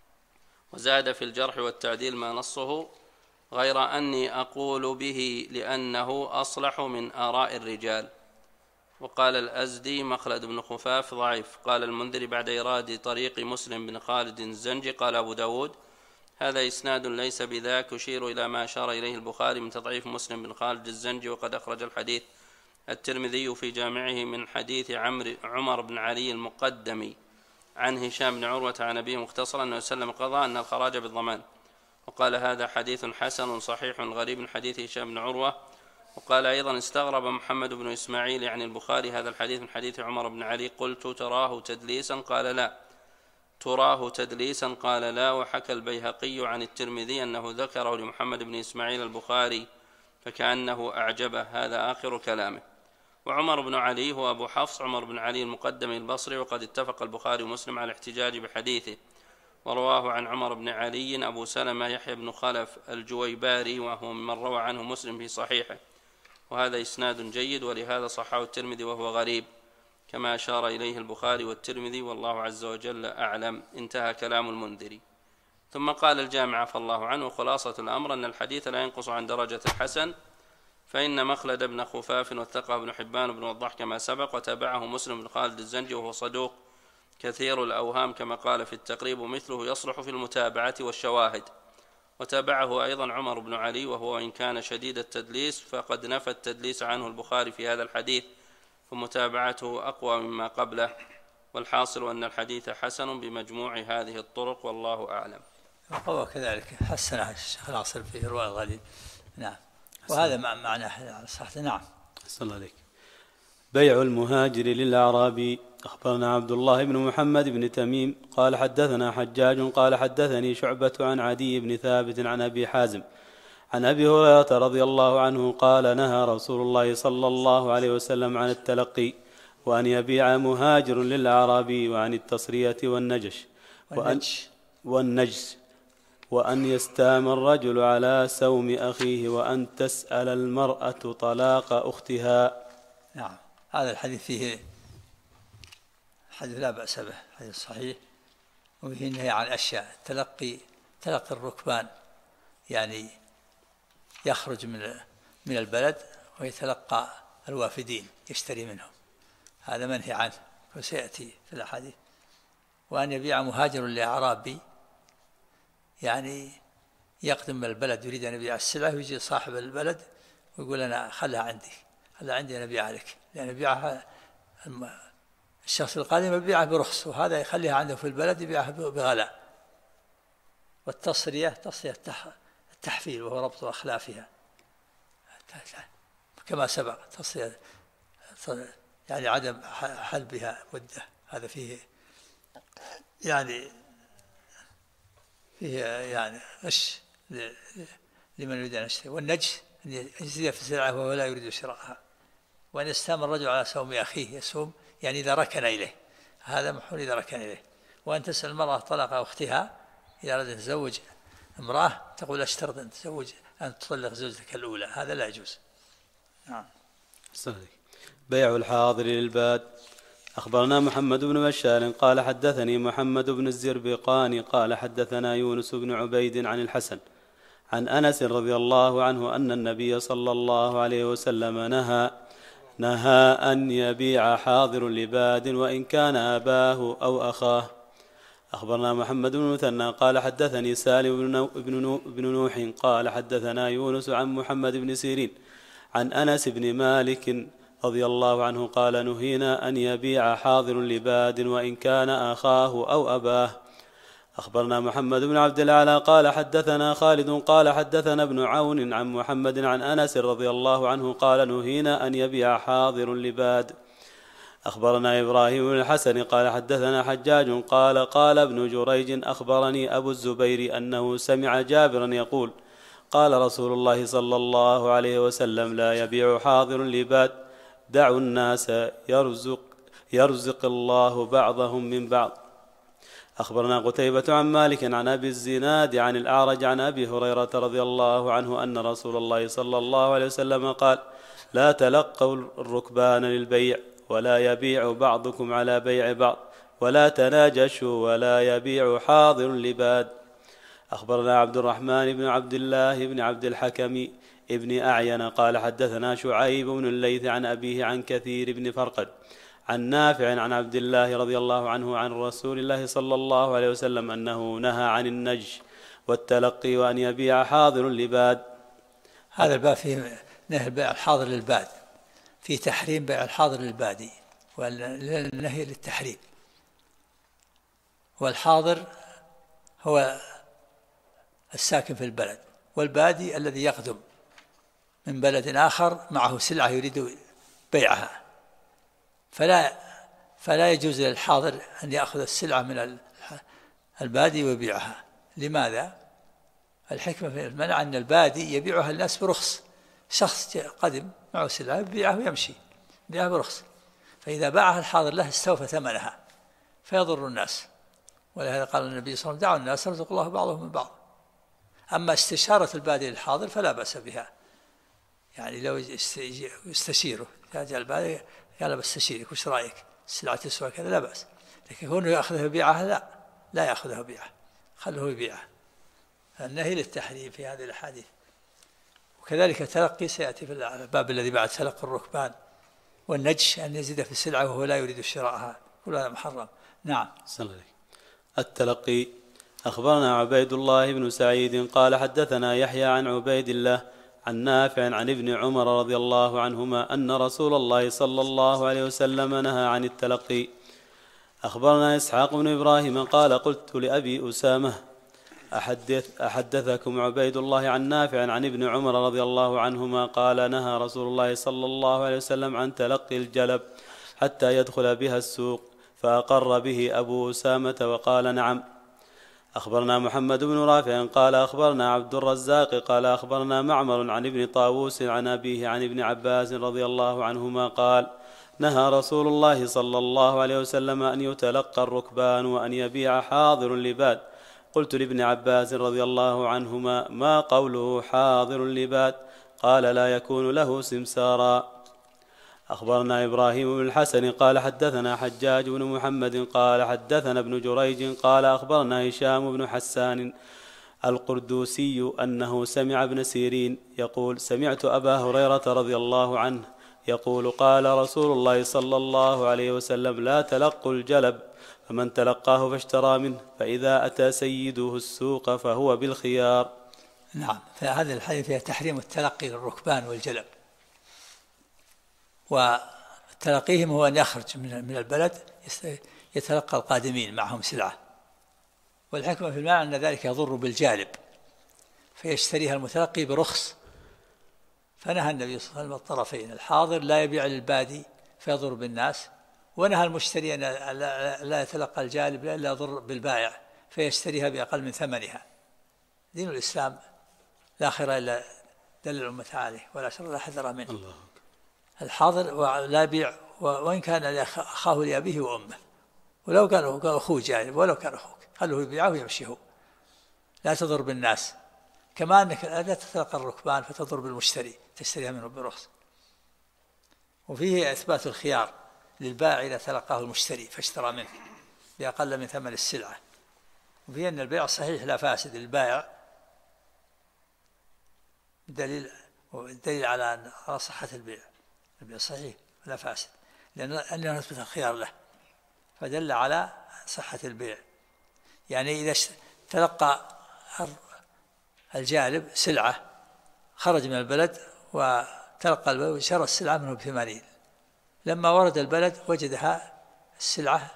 وزاد في الجرح والتعديل ما نصه، غير أني أقول به لأنه أصلح من آراء الرجال. وقال الأزدي: مخلد بن خفاف ضعيف. قال المنذري بعد إيراد طريق مسلم بن خالد الزنجي: قال أبو داود: هذا إسناد ليس بذاك، يشير إلى ما أشار إليه البخاري من تضعيف مسلم بن خالد الزنجي. وقد أخرج الحديث الترمذي في جامعه من حديث عمر بن علي المقدمي عن هشام بن عروة عن أبيه مختصرا أنه سلم قضى أن الخراج بالضمان. وقال: هذا حديث حسن صحيح غريب من حديث هشام بن عروة. وقال أيضا: استغرب محمد بن إسماعيل يعني البخاري هذا الحديث من حديث عمر بن علي. قلت: تراه تدليسا؟ قال: لا. تراه تدليسا؟ قال: لا. وحكى البيهقي عن الترمذي أنه ذكره لمحمد بن إسماعيل البخاري فكأنه أعجبه. هذا آخر كلامه. وعمر بن علي هو أبو حفص عمر بن علي المقدمي البصري، وقد اتفق البخاري ومسلم على الاحتجاج بحديثه. ورواه عن عمر بن علي أبو سلمة يحيى بن خلف الجويباري، وهو من روى عنه مسلم في صحيحه، وهذا إسناد جيد، ولهذا صححه الترمذي وهو غريب كما أشار إليه البخاري والترمذي، والله عز وجل أعلم. انتهى كلام المنذري. ثم قال الجامع عفى الله عنه: خلاصة الأمر أن الحديث لا ينقص عن درجة الحسن، فإن مخلد بن خفاف وثقه ابن حبان بن وضاح كما سبق، وتابعه مسلم بن خالد الزنجي وهو صدوق كثير الأوهام كما قال في التقريب، ومثله يصلح في المتابعة والشواهد. وتابعه أيضا عمر بن علي وهو إن كان شديد التدليس فقد نفى التدليس عنه البخاري في هذا الحديث، فمتابعته أقوى مما قبله. والحاصل أن الحديث حسن بمجموع هذه الطرق، والله أعلم. وقوى كذلك حسنه الشيخ العاصر في إرواء الغليل. نعم. وهذا معنى صحيح. نعم. أحسن الله عليك. بيع المهاجر للأعرابي. أخبرنا عبد الله بن محمد بن تميم قال حدثنا حجاج قال حدثني شعبة عن عدي بن ثابت عن أبي حازم عن أبي هريرة رضي الله عنه قال: نهى رسول الله صلى الله عليه وسلم عن التلقي، وأن يبيع مهاجر للأعرابي، وعن التصرية والنجس، وأن يستام الرجل على سوم أخيه، وأن تسأل المرأة طلاق أختها. نعم. هذا الحديث فيه حديث لا بأس به، حديث صحيح، وفيه النهي عن أشياء. تلقي الركبان، يعني يخرج من البلد ويتلقى الوافدين يشتري منهم، هذا منهي عنه وسيأتي في الأحاديث. وأن يبيع مهاجر لأعرابي، يعني يقدم من البلد يريد أن يبيع السلعة، ويجي صاحب البلد ويقول: أنا خلها عندي أنا أبيعها لك، لأن يبيعها الشخص القادم يبيعها برخص، وهذا يخليها عنده في البلد يبيعها بغلاء. والتصرية التحفيل، وهو ربط أخلافها كما سبق. تصرية يعني عدم حلبها مدة، هذا فيه يعني فيه يعني غش لمن يريد أن يشتري. والنجش أن يزيد في السلعة وهو لا يريد شراءها. وأن يستام الرجل على سوم أخيه، يسوم يعني إذا ركن إليه، هذا محول إذا ركن إليه. وأن تسأل المرأة طلاق أختها إذا أردت أن تزوج امرأة تقول أشترط أن تزوج أن تطلق زوجتك الأولى، هذا لا يجوز. نعم. بيع الحاضر للباد. أخبرنا محمد بن بشار قال حدثني محمد بن الزربقاني قال حدثنا يونس بن عبيد عن الحسن عن أنس رضي الله عنه أن النبي صلى الله عليه وسلم نهى أن يبيع حاضر لباد وإن كان أباه أو أخاه. أخبرنا محمد بن مثنى قال حدثني سالم بن نوح قال حدثنا يونس عن محمد بن سيرين عن أنس بن مالك رضي الله عنه قال نهينا أن يبيع حاضر لباد وإن كان أخاه أو أباه. أخبرنا محمد بن عبد الأعلى قال حدثنا خالد قال حدثنا ابن عون عن محمد عن أنس رضي الله عنه قال نهينا أن يبيع حاضر لباد. أخبرنا إبراهيم بن الحسن قال حدثنا حجاج قال ابن جريج أخبرني أبو الزبير أنه سمع جابرا يقول قال رسول الله صلى الله عليه وسلم لا يبيع حاضر لباد دعوا الناس يرزق الله بعضهم من بعض. أخبرنا قتيبة عن مالك عن أبي الزناد عن الأعرج عن أبي هريرة رضي الله عنه أن رسول الله صلى الله عليه وسلم قال لا تلقوا الركبان للبيع ولا يبيع بعضكم على بيع بعض ولا تناجشوا ولا يبيع حاضر لباد. أخبرنا عبد الرحمن بن عبد الله بن عبد الحكم ابن أعين قال حدثنا شعيب بن الليث عن أبيه عن كثير بن فرقد عن نافع عن عبد الله رضي الله عنه عن رسول الله صلى الله عليه وسلم أنه نهى عن النجش والتلقي وأن يبيع حاضر لباد. هذا الباب فيه نهي بيع الحاضر للباد، في تحريم بيع الحاضر للبادي والنهي للتحريم. والحاضر هو الساكن في البلد، والبادي الذي يقدم من بلد آخر معه سلعة يريد بيعها، فلا يجوز للحاضر أن يأخذ السلعة من البادي ويبيعها. لماذا؟ الحكمة في المنع أن البادي يبيعها الناس برخص، شخص قدم معه سلعة يبيعها ويمشي يبيعها برخص، فإذا باعها الحاضر له استوفى ثمنها فيضر الناس. ولهذا قال النبي صلى الله عليه وسلم دعوا الناس يرزق الله بعضهم من بعض. أما استشارة البادي للحاضر فلا بأس بها، يعني لو يستشيره جاء البادي قال بستشيرك وش رأيك السلعة تسوى كذا لا بأس، لكن كونه يأخذها بيعها لا يأخذها بيعها، خله يبيعها. النهي للتحريم في هذه الأحاديث. وكذلك تلقي سيأتي في الباب الذي بعد تلقي الركبان. والنجش أن يزيد في السلعة وهو لا يريد شراءها، كل هذا محرم. نعم. التلقي. أخبرنا عبيد الله بن سعيد قال حدثنا يحيى عن عبيد الله عن نافع عن ابن عمر رضي الله عنهما أن رسول الله صلى الله عليه وسلم نهى عن التلقي. أخبرنا إسحاق بن إبراهيم قال قلت لأبي أسامة أحدثكم عبيد الله عن نافع عن ابن عمر رضي الله عنهما قال نهى رسول الله صلى الله عليه وسلم عن تلقي الجلب حتى يدخل بها السوق، فأقر به أبو أسامة وقال نعم. أخبرنا محمد بن رافع قال أخبرنا عبد الرزاق قال أخبرنا معمر عن ابن طاووس عن أبيه عن ابن عباس رضي الله عنهما قال نهى رسول الله صلى الله عليه وسلم أن يتلقى الركبان وأن يبيع حاضر لباد. قلت لابن عباس رضي الله عنهما ما قوله حاضر لباد؟ قال لا يكون له سمسارا. أخبرنا إبراهيم بن الحسن قال حدثنا حجاج بن محمد قال حدثنا ابن جريج قال أخبرنا هشام بن حسان القردوسي أنه سمع ابن سيرين يقول سمعت أبا هريرة رضي الله عنه يقول قال رسول الله صلى الله عليه وسلم لا تلقوا الجلب، فمن تلقاه فاشترى منه فإذا أتى سيده السوق فهو بالخيار. نعم. فهذا الحديث فيها تحريم التلقي للركبان والجلب، وتلقيهم هو أن يخرج من البلد يتلقى القادمين معهم سلعة. والحكمة في المعنى أن ذلك يضر بالجالب فيشتريها المتلقي برخص، فنهى النبي صلى الله عليه وسلم الطرفين، الحاضر لا يبيع للبادي فيضر بالناس، ونهى المشتري أن لا يتلقى الجالب إلا يضر بالبائع فيشتريها بأقل من ثمنها. دين الإسلام لا خير إلا دل الأمة عليه، ولا شر لا حذر منه. الله. الحاضر لا يبيع وإن كان أخاه لأبيه وأمه، ولو كان أخوه جانب، ولو كان أخوك خلوه يبيعه ويمشي هو، لا تضر بالناس. كما أنك لا تتلقى الركبان فتضر بالمشتري، تشتريها منه برخص. وفيه إثبات الخيار للبائع إذا تلقاه المشتري فاشترى منه بأقل من ثمن السلعة. وفيه أن البيع صحيح لا فاسد للبائع، دليل على صحة البيع صحيح لا فاسد، لأنه نثبت الخيار له، فدل على صحة البيع. يعني إذا تلقى الجالب سلعة، خرج من البلد وتلقى البلد وشرى السلعة منه ب80، لما ورد البلد وجدها السلعة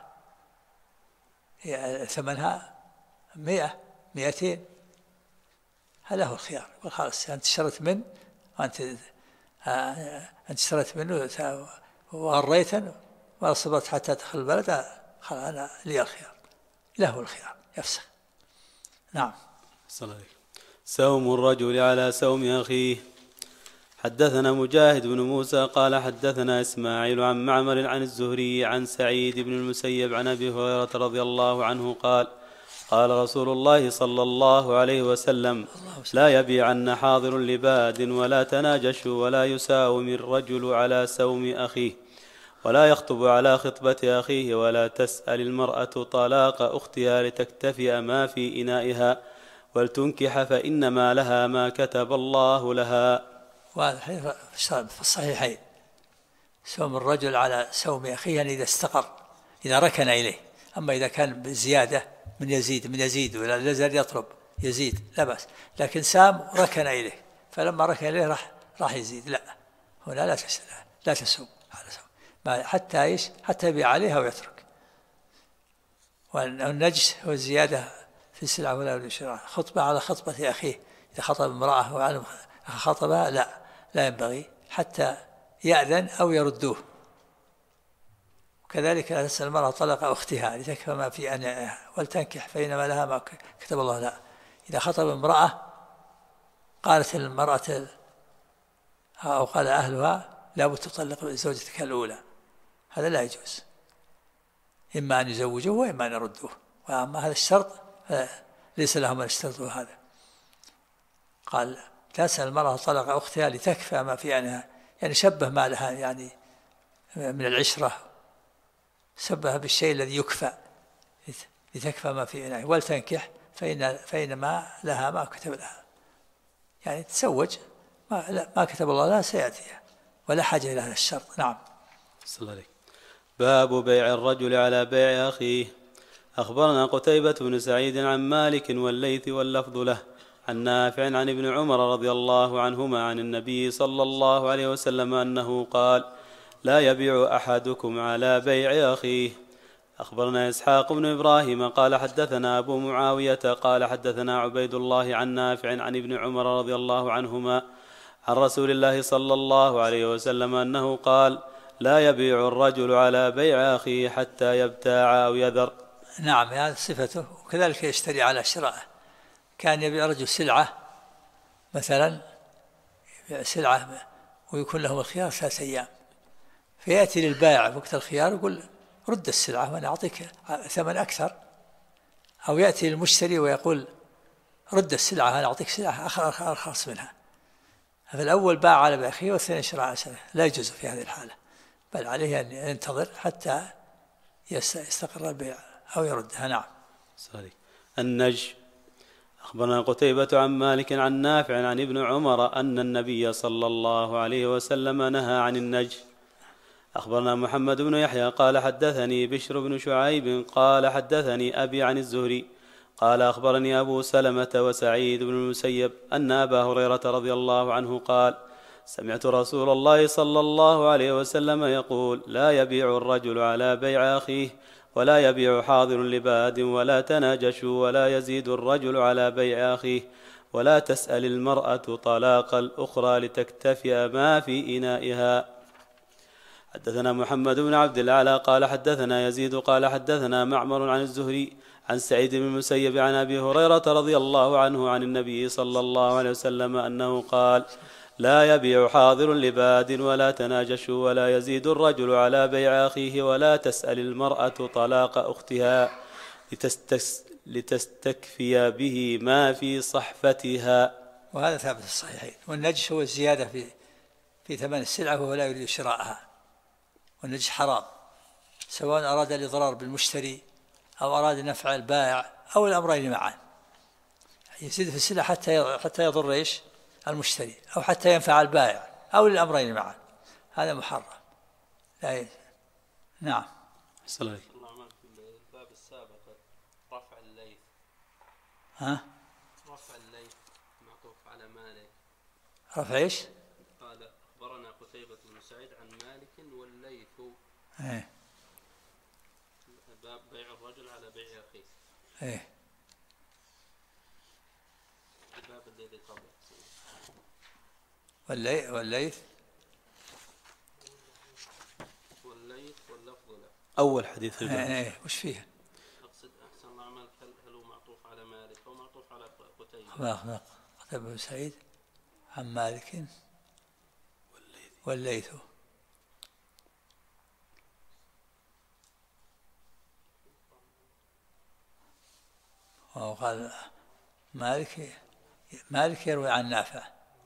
ثمنها 100 200، هذا هو الخيار. خلاص أنت اشتريت منه، أنت اشتريت منه وغريتا ولا صبرت حتى تدخل البلد، خلاص أنا لي الخيار، له الخيار يفسخ. نعم. سوم الرجل على سوم أخيه. حدثنا مجاهد بن موسى قال حدثنا إسماعيل عن معمر عن الزهري عن سعيد بن المسيب عن أبي هريرة رضي الله عنه قال قال رسول الله صلى الله عليه وسلم لا يبيعن حاضر لباد ولا تناجش ولا يساوم الرجل على سوم أخيه ولا يخطب على خطبة أخيه ولا تسأل المرأة طلاق أختها لتكتفئ ما في إنائها ولتنكح فإنما لها ما كتب الله لها. وهذا الحديث في الصحيحين. سوم الرجل على سوم أخيه يعني إذا استقر، إذا ركن إليه. أما إذا كان بزيادة من يزيد ولا لازال يطلب يزيد لا بأس، لكن سام ركن إليه، فلما ركن إليه راح يزيد، لا هنا لا تسوم على سوم حتى يبيع عليها ويترك. والنجس هو الزيادة في السلعة ولا الشراء. خطبة على خطبة أخيه، إذا خطب امرأة وعلم خطبها لا ينبغي حتى يأذن أو يردوه. وكذلك لا تسأل المرأة طلق أختها لتكفى ما في أنها ولتنكح فإنما لها ما كتب الله لها. إذا خطب امرأة قالت المرأة أو قال أهلها لا بد تطلق زوجتك الأولى، هذا لا يجوز، إما أن يزوجوه وإما أن يردوه. وأما هذا الشرط ليس لهم أن يشترطوا هذا. قال تسأل المرأة طلق أختها لتكفى ما في أنها، يعني شبه ما لها يعني من العشرة، شبه بالشيء الذي يكفى لتكفى ما في أنها ولتنكح فإنما لها ما كتب لها، يعني تزوج ما كتب الله لها سيأتيها ولا حاجة إلى هذا الشرط. نعم. صلى الله عليه. باب بيع الرجل على بيع أخيه. أخبرنا قتيبة بن سعيد عن مالك والليث واللفظ له عن نافع عن ابن عمر رضي الله عنهما عن النبي صلى الله عليه وسلم أنه قال لا يبيع أحدكم على بيع أخيه. أخبرنا إسحاق بن إبراهيم قال حدثنا أبو معاوية قال حدثنا عبيد الله عن نافع عن ابن عمر رضي الله عنهما عن رسول الله صلى الله عليه وسلم أنه قال لا يبيع الرجل على بيع أخيه حتى يبتاع أو يذر. نعم، هذه صفته. وكذلك يشتري على شرائه. كان يبيع رجل سلعة مثلا سلعة ويكون لهم الخيار 3 أيام، فيأتي للبائع وقت الخيار يقول رد السلعة وأنا أعطيك ثمن أكثر، أو يأتي للمشتري ويقول رد السلعة أنا أعطيك سلعة أرخص منها. فالأول باع على بيع أخيه والثاني شرى على سلعة، لا يجوز في هذه الحالة، بل عليه أن ينتظر حتى يستقر البيع أو يردها. نعم. النج. أخبرنا قتيبة عن مالك عن نافع عن ابن عمر أن النبي صلى الله عليه وسلم نهى عن النج. أخبرنا محمد بن يحيى قال حدثني بشر بن شعيب قال حدثني أبي عن الزهري قال أخبرني أبو سلمة وسعيد بن المسيب أن أبا هريرة رضي الله عنه قال سمعت رسول الله صلى الله عليه وسلم يقول لا يبيع الرجل على بيع أخيه ولا يبيع حاضر لباد ولا تناجشوا ولا يزيد الرجل على بيع أخيه ولا تسأل المرأة طلاق الأخرى لتكتفئ ما في إنائها. حدثنا محمد بن عبد الأعلى قال حدثنا يزيد قال حدثنا معمر عن الزهري عن سعيد بن المسيب عن أبي هريرة رضي الله عنه عن النبي صلى الله عليه وسلم أنه قال: لا يبيع حاضر لباد ولا تناجشوا ولا يزيد الرجل على بيع أخيه ولا تسأل المرأة طلاق أختها لتستكفي به ما في صحفتها. وهذا ثابت في الصحيحين. والنجش هو الزيادة في ثمن السلعة وهو لا يريد شراءها، والنجش حرام سواء أراد الإضرار بالمشتري أو أراد نفع البائع أو الأمرين معا. يزيد في السلعة حتى يضر إيش المشتري أو حتى ينفع البائع أو الأمرين معا، هذا محرم. لا نعم. صلى الله عليه وسلم. الباب السابق رفع الليث. رفع الليث معطوف على مالك. رفع إيش؟ قال أخبرنا قتيبة بن سعيد عن مالك والليث. باب بيع الرجل على بيع أخيه. الباب الذي قبله. والليث واللفظ له. أول حديث في الباب. وش فيها؟ أقصد أحسن الأعمال هل هو معطوف على مالك أو معطوف على قتيبة؟ قتيبة بن سعيد عن مالك والليث. وقال مالك يروي عن نافع.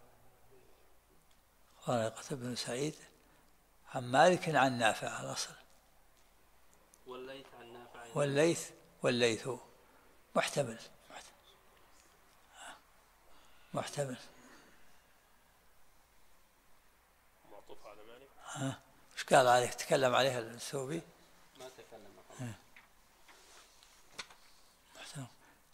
قال قتيبة بن سعيد عن مالك عن نافع الأصل. والليث عن نافع. والليث محتمل. معطوف على مالك. ايش قال عليه؟ تكلم عليه الثوبي؟ ما تكلم. محتمل.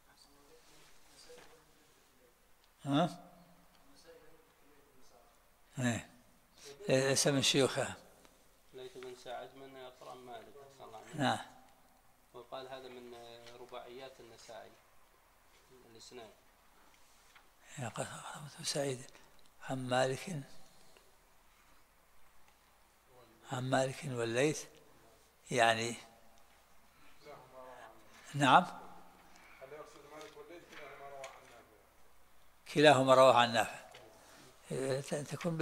ليس من شيوخه. ليث بن سعد من أقران مالك. نعم. وقال هذا من رباعيات النسائي الإسناد. قال سعيد عن مالك والليث يعني. نعم. كلاهما رواه عن نافع. تكون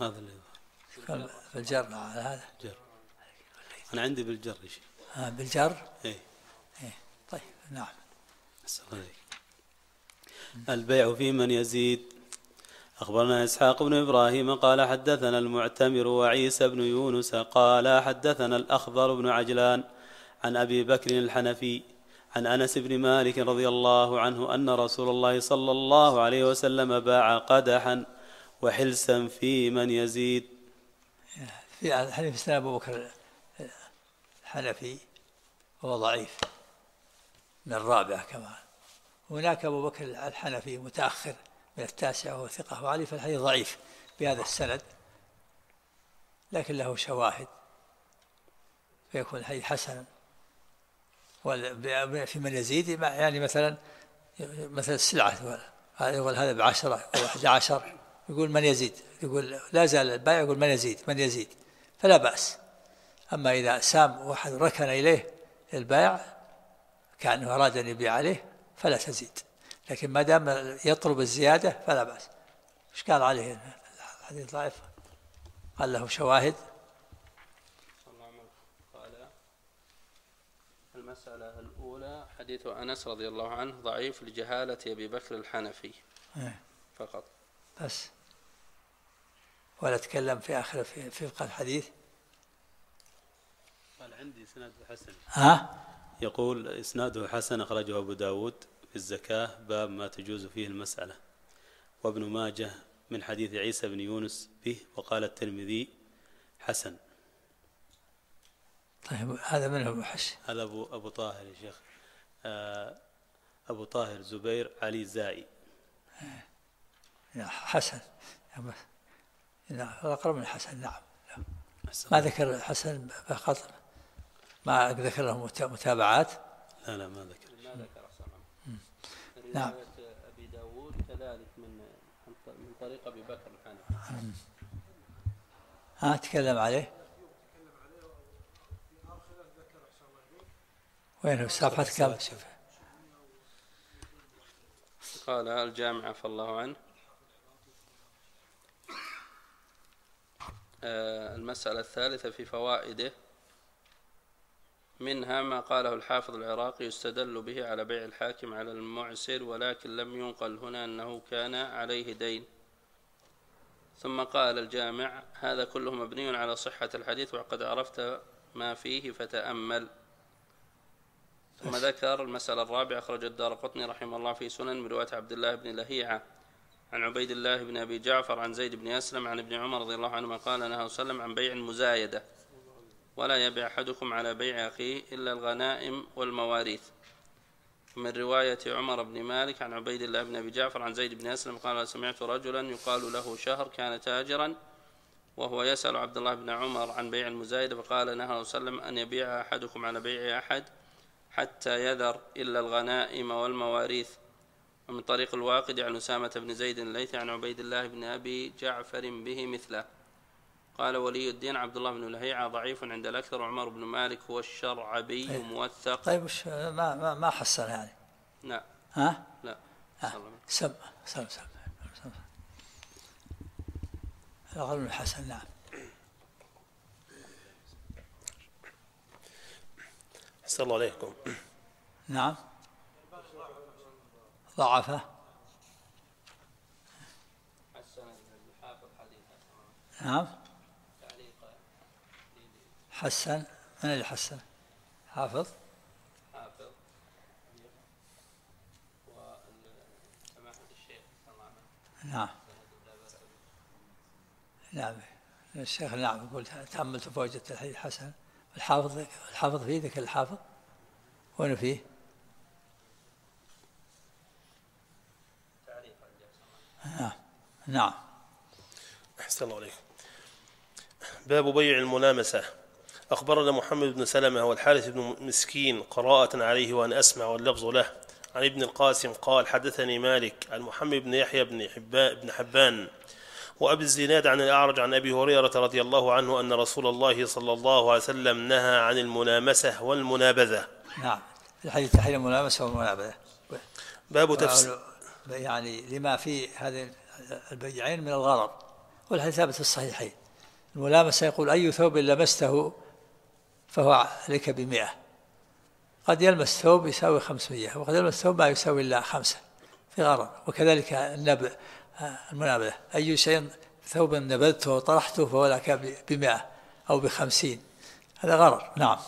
بالجر على هذا. جر. أنا عندي بالجر شيء. بالجر. طيب نعم. البيع في من يزيد. أخبرنا إسحاق بن إبراهيم قال حدثنا المعتمر وعيسى بن يونس قال حدثنا الأخضر بن عجلان عن أبي بكر الحنفي عن أنس بن مالك رضي الله عنه أن رسول الله صلى الله عليه وسلم باع قدحا وحلسا في من يزيد. في الحديث سنة أبو بكر الحنفي هو ضعيف من الرابعة كمان. هناك أبو بكر الحنفي متأخر من التاسع وهو ثقة وعلي، فالحديث ضعيف بهذا السند لكن له شواهد فيكون الحديث حسنا. في من يزيد يعني مثلا السلعة يقول هذا ب10 أو 11 يقول من يزيد، يقول لا زال البائع يقول من يزيد فلا بأس. أما إذا سام واحد ركن إليه البائع كأنه أراد أن يبيع عليه فلا تزيد، لكن ما دام يطلب الزيادة فلا بأس. إيش قال عليه الحديث ضعيف؟ قال له شواهد. قال المسألة الأولى حديث أنس رضي الله عنه ضعيف لجهالة أبي بكر الحنفي فقط بس، ولا تكلم في آخر في فقه الحديث. قال عندي إسناد حسن. يقول إسناده حسن أخرجه أبو داود في الزكاة باب ما تجوز فيه المسألة، وابن ماجه من حديث عيسى بن يونس به، وقال الترمذي حسن. طيب هذا من هو حش؟ هذا أبو طاهر يا شيخ، أبو طاهر زبير علي زائي. حسن أقرب من حسن. نعم. ما ذكر حسن فقط، ما ذكر له متابعات. لا ما ذكر. نعم. أبي داود كذلك من طريق أبي بكر الحنفي. تكلم عليه. وينه صفحة كم؟ قال الجامع عفى الله عنه. المسألة الثالثة في فوائده، منها ما قاله الحافظ العراقي يستدل به على بيع الحاكم على المعسر، ولكن لم ينقل هنا أنه كان عليه دين. ثم قال الجامع: هذا كله مبني على صحة الحديث وقد عرفت ما فيه فتأمل. ثم ذكر المسألة الرابعة: أخرج الدارقطني رحمه الله في سنن من رواية عبد الله بن لهيعة عن عبيد الله بن أبي جعفر عن زيد بن أسلم عن ابن عمر رضي الله عنهما قال: نهى صلى الله عليه وسلم عن بيع المزايدة، ولا يبيع أحدكم على بيع أخيه إلا الغنائم والمواريث. من رواية عمر بن مالك عن عبيد الله بن أبي جعفر عن زيد بن أسلم قال: سمعت رجلا يقال له شهر كان تاجرا وهو يسأل عبد الله بن عمر عن بيع المزايدة، فقال: نهى صلى الله عليه وسلم أن يبيع أحدكم على بيع أحد حتى يذر إلا الغنائم والمواريث. ومن طريق الواقد عن أسامة بن زيد الليثي عن عبيد الله بن أبي جعفر به مثله. قال ولي الدين عبد الله بن لهيعة ضعيف عند الأكثر، وعمر بن مالك هو الشرعبي موثق. طيب ما حسن يعني؟ لا. ها؟ لا. سم الغلب الحسن. نعم. أحسن الله عليكم. نعم. ضعفه. نعم. حسن. من اللي حسن؟ حافظ. نعم. نعم. الشيخ نعم يقول تأملت فوجدت الحديث حسن. الحافظ فيه ذكر الحافظ وين فيه؟ نعم. أحسن الله عليكم. باب بيع الملامسة. أخبرنا محمد بن سلمة والحارث بن مسكين قراءة عليه وأنا أسمع واللفظ له عن ابن القاسم قال: حدثني مالك عن محمد بن يحيى بن حبان وأبي الزناد عن الأعرج عن أبي هريرة رضي الله عنه أن رسول الله صلى الله عليه وسلم نهى عن الملامسة والمنابذة. نعم. الحديث تحريم الملامسة والمنابذة. باب تفسير يعني لما في هذه البيعين من الغرض، والحديث ثابت في الصحيحين. الملامسة يقول: أي ثوب لمسته فهو عليك ب100. قد يلمس ثوب يساوي 500، وقد يلمس ثوب ما يساوي إلا 5 في غرض. وكذلك المنابذة، أي شيء ثوب نبذته وطرحته فهو لك ب100 أو ب50، هذا غرض. نعم.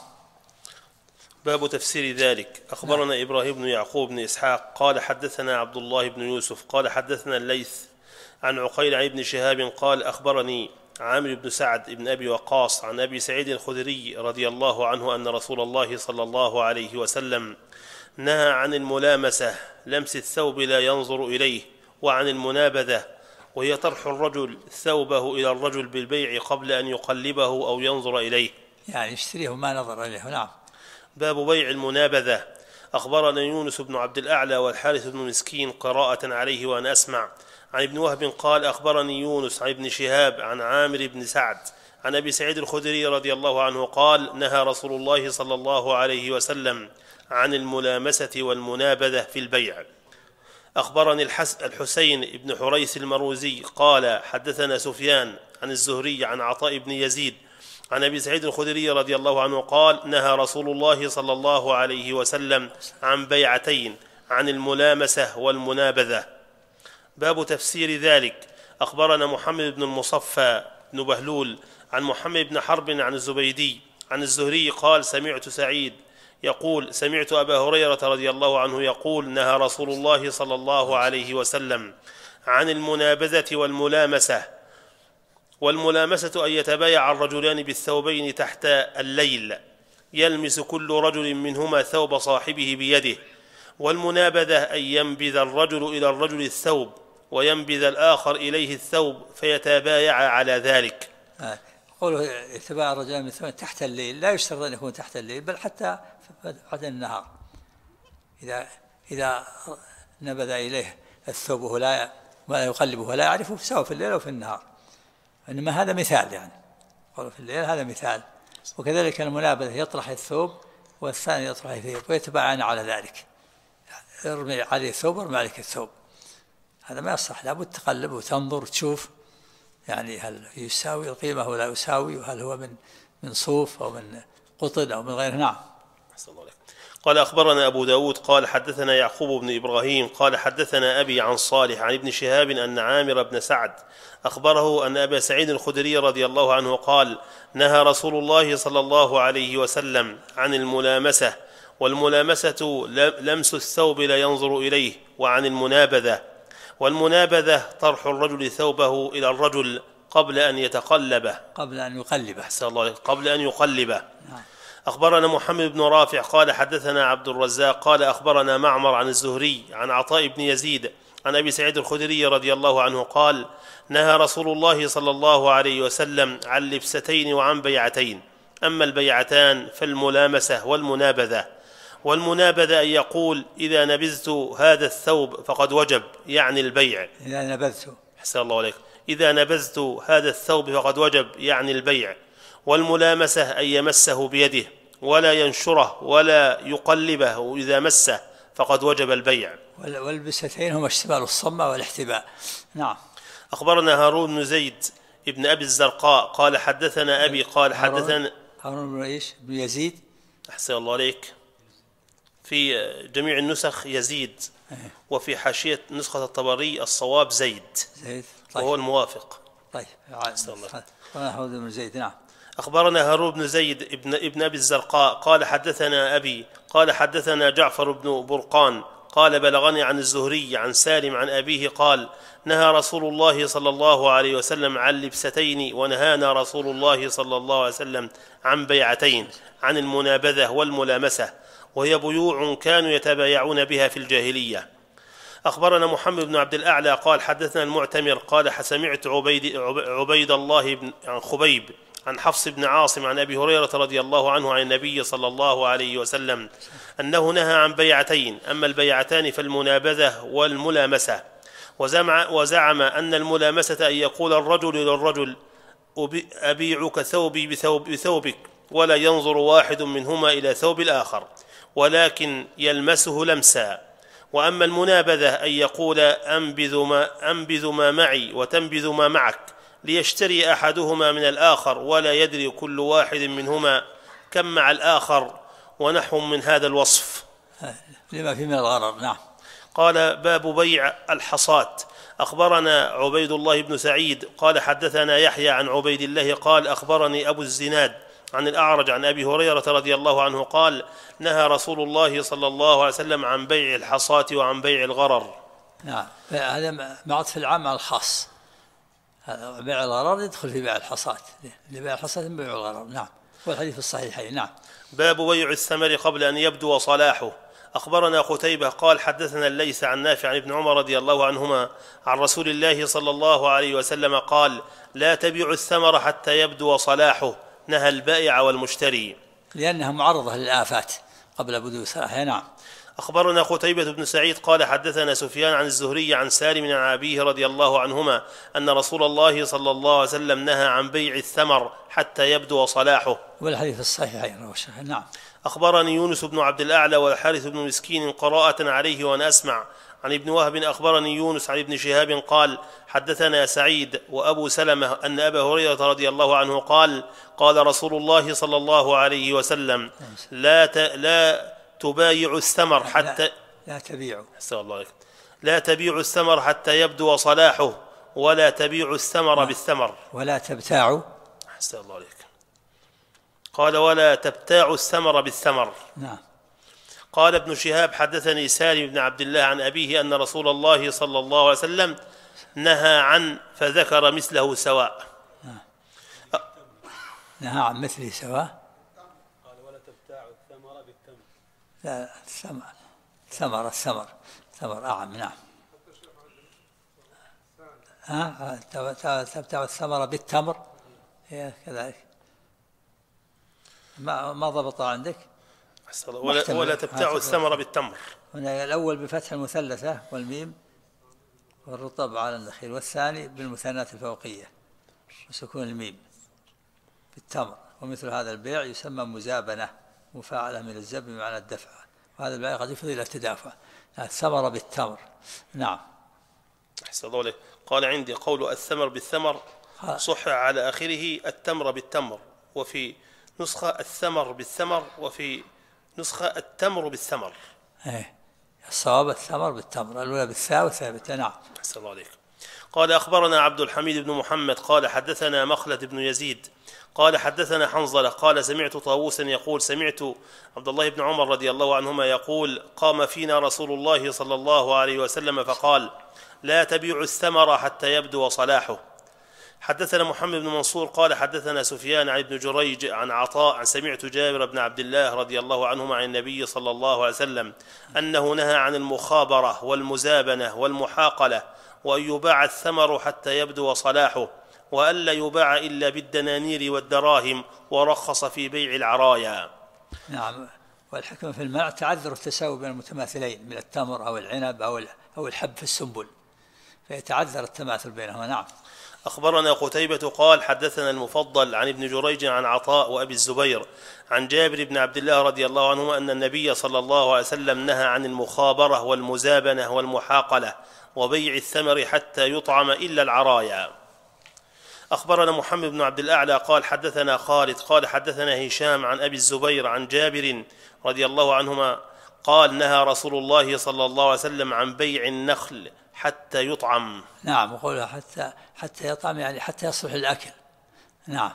باب تفسير ذلك. أخبرنا إبراهيم بن يعقوب بن إسحاق قال: حدثنا عبد الله بن يوسف قال: حدثنا الليث عن عقيل عن ابن شهاب قال: أخبرني عامر بن سعد بن أبي وقاص عن أبي سعيد الخدري رضي الله عنه أن رسول الله صلى الله عليه وسلم نهى عن الملامسة لمس الثوب لا ينظر إليه، وعن المنابذة وهي طرح الرجل ثوبه إلى الرجل بالبيع قبل أن يقلبه أو ينظر إليه، يعني يشتريه ما نظر إليه. نعم. باب بيع المنابذة. أخبرنا يونس بن عبد الأعلى والحارث بن مسكين قراءة عليه وأنا أسمع عن ابن وهب قال: أخبرني يونس عن ابن شهاب عن عامر بن سعد عن أبي سعيد الخدري رضي الله عنه قال: نهى رسول الله صلى الله عليه وسلم عن الملامسة والمنابذة في البيع. أخبرني الحسين بن حريث المروزي قال: حدثنا سفيان عن الزهري عن عطاء بن يزيد عن أبي سعيد الخدري رضي الله عنه قال: نهى رسول الله صلى الله عليه وسلم عن بيعتين، عن الملامسة والمنابذة. باب تفسير ذلك. أخبرنا محمد بن المصفى بن بهلول عن محمد بن حرب عن الزبيدي عن الزهري قال: سمعت سعيد يقول: سمعت أبا هريرة رضي الله عنه يقول: نهى رسول الله صلى الله عليه وسلم عن المنابذة والملامسة. والملامسة أن يتبايع الرجلان بالثوبين تحت الليل، يلمس كل رجل منهما ثوب صاحبه بيده. والمنابذة أن ينبذ الرجل إلى الرجل الثوب وينبذ الآخر إليه الثوب فيتبايع على ذلك. قوله يتبايع الرجلان بالثوب تحت الليل، لا يشترط أن يكون تحت الليل، بل حتى بعد النهار. إذا نبذ إليه الثوب ولا يقلبه ولا يعرفه سواء في الليل أو في النهار، إنما هذا مثال، يعني قوله في الليل هذا مثال. وكذلك المنابذة يطرح الثوب والثاني يطرح الثوب ويتبايعان على ذلك، ارمي عليه الثوب وارمي عليك الثوب. هذا ما يصح، لابد تقلب وتنظر وتشوف يعني هل يساوي القيمة ولا يساوي، وهل هو من صوف أو من قطن أو من غيره. نعم. قال أخبرنا أبو داود قال حدثنا يعقوب بن إبراهيم قال حدثنا أبي عن صالح عن ابن شهاب أن عامر بن سعد أخبره أن أبا سعيد الخدري رضي الله عنه قال نهى رسول الله صلى الله عليه وسلم عن الملامسة، والملامسة لمس الثوب لا ينظر إليه، وعن المنابذة، والمنابذة طرح الرجل ثوبه إلى الرجل قبل أن يتقلبه، قبل أن يقلبه، قبل أن يقلبه. أخبرنا محمد بن رافع قال حدثنا عبد الرزاق قال أخبرنا معمر عن الزهري عن عطاء بن يزيد عن أبي سعيد الخدري رضي الله عنه قال نهى رسول الله صلى الله عليه وسلم عن لبستين وعن بيعتين، أما البيعتان فالملامسة والمنابذة. والمنابذة أن يقول إذا نبذت هذا الثوب فقد وجب، يعني البيع. إذا نبذت، أحسن الله عليك، إذا نبذت هذا الثوب فقد وجب، يعني البيع. والملامسة أن يمسه بيده ولا ينشره ولا يقلبه، إذا مسه فقد وجب البيع. واللبستين هما اشتمال الصمة والاحتباء. نعم. أخبرنا هارون بن زيد ابن أبي الزرقاء قال حدثنا أبي قال حدثنا هارون بن إيش؟ بن يزيد. أحسن الله عليك. في جميع النسخ يزيد، وفي حاشية نسخة الطبري الصواب زيد. طيب. وهو الموافق. طيب. هارون بن زيد. نعم. أخبرنا هارون بن زيد ابن أبي الزرقاء قال حدثنا أبي قال حدثنا جعفر بن برقان قال بلغني عن الزهري عن سالم عن أبيه قال نهى رسول الله صلى الله عليه وسلم عن لبستين، ونهانا رسول الله صلى الله عليه وسلم عن بيعتين، عن المنابذة والملامسة، وهي بيوع كانوا يتبايعون بها في الجاهلية. أخبرنا محمد بن عبد الأعلى قال حدثنا المعتمر قال سمعت عبيد الله بن خبيب عن حفص بن عاصم عن أبي هريرة رضي الله عنه عن النبي صلى الله عليه وسلم أنه نهى عن بيعتين، أما البيعتان فالمنابذة والملامسة. وزعم أن الملامسة أن يقول الرجل للرجل أبيعك ثوبي بثوبك، ولا ينظر واحد منهما إلى ثوب الآخر، ولكن يلمسه لمسا. وأما المنابذة أن يقول أنبذ ما معي وتنبذ ما معك، ليشتري أحدهما من الآخر ولا يدري كل واحد منهما كم مع الآخر، ونحو من هذا الوصف لما فيه من الغرر. نعم. قال باب بيع الحصاة. أخبرنا عبيد الله بن سعيد قال حدثنا يحيى عن عبيد الله قال أخبرني أبو الزناد عن الأعرج عن أبي هريرة رضي الله عنه قال نهى رسول الله صلى الله عليه وسلم عن بيع الحصاة وعن بيع الغرر. نعم. هذا معطف العام على الخاص. هذا بيع الغرر يدخل في بيع الحصاة، لبيع الحصاة بيع الغرر. نعم. والحديث الصحيحين. نعم. باب بيع الثمر قبل أن يبدو صلاحه. أخبرنا قتيبة قال حدثنا الليث عن نافع عن ابن عمر رضي الله عنهما عن رسول الله صلى الله عليه وسلم قال لا تبيع الثمر حتى يبدو صلاحه، نهى البائع والمشتري، لأنها معرضة للآفات قبل بدو صلاحها. نعم. أخبرنا قتيبة بن سعيد قال حدثنا سفيان عن الزهري عن سالم عن أبيه رضي الله عنهما أن رسول الله صلى الله عليه وسلم نهى عن بيع الثمر حتى يبدو صلاحه. والحديث الصحيحين. نعم. أخبرني يونس بن عبد الأعلى والحارث بن مسكين قراءة عليه وأنا أسمع عن ابن وهب أخبرني يونس عن ابن شهاب قال حدثنا سعيد وأبو سلمة أن أبا هريرة رضي الله عنه قال قال رسول الله صلى الله عليه وسلم لا تبايع الثمر حتى لا تبيع الثمر حتى يبدو صلاحه، ولا تبيع الثمر بالثمر، ولا تبتاع. أحسن الله عليك. قال ولا تبتاع الثمر بالثمر. نعم. قال ابن شهاب حدثني سالم بن عبد الله عن أبيه أن رسول الله صلى الله عليه وسلم نهى عن فذكر مثله سواء. نهى عن مثله سواء. قال ولا تبتاع الثمر بالثمر. لا، الثمر أعم. نعم. تبتاع الثمر بالتمر هي كذلك. ما ضبط عندك؟ ولا تبتاع الثمر بالتمر. هنا الأول بفتح المثلثة والميم والرطب على النخيل، والثاني بالمثنات الفوقية وسكون الميم بالتمر. ومثل هذا البيع يسمى مزابنة، مفاعلة من الزب بمعنى الدفع، وهذا البيع قد يفضي إلى التدافع. الثمر بالتمر. نعم. أحسن الله عليك. قال عندي قول الثمر بالثمر صح على آخره التمر بالتمر، وفي نسخة الثمر بالثمر، وفي نسخة التمر بالثمر. الصواب الثمر بالتمر، الأولى بالثاء والثانية بالتاء. نعم. أحسن الله عليك. قال أخبرنا عبد الحميد بن محمد قال حدثنا مخلد بن يزيد قال حدثنا حنظلة قال سمعت طاووسا يقول سمعت عبد الله بن عمر رضي الله عنهما يقول قام فينا رسول الله صلى الله عليه وسلم فقال لا تبيعوا الثمر حتى يبدو صلاحه. حدثنا محمد بن منصور قال حدثنا سفيان عن ابن جريج عن عطاء عن سمعت جابر بن عبد الله رضي الله عنهما عن النبي صلى الله عليه وسلم أنه نهى عن المخابرة والمزابنة والمحاقلة، وأن يباع الثمر حتى يبدو صلاحه، وألا يباع إلا بالدنانير والدراهم، ورخص في بيع العرايا. نعم. والحكمة في المنع تعذر التساوي بين المتماثلين من التمر أو العنب أو الحب في السنبل، فيتعذر التماثل بينهما. نعم. أخبرنا قتيبة قال حدثنا المفضل عن ابن جريج عن عطاء وأبي الزبير عن جابر بن عبد الله رضي الله عنهما أن النبي صلى الله عليه وسلم نهى عن المخابرة والمزابنة والمحاقلة وبيع الثمر حتى يطعم إلا العرايا. أخبرنا محمد بن عبد الأعلى قال حدثنا خالد قال حدثنا هشام عن أبي الزبير عن جابر رضي الله عنهما قال نهى رسول الله صلى الله عليه وسلم عن بيع النخل حتى يطعم. نعم. وقولها حتى يطعم يعني حتى يصلح الأكل. نعم.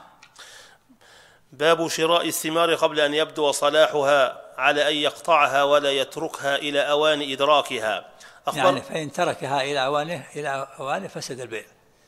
باب شراء الثمار قبل أن يبدو صلاحها على أن يقطعها ولا يتركها إلى أوان إدراكها. يعني فإن تركها إلى أوانه فسد البيع.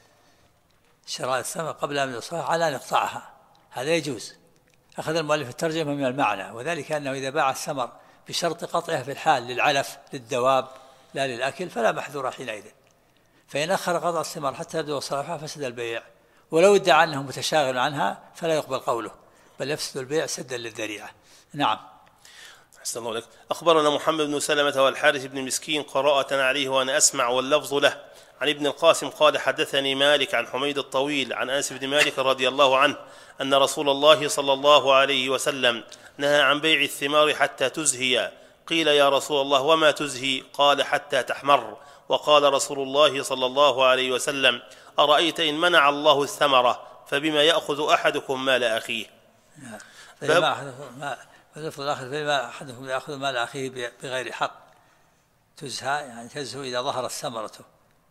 شراء الثمر قبل أن يبدو صلاحها على أن يقطعها هذا يجوز. أخذ المؤلف الترجمة من المعنى، وذلك أنه إذا باع الثمر بشرط قطعها في الحال للعلف للدواب لا للأكل فلا محذور حينئذ. فإن أخر قطع الثمار حتى يبدو صلاحها فسد البيع، ولو ادعى أنه متشاغل عنها فلا يقبل قوله، بل يفسد البيع سدا للذريعة. نعم. أحسن الله عليك. أخبرنا محمد بن سلمة والحارث بن مسكين قراءة عليه وأنا أسمع واللفظ له عن ابن القاسم قال حدثني مالك عن حميد الطويل عن أنس بن مالك رضي الله عنه أن رسول الله صلى الله عليه وسلم نهى عن بيع الثمار حتى تزهي. قيل يا رسول الله وما تزهي؟ قال حتى تحمر. وقال رسول الله صلى الله عليه وسلم أرأيت إن منع الله الثمرة فبما يأخذ أحدكم مال أخيه. فبما أحدكم يأخذ مال أخيه بغير حق. تزهى يعني تزهو إذا ظهرت ثمرته.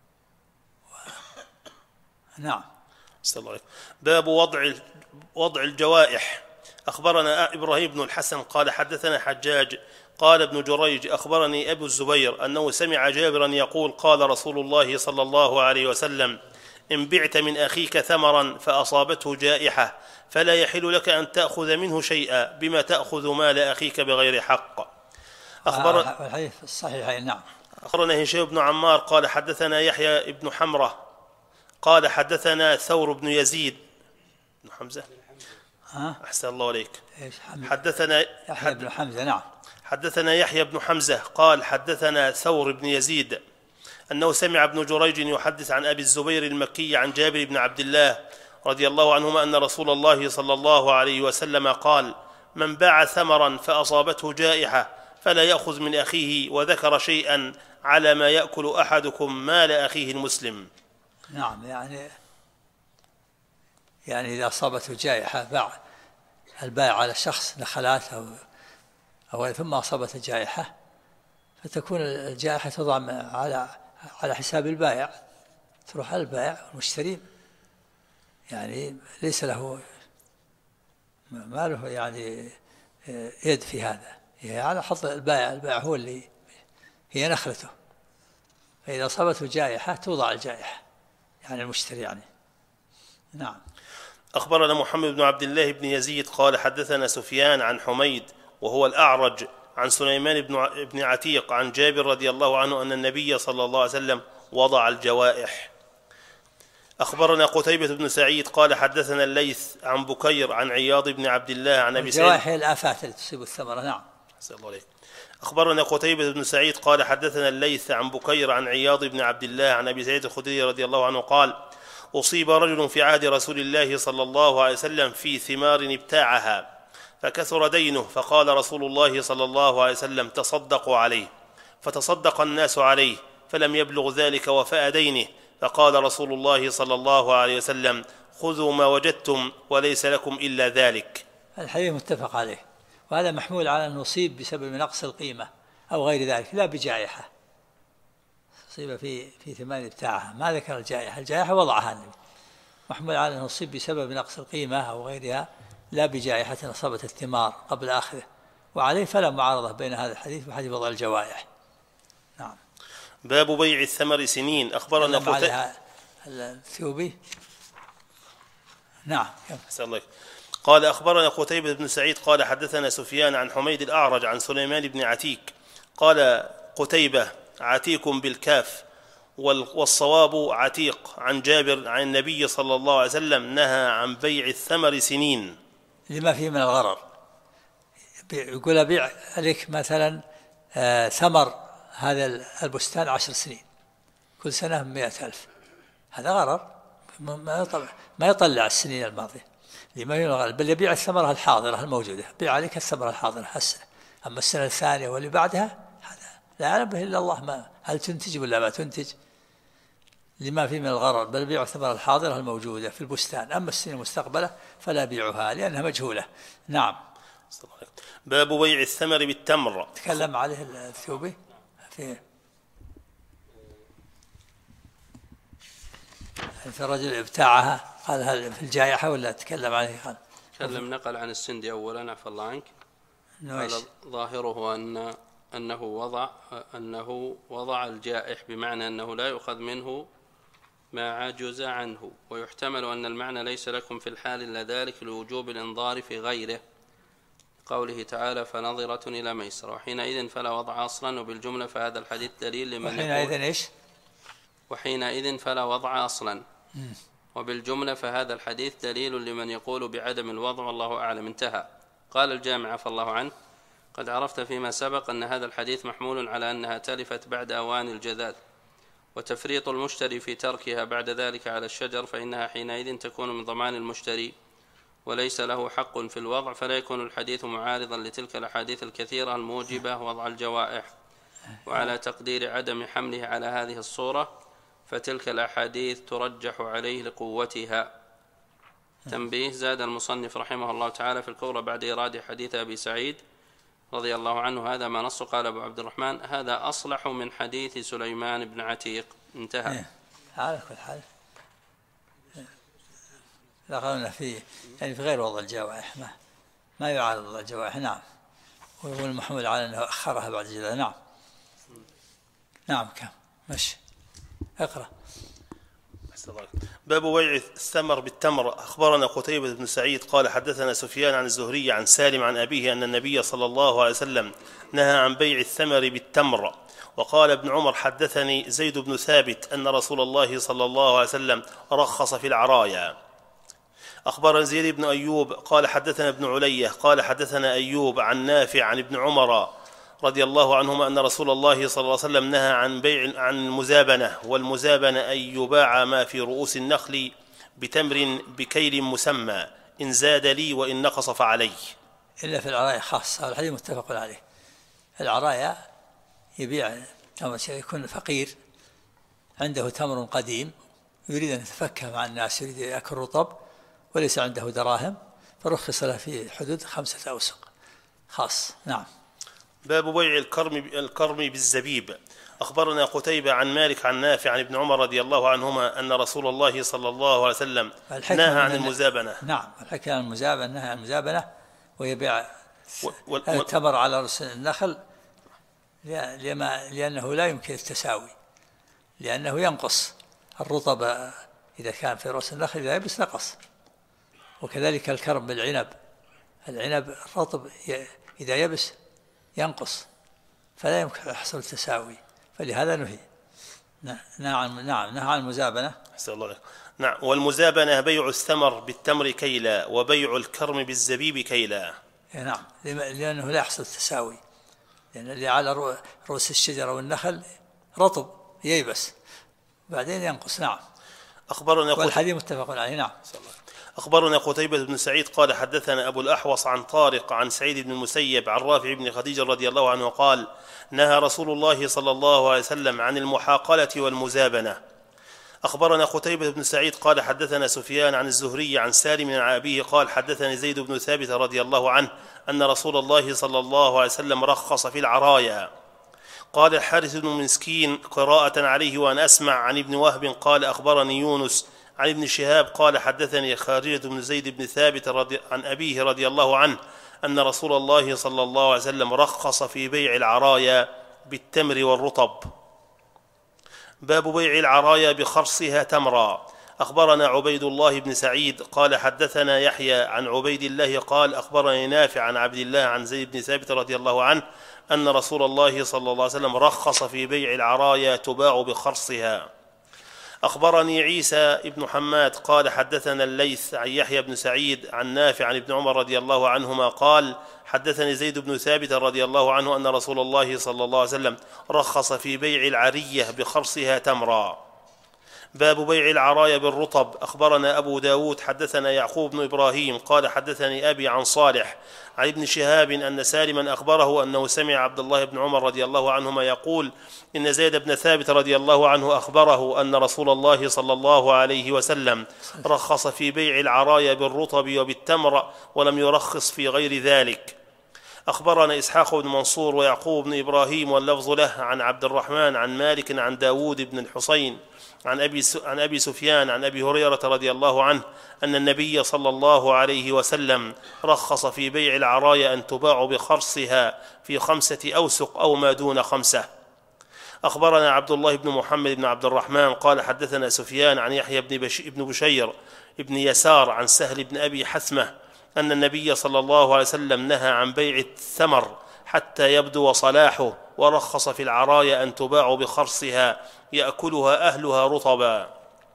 نعم. باب وضع الجوائح. أخبرنا إبراهيم بن الحسن قال حدثنا حجاج قال ابن جريج أخبرني أبو الزبير أنه سمع جابرا يقول قال رسول الله صلى الله عليه وسلم إن بعت من أخيك ثمرا فأصابته جائحة فلا يحل لك أن تأخذ منه شيئا بما تأخذ مال أخيك بغير حق. الحديث الصحيح. نعم. أخبرنا هشام بن عمار قال حدثنا يحيى بن حمرة قال حدثنا ثور بن يزيد بن حمزة. أحسن الله عليك. حدثنا يحيى بن حمزة. نعم. حدثنا يحيى بن حمزة قال حدثنا ثور بن يزيد أنه سمع ابن جريج يحدث عن أبي الزبير المكي عن جابر بن عبد الله رضي الله عنهما أن رسول الله صلى الله عليه وسلم قال من باع ثمرا فأصابته جائحة فلا يأخذ من أخيه، وذكر شيئا على ما يأكل أحدكم مال أخيه المسلم. نعم. يعني إذا أصابته جائحة باع البائع على شخص نخلات أو ثم أصابته جائحة فتكون الجائحة تضع على حساب البائع، تروح على البائع والمشتري، يعني ليس له ما له يعني يد في هذا، هي على حظ البائع هو اللي هي نخلته، فإذا أصابته جائحة توضع الجائحة يعني المشتري يعني. نعم. أخبرنا محمد بن عبد الله بن يزيد قال حدثنا سفيان عن حميد وهو الأعرج عن سليمان بن عتيق عن جابر رضي الله عنه أن النبي صلى الله عليه وسلم وضع الجوائح. أخبرنا قتيبة بن سعيد قال حدثنا الليث عن بكير عن عياض بن عبد الله عن أبي سعيد. الجوائح هي الآفات التي تصيب الثمرة. نعم. أخبرنا قتيبة بن سعيد قال حدثنا الليث عن بكير عن عياض بن عبد الله عن أبي سعيد الخدري رضي الله عنه قال أصيب رجل في عهد رسول الله صلى الله عليه وسلم في ثمار ابتاعها فكثر دينه، فقال رسول الله صلى الله عليه وسلم تصدقوا عليه، فتصدق الناس عليه، فلم يبلغ ذلك وفاء دينه، فقال رسول الله صلى الله عليه وسلم: خذوا ما وجدتم وليس لكم إلا ذلك. الحديث متفق عليه، وهذا محمول على أن نصيب بسبب نقص القيمة أو غير ذلك، لا بجائحة أصيب في ثمان بتاعها، ما ذكر الجائحة، الجائحة وضعها النبي، محمول على أن نصيب بسبب نقص القيمة أو غيرها لا بجائحة أصابت الثمار قبل آخره، وعليه فلا معارضة بين هذا الحديث وحديث وضع الجوائح. نعم. باب بيع الثمر سنين. أخبرنا قتيبة الثيوبي. نعم. قال أخبرنا قتيبة بن سعيد قال حدثنا سفيان عن حميد الأعرج عن سليمان بن عتيك قال قتيبة عتيك بالكاف والصواب عتيق عن جابر عن النبي صلى الله عليه وسلم نهى عن بيع الثمر سنين لما فيه من الغرر. يقول أبيع لك مثلا ثمر هذا البستان 10 سنين، كل سنة 100,000، هذا غرر ما يطلع السنين الماضية، لما فيه من الغرر، بل يبيع الثمرة الحاضرة الموجودة، بيع عليك الثمرة الحاضرة هسه، أما السنة الثانية واللي بعدها هذا لا يعلم به إلا الله، ما هل تنتج ولا ما تنتج، لما فيه من الغرر، بل بيع الثمرة الحاضرة الموجودة في البستان، أما السنة المستقبلة فلا بيعها لأنها مجهولة. نعم. باب بيع الثمر بالتمر. تكلم عليه الثيوبي في الرجل ابتاعها، قال هل في الجائحة ولا تكلم عليه؟ قال تكلم نقل عن السندي أولا عفى الله عنك، قال ظاهره أنه وضع الجائح، بمعنى أنه لا يؤخذ منه ما عجز عنه، ويحتمل أن المعنى ليس لكم في الحال إلا ذلك لوجوب الإنظار في غيره، قوله تعالى فنظرة إلى ميسر، وحينئذ فلا وضع أصلا، وبالجملة فهذا الحديث دليل لمن وحينئذ فلا وضع أصلا، وبالجملة فهذا الحديث دليل لمن يقول بعدم الوضع، والله أعلم. انتهى. قال الجامع عفى الله عنه قد عرفت فيما سبق أن هذا الحديث محمول على أنها تلفت بعد أوان الجذاذ، وتفريط المشتري في تركها بعد ذلك على الشجر، فإنها حينئذ تكون من ضمان المشتري وليس له حق في الوضع، فلا يكون الحديث معارضا لتلك الأحاديث الكثيرة الموجبة وضع الجوائح. وعلى تقدير عدم حمله على هذه الصورة فتلك الأحاديث ترجح عليه لقوتها. تنبيه: زاد المصنف رحمه الله تعالى في الكبرى بعد إيراد حديث أبي سعيد رضي الله عنه هذا ما نص، قال أبو عبد الرحمن هذا أصلح من حديث سليمان بن عتيق. انتهى. على كل حال لا قلنا فيه يعني في غير وضع الجوائح، ما يعارض وضع الجوائح. نعم. والمحمول على أنه أخرها بعد جدا. نعم. نعم. كم ماشي اقرأ. باب بيع الثمر بالتمر. أخبرنا قتيبة بن سعيد قال حدثنا سفيان عن الزهري عن سالم عن أبيه أن النبي صلى الله عليه وسلم نهى عن بيع الثمر بالتمر. وقال ابن عمر حدثني زيد بن ثابت أن رسول الله صلى الله عليه وسلم رخص في العرايا. أخبرنا زيد بن أيوب قال حدثنا ابن علية قال حدثنا أيوب عن نافع عن ابن عمر رضي الله عنهما أن رسول الله صلى الله عليه وسلم نهى عن المزابنة، والمزابنة أن يباع ما في رؤوس النخل بتمر بكيل مسمى، إن زاد لي وإن نقص فعلي. إلا في العرايا خاصة، الحديث متفق عليه. العرايا يبيع تمر، يكون فقير عنده تمر قديم يريد أن يتفكه مع الناس، يريد يأكل رطب وليس عنده دراهم، فرخص له في حدود 5 أوسق خاص. نعم. باب بيع الكرم بالزبيب. أخبرنا قتيبة عن مالك عن نافع عن ابن عمر رضي الله عنهما أن رسول الله صلى الله عليه وسلم نهى عن المزابنة. نعم. الحكي عن المزابنة، نهى عن المزابنة ويبيع التمر على رأس النخل لأنه لا يمكن التساوي، لأنه ينقص الرطب إذا كان في رأس النخل، إذا يبس نقص. وكذلك الكرم بالعنب، العنب الرطب إذا يبس ينقص، فلا يمكن يحصل التساوي، فلهذا نهي. نعم. نهى عن المزابنة. نعم. والمزابنة بيع الثمر بالتمر كيلا، وبيع الكرم بالزبيب كيلا. نعم. لأنه لا يحصل التساوي، لأن اللي على رؤوس الشجرة والنخل رطب ييبس بعدين ينقص. نعم. أخبرنا والحديث متفق عليه. نعم. أخبرنا قتيبة بن سعيد قال حدثنا أبو الأحوص عن طارق عن سعيد بن المسيب عن رافع بن خديجة رضي الله عنه قال نهى رسول الله صلى الله عليه وسلم عن المحاقلة والمزابنة. أخبرنا قتيبة بن سعيد قال حدثنا سفيان عن الزهري عن سالم عن أبيه قال حدثني زيد بن ثابت رضي الله عنه أن رسول الله صلى الله عليه وسلم رخص في العرايا. قال الحارث بن مسكين قراءة عليه وأن أسمع عن ابن وهب قال أخبرني يونس عن ابن شهاب قال حدثني خارجة بن زيد بن ثابت عن أبيه رضي الله عنه أن رسول الله صلى الله عليه وسلم رخص في بيع العرايا بالتمر والرطب. باب بيع العرايا بخرصها تمرا. أخبرنا عبيد الله بن سعيد قال حدثنا يحيى عن عبيد الله قال أخبرني نافع عن عبد الله عن زيد بن ثابت رضي الله عنه أن رسول الله صلى الله عليه وسلم رخص في بيع العرايا تباع بخرصها. أخبرني عيسى بن حماد قال حدثنا الليث عن يحيى بن سعيد عن نافع عن ابن عمر رضي الله عنهما قال حدثني زيد بن ثابت رضي الله عنه أن رسول الله صلى الله عليه وسلم رخص في بيع العرية بخرصها تمرا. باب بيع العرايا بالرطب. أخبرنا أبو داود حدثنا يعقوب بن إبراهيم قال حدثني أبي عن صالح عن ابن شهاب أن سالما أخبره أنه سمع عبد الله بن عمر رضي الله عنهما يقول إن زيد بن ثابت رضي الله عنه أخبره أن رسول الله صلى الله عليه وسلم رخص في بيع العرايا بالرطب وبالتمر ولم يرخص في غير ذلك. أخبرنا إسحاق بن منصور ويعقوب بن إبراهيم واللفظ له عن عبد الرحمن عن مالك عن داود بن الحسين عن أبي سفيان عن أبي هريرة رضي الله عنه أن النبي صلى الله عليه وسلم رخص في بيع العرايا أن تباع بخرصها في 5 أوسق أو ما دون 5. أخبرنا عبد الله بن محمد بن عبد الرحمن قال حدثنا سفيان عن يحيى بن بشير بن يسار عن سهل بن أبي حثمة أن النبي صلى الله عليه وسلم نهى عن بيع الثمر حتى يبدو صلاحه ورخص في العرايا أن تباع بخرصها يأكلها أهلها رطبا.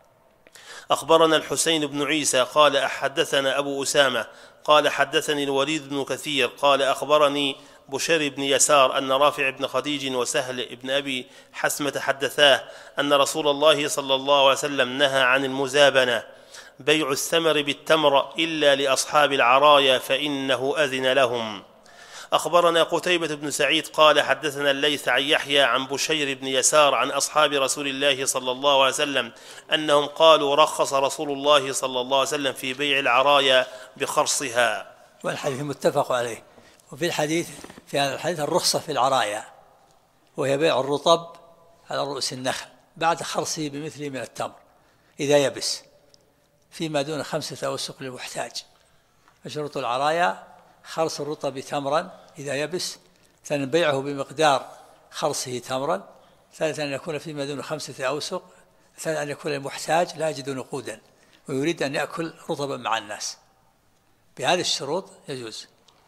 أخبرنا الحسين بن عيسى قال حدثنا أبو أسامة قال حدثني الوليد بن كثير قال أخبرني بشير بن يسار أن رافع بن خديج وسهل بن أبي حثمة حدثاه أن رسول الله صلى الله عليه وسلم نهى عن المزابنة بيع الثمر بالتمر إلا لأصحاب العرايا فإنه أذن لهم. أخبرنا قتيبة بن سعيد قال حدثنا الليث عن يحيى عن بشير بن يسار عن أصحاب رسول الله صلى الله عليه وسلم أنهم قالوا رخص رسول الله صلى الله عليه وسلم في بيع العرايا بخرصها. والحديث متفق عليه. وفي الحديث في هذا الحديث الرخصة في العرايا وهي بيع الرطب على رؤوس النخل بعد خرصه بمثله من التمر إذا يبس فيما دون 5 أوسق للمحتاج. فشروط العرايا خرص الرطب تمرا إذا يبس، ثانيا بيعه بمقدار خرصه تمرا، ثالثا أن يكون فيما دون 5 أوسق، ثالثا أن يكون المحتاج لا يجد نقودا ويريد أن يأكل رطبا مع الناس. بهذه الشروط يجوز.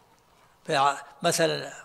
مثلا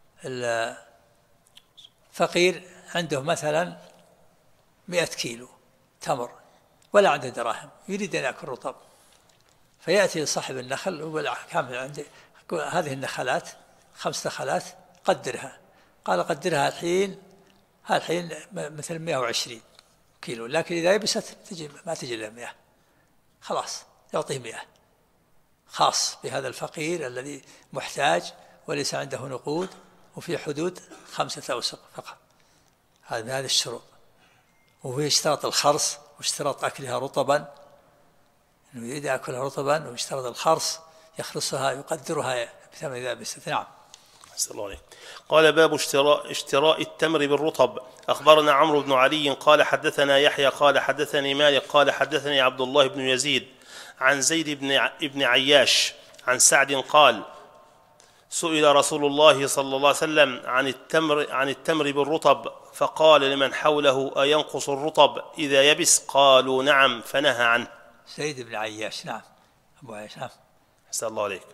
الفقير عنده مثلا 100 كيلو تمر ولا عنده دراهم يريد أن يأكل رطب، فيأتي صاحب النخل ويقول كم عندي هذه النخلات 5 نخلات قدرها، قال قدرها الحين مثل 120 كيلو، لكن إذا يبست ما تجي إلا 100، خلاص يعطيه 100 خاص بهذا الفقير الذي محتاج وليس عنده نقود وفي حدود 5 أوسق فقط. هذه الشروط. وهو اشترط الخرص واشترط أكلها رطبا، إنه يريد يأكلها رطبا، واشترط الخرص يخرصها يقدرها بثمن ذا بست. نعم. قال باب اشتراء التمر بالرطب. أخبرنا عمرو بن علي قال حدثنا يحيى قال حدثني مالك قال حدثني عبد الله بن يزيد عن زيد بن عياش عن سعد قال سئل رسول الله صلى الله عليه وسلم عن التمر بالرطب فقال لمن حوله أينقص الرطب إذا يبس؟ قالوا نعم، فنهى عنه. زيد بن عياش. نعم. أبو عياش. نعم. أحسن الله عليك.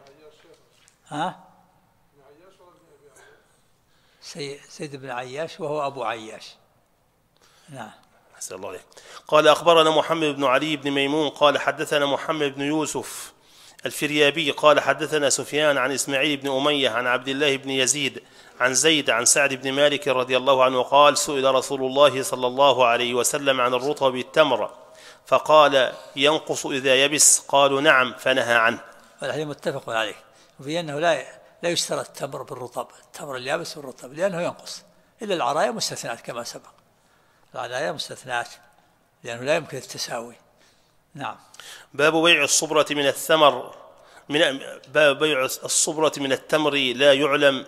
زيد بن عياش وهو أبو عياش. نعم. أحسن الله عليك. قال أخبرنا محمد بن علي بن ميمون قال حدثنا محمد بن يوسف الفريابي قال حدثنا سفيان عن إسماعيل بن أمية عن عبد الله بن يزيد عن زيد عن سعد بن مالك رضي الله عنه قال سئل رسول الله صلى الله عليه وسلم عن الرطب بالتمر فقال ينقص إذا يبس؟ قالوا نعم، فنهى عنه. والحديث متفق عليه، وفي أنه لا يشترى التمر بالرطب، التمر اليابس والرطب، لأنه ينقص، إلا العرايا مستثنات كما سبق، العرايا مستثنات لأنه لا يمكن التساوي. نعم. باب بيع الصبرة من الثمر باب بيع الصبرة من التمر لا يعلم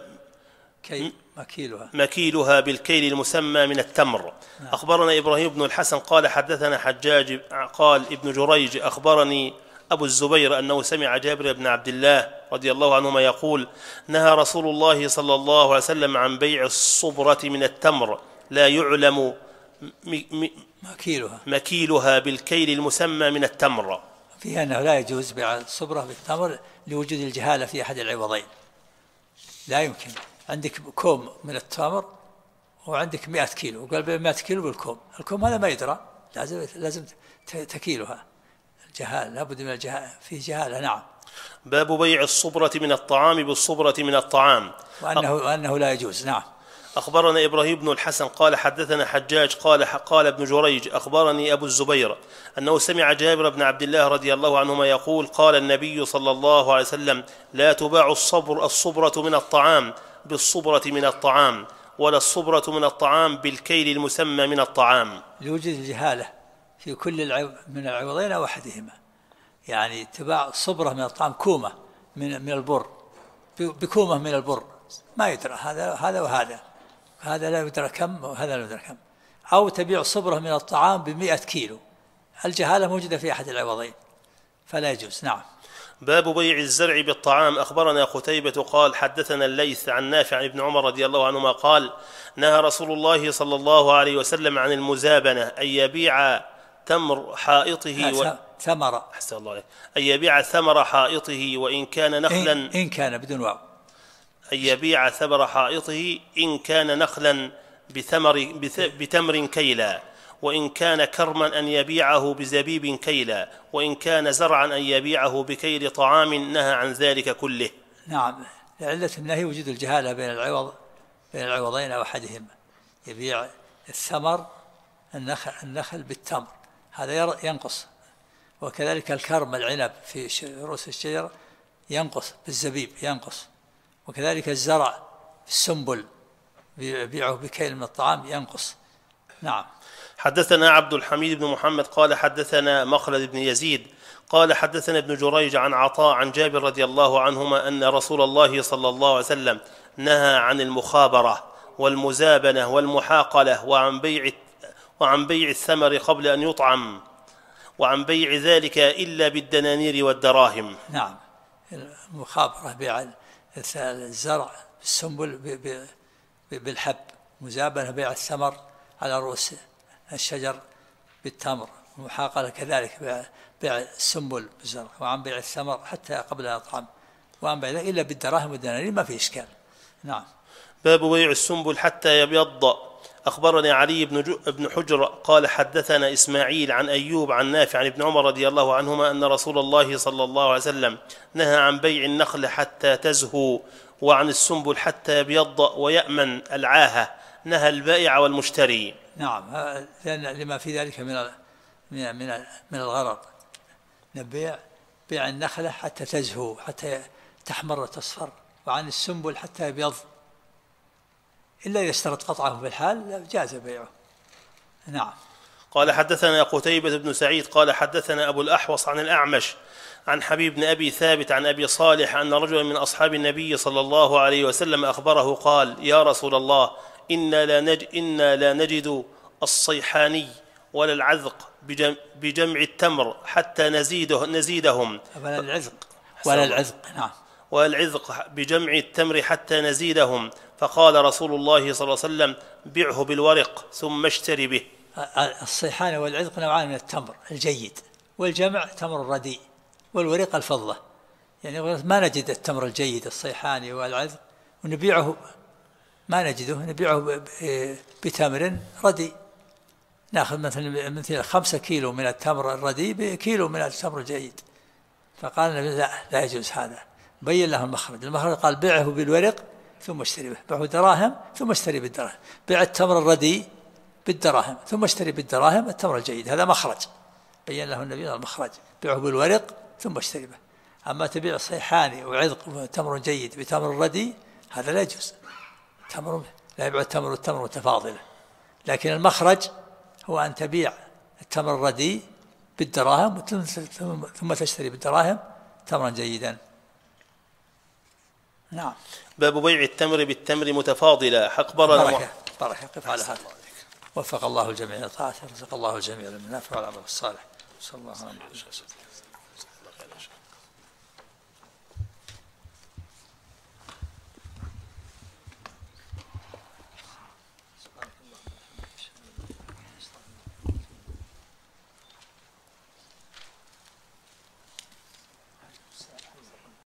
مكيلها بالكيل المسمى من التمر. نعم. أخبرنا إبراهيم بن الحسن قال حدثنا حجاج قال ابن جريج أخبرني أبو الزبير أنه سمع جابر بن عبد الله رضي الله عنهما يقول نهى رسول الله صلى الله عليه وسلم عن بيع الصبرة من التمر لا يعلم مكيلها بالكيل المسمى من التمر. فيها أنه لا يجوز بيع الصبرة بالتمر لوجود الجهالة في أحد العوضين. لا يمكن عندك كوم من التمر وعندك 100 كيلو، وقال 100 كيلو بالكوم، الكوم هذا ما يدرى، لازم تكيلها. الجهالة لابد من الجهالة، في جهالة. نعم. باب بيع الصبرة من الطعام بالصبرة من الطعام، وأنه لا يجوز. نعم. أخبرنا إبراهيم بن الحسن قال حدثنا حجاج قال ابن جريج أخبرني أبو الزبير أنه سمع جابر بن عبد الله رضي الله عنهما يقول قال النبي صلى الله عليه وسلم لا تباع الصبرة من الطعام بالصبرة من الطعام، ولا الصبرة من الطعام بالكيل المسمى من الطعام. لوجود الجهالة في كل من العوضين أو أحدهما، يعني تباع صبرة من الطعام كومة من البر بكومة من البر، ما يدرى هذا وهذا، هذا لا يدرى كم وهذا لا يدرى كم. أو تبيع صبرة من الطعام ب100 كيلو، الجهالة موجودة في أحد العوضين فلا يجوز. نعم. باب بيع الزرع بالطعام. أخبرنا قتيبة قال حدثنا الليث عن نافع عن ابن عمر رضي الله عنهما قال نهى رسول الله صلى الله عليه وسلم عن المزابنة أن يبيع تمر حائطه ثمر أحسن الله عليه، أن يبيع ثمر حائطه وإن كان نخلا إن كان بدون واو، أن يبيع ثمر حائطه إن كان نخلا بتمر كيلا، وإن كان كرما أن يبيعه بزبيب كيلا، وإن كان زرعا أن يبيعه بكيل طعام، نهى عن ذلك كله. نعم. لعلة النهي وجود الجهالة بين العوضين أو أحدهما، يبيع الثمر النخل بالتمر، هذا ينقص، وكذلك الكرم العنب في رؤوس الشجر ينقص بالزبيب ينقص، وكذلك الزرع السنبل يبيعه بكيل من الطعام ينقص. نعم. حدثنا عبد الحميد بن محمد قال حدثنا مخلد بن يزيد قال حدثنا ابن جريج عن عطاء عن جابر رضي الله عنهما أن رسول الله صلى الله عليه وسلم نهى عن المخابرة والمزابنة والمحاقلة وعن بيع الثمر قبل أن يطعم، وعن بيع ذلك إلا بالدنانير والدراهم. نعم. المخابرة بيع الزرع السنبل بالحب، مزابنة بيع الثمر على رؤوس الشجر بالتمر، المحاقلة كذلك بيع السنبل بالزرع، وعن بيع الثمر حتى قبل أن يطعم، وعن بيع إلا بالدراهم والدنانير ما في إشكال. نعم. باب بيع السنبل حتى يبيض. أخبرني علي بن حجر قال حدثنا إسماعيل عن أيوب عن نافع عن ابن عمر رضي الله عنهما أن رسول الله صلى الله عليه وسلم نهى عن بيع النخل حتى تزهو، وعن السنبل حتى يبيض ويأمن العاهة، نهى البائع والمشتري. نعم. لما في ذلك من الغرض، بيع النخلة حتى تزهو حتى تحمر وتصفر، وعن السنبل حتى يبيض، إلا إذا اشترط قطعه في الحال جاز بيعه. نعم. قال حدثنا قتيبة بن سعيد قال حدثنا أبو الأحوص عن الأعمش عن حبيب بن أبي ثابت عن أبي صالح أن رجلا من أصحاب النبي صلى الله عليه وسلم أخبره قال يا رسول الله إنا لا نجد الصيحاني ولا العذق بجمع التمر حتى نزيدهم ولا العذق. نعم. والعذق بجمع التمر حتى نزيدهم، فقال رسول الله صلى الله عليه وسلم بعه بالورق ثم اشتري به. الصيحان والعذق نوعان من التمر الجيد، والجمع تمر الرديء، والورق الفضة. يعني ما نجد التمر الجيد الصيحاني والعذق ونبيعه، ما نجده، نبيعه بتمر رديء، ناخذ مثل 5 كيلو من التمر الرديء بكيلو من التمر الجيد. فقال لا يجوز هذا، بين له المخرج قال بيعه بالورق ثم اشتري به، بيعه دراهم ثم اشتري بالدراهم، بيع التمر الرديء بالدراهم ثم اشتري بالدراهم التمر الجيد، هذا مخرج. بين له النبي المخرج، بيعه بالورق ثم اشتري به. أما تبيع صيحاني وعذق وتمر جيد بتمر ردي هذا لا يجوز، تمر لا يبيع التمر والتمر متفاضلة. لكن المخرج هو أن تبيع التمر الردي بالدراهم ثم تشتري بالدراهم تمرا جيدا. نعم. باب بيع التمر بالتمر متفاضلا. بركة قف على هذا. وفق الله الجميع لطاعته، رزق الله الجميع من النافع والعمل الصالح. صلى الله عليه وسلم.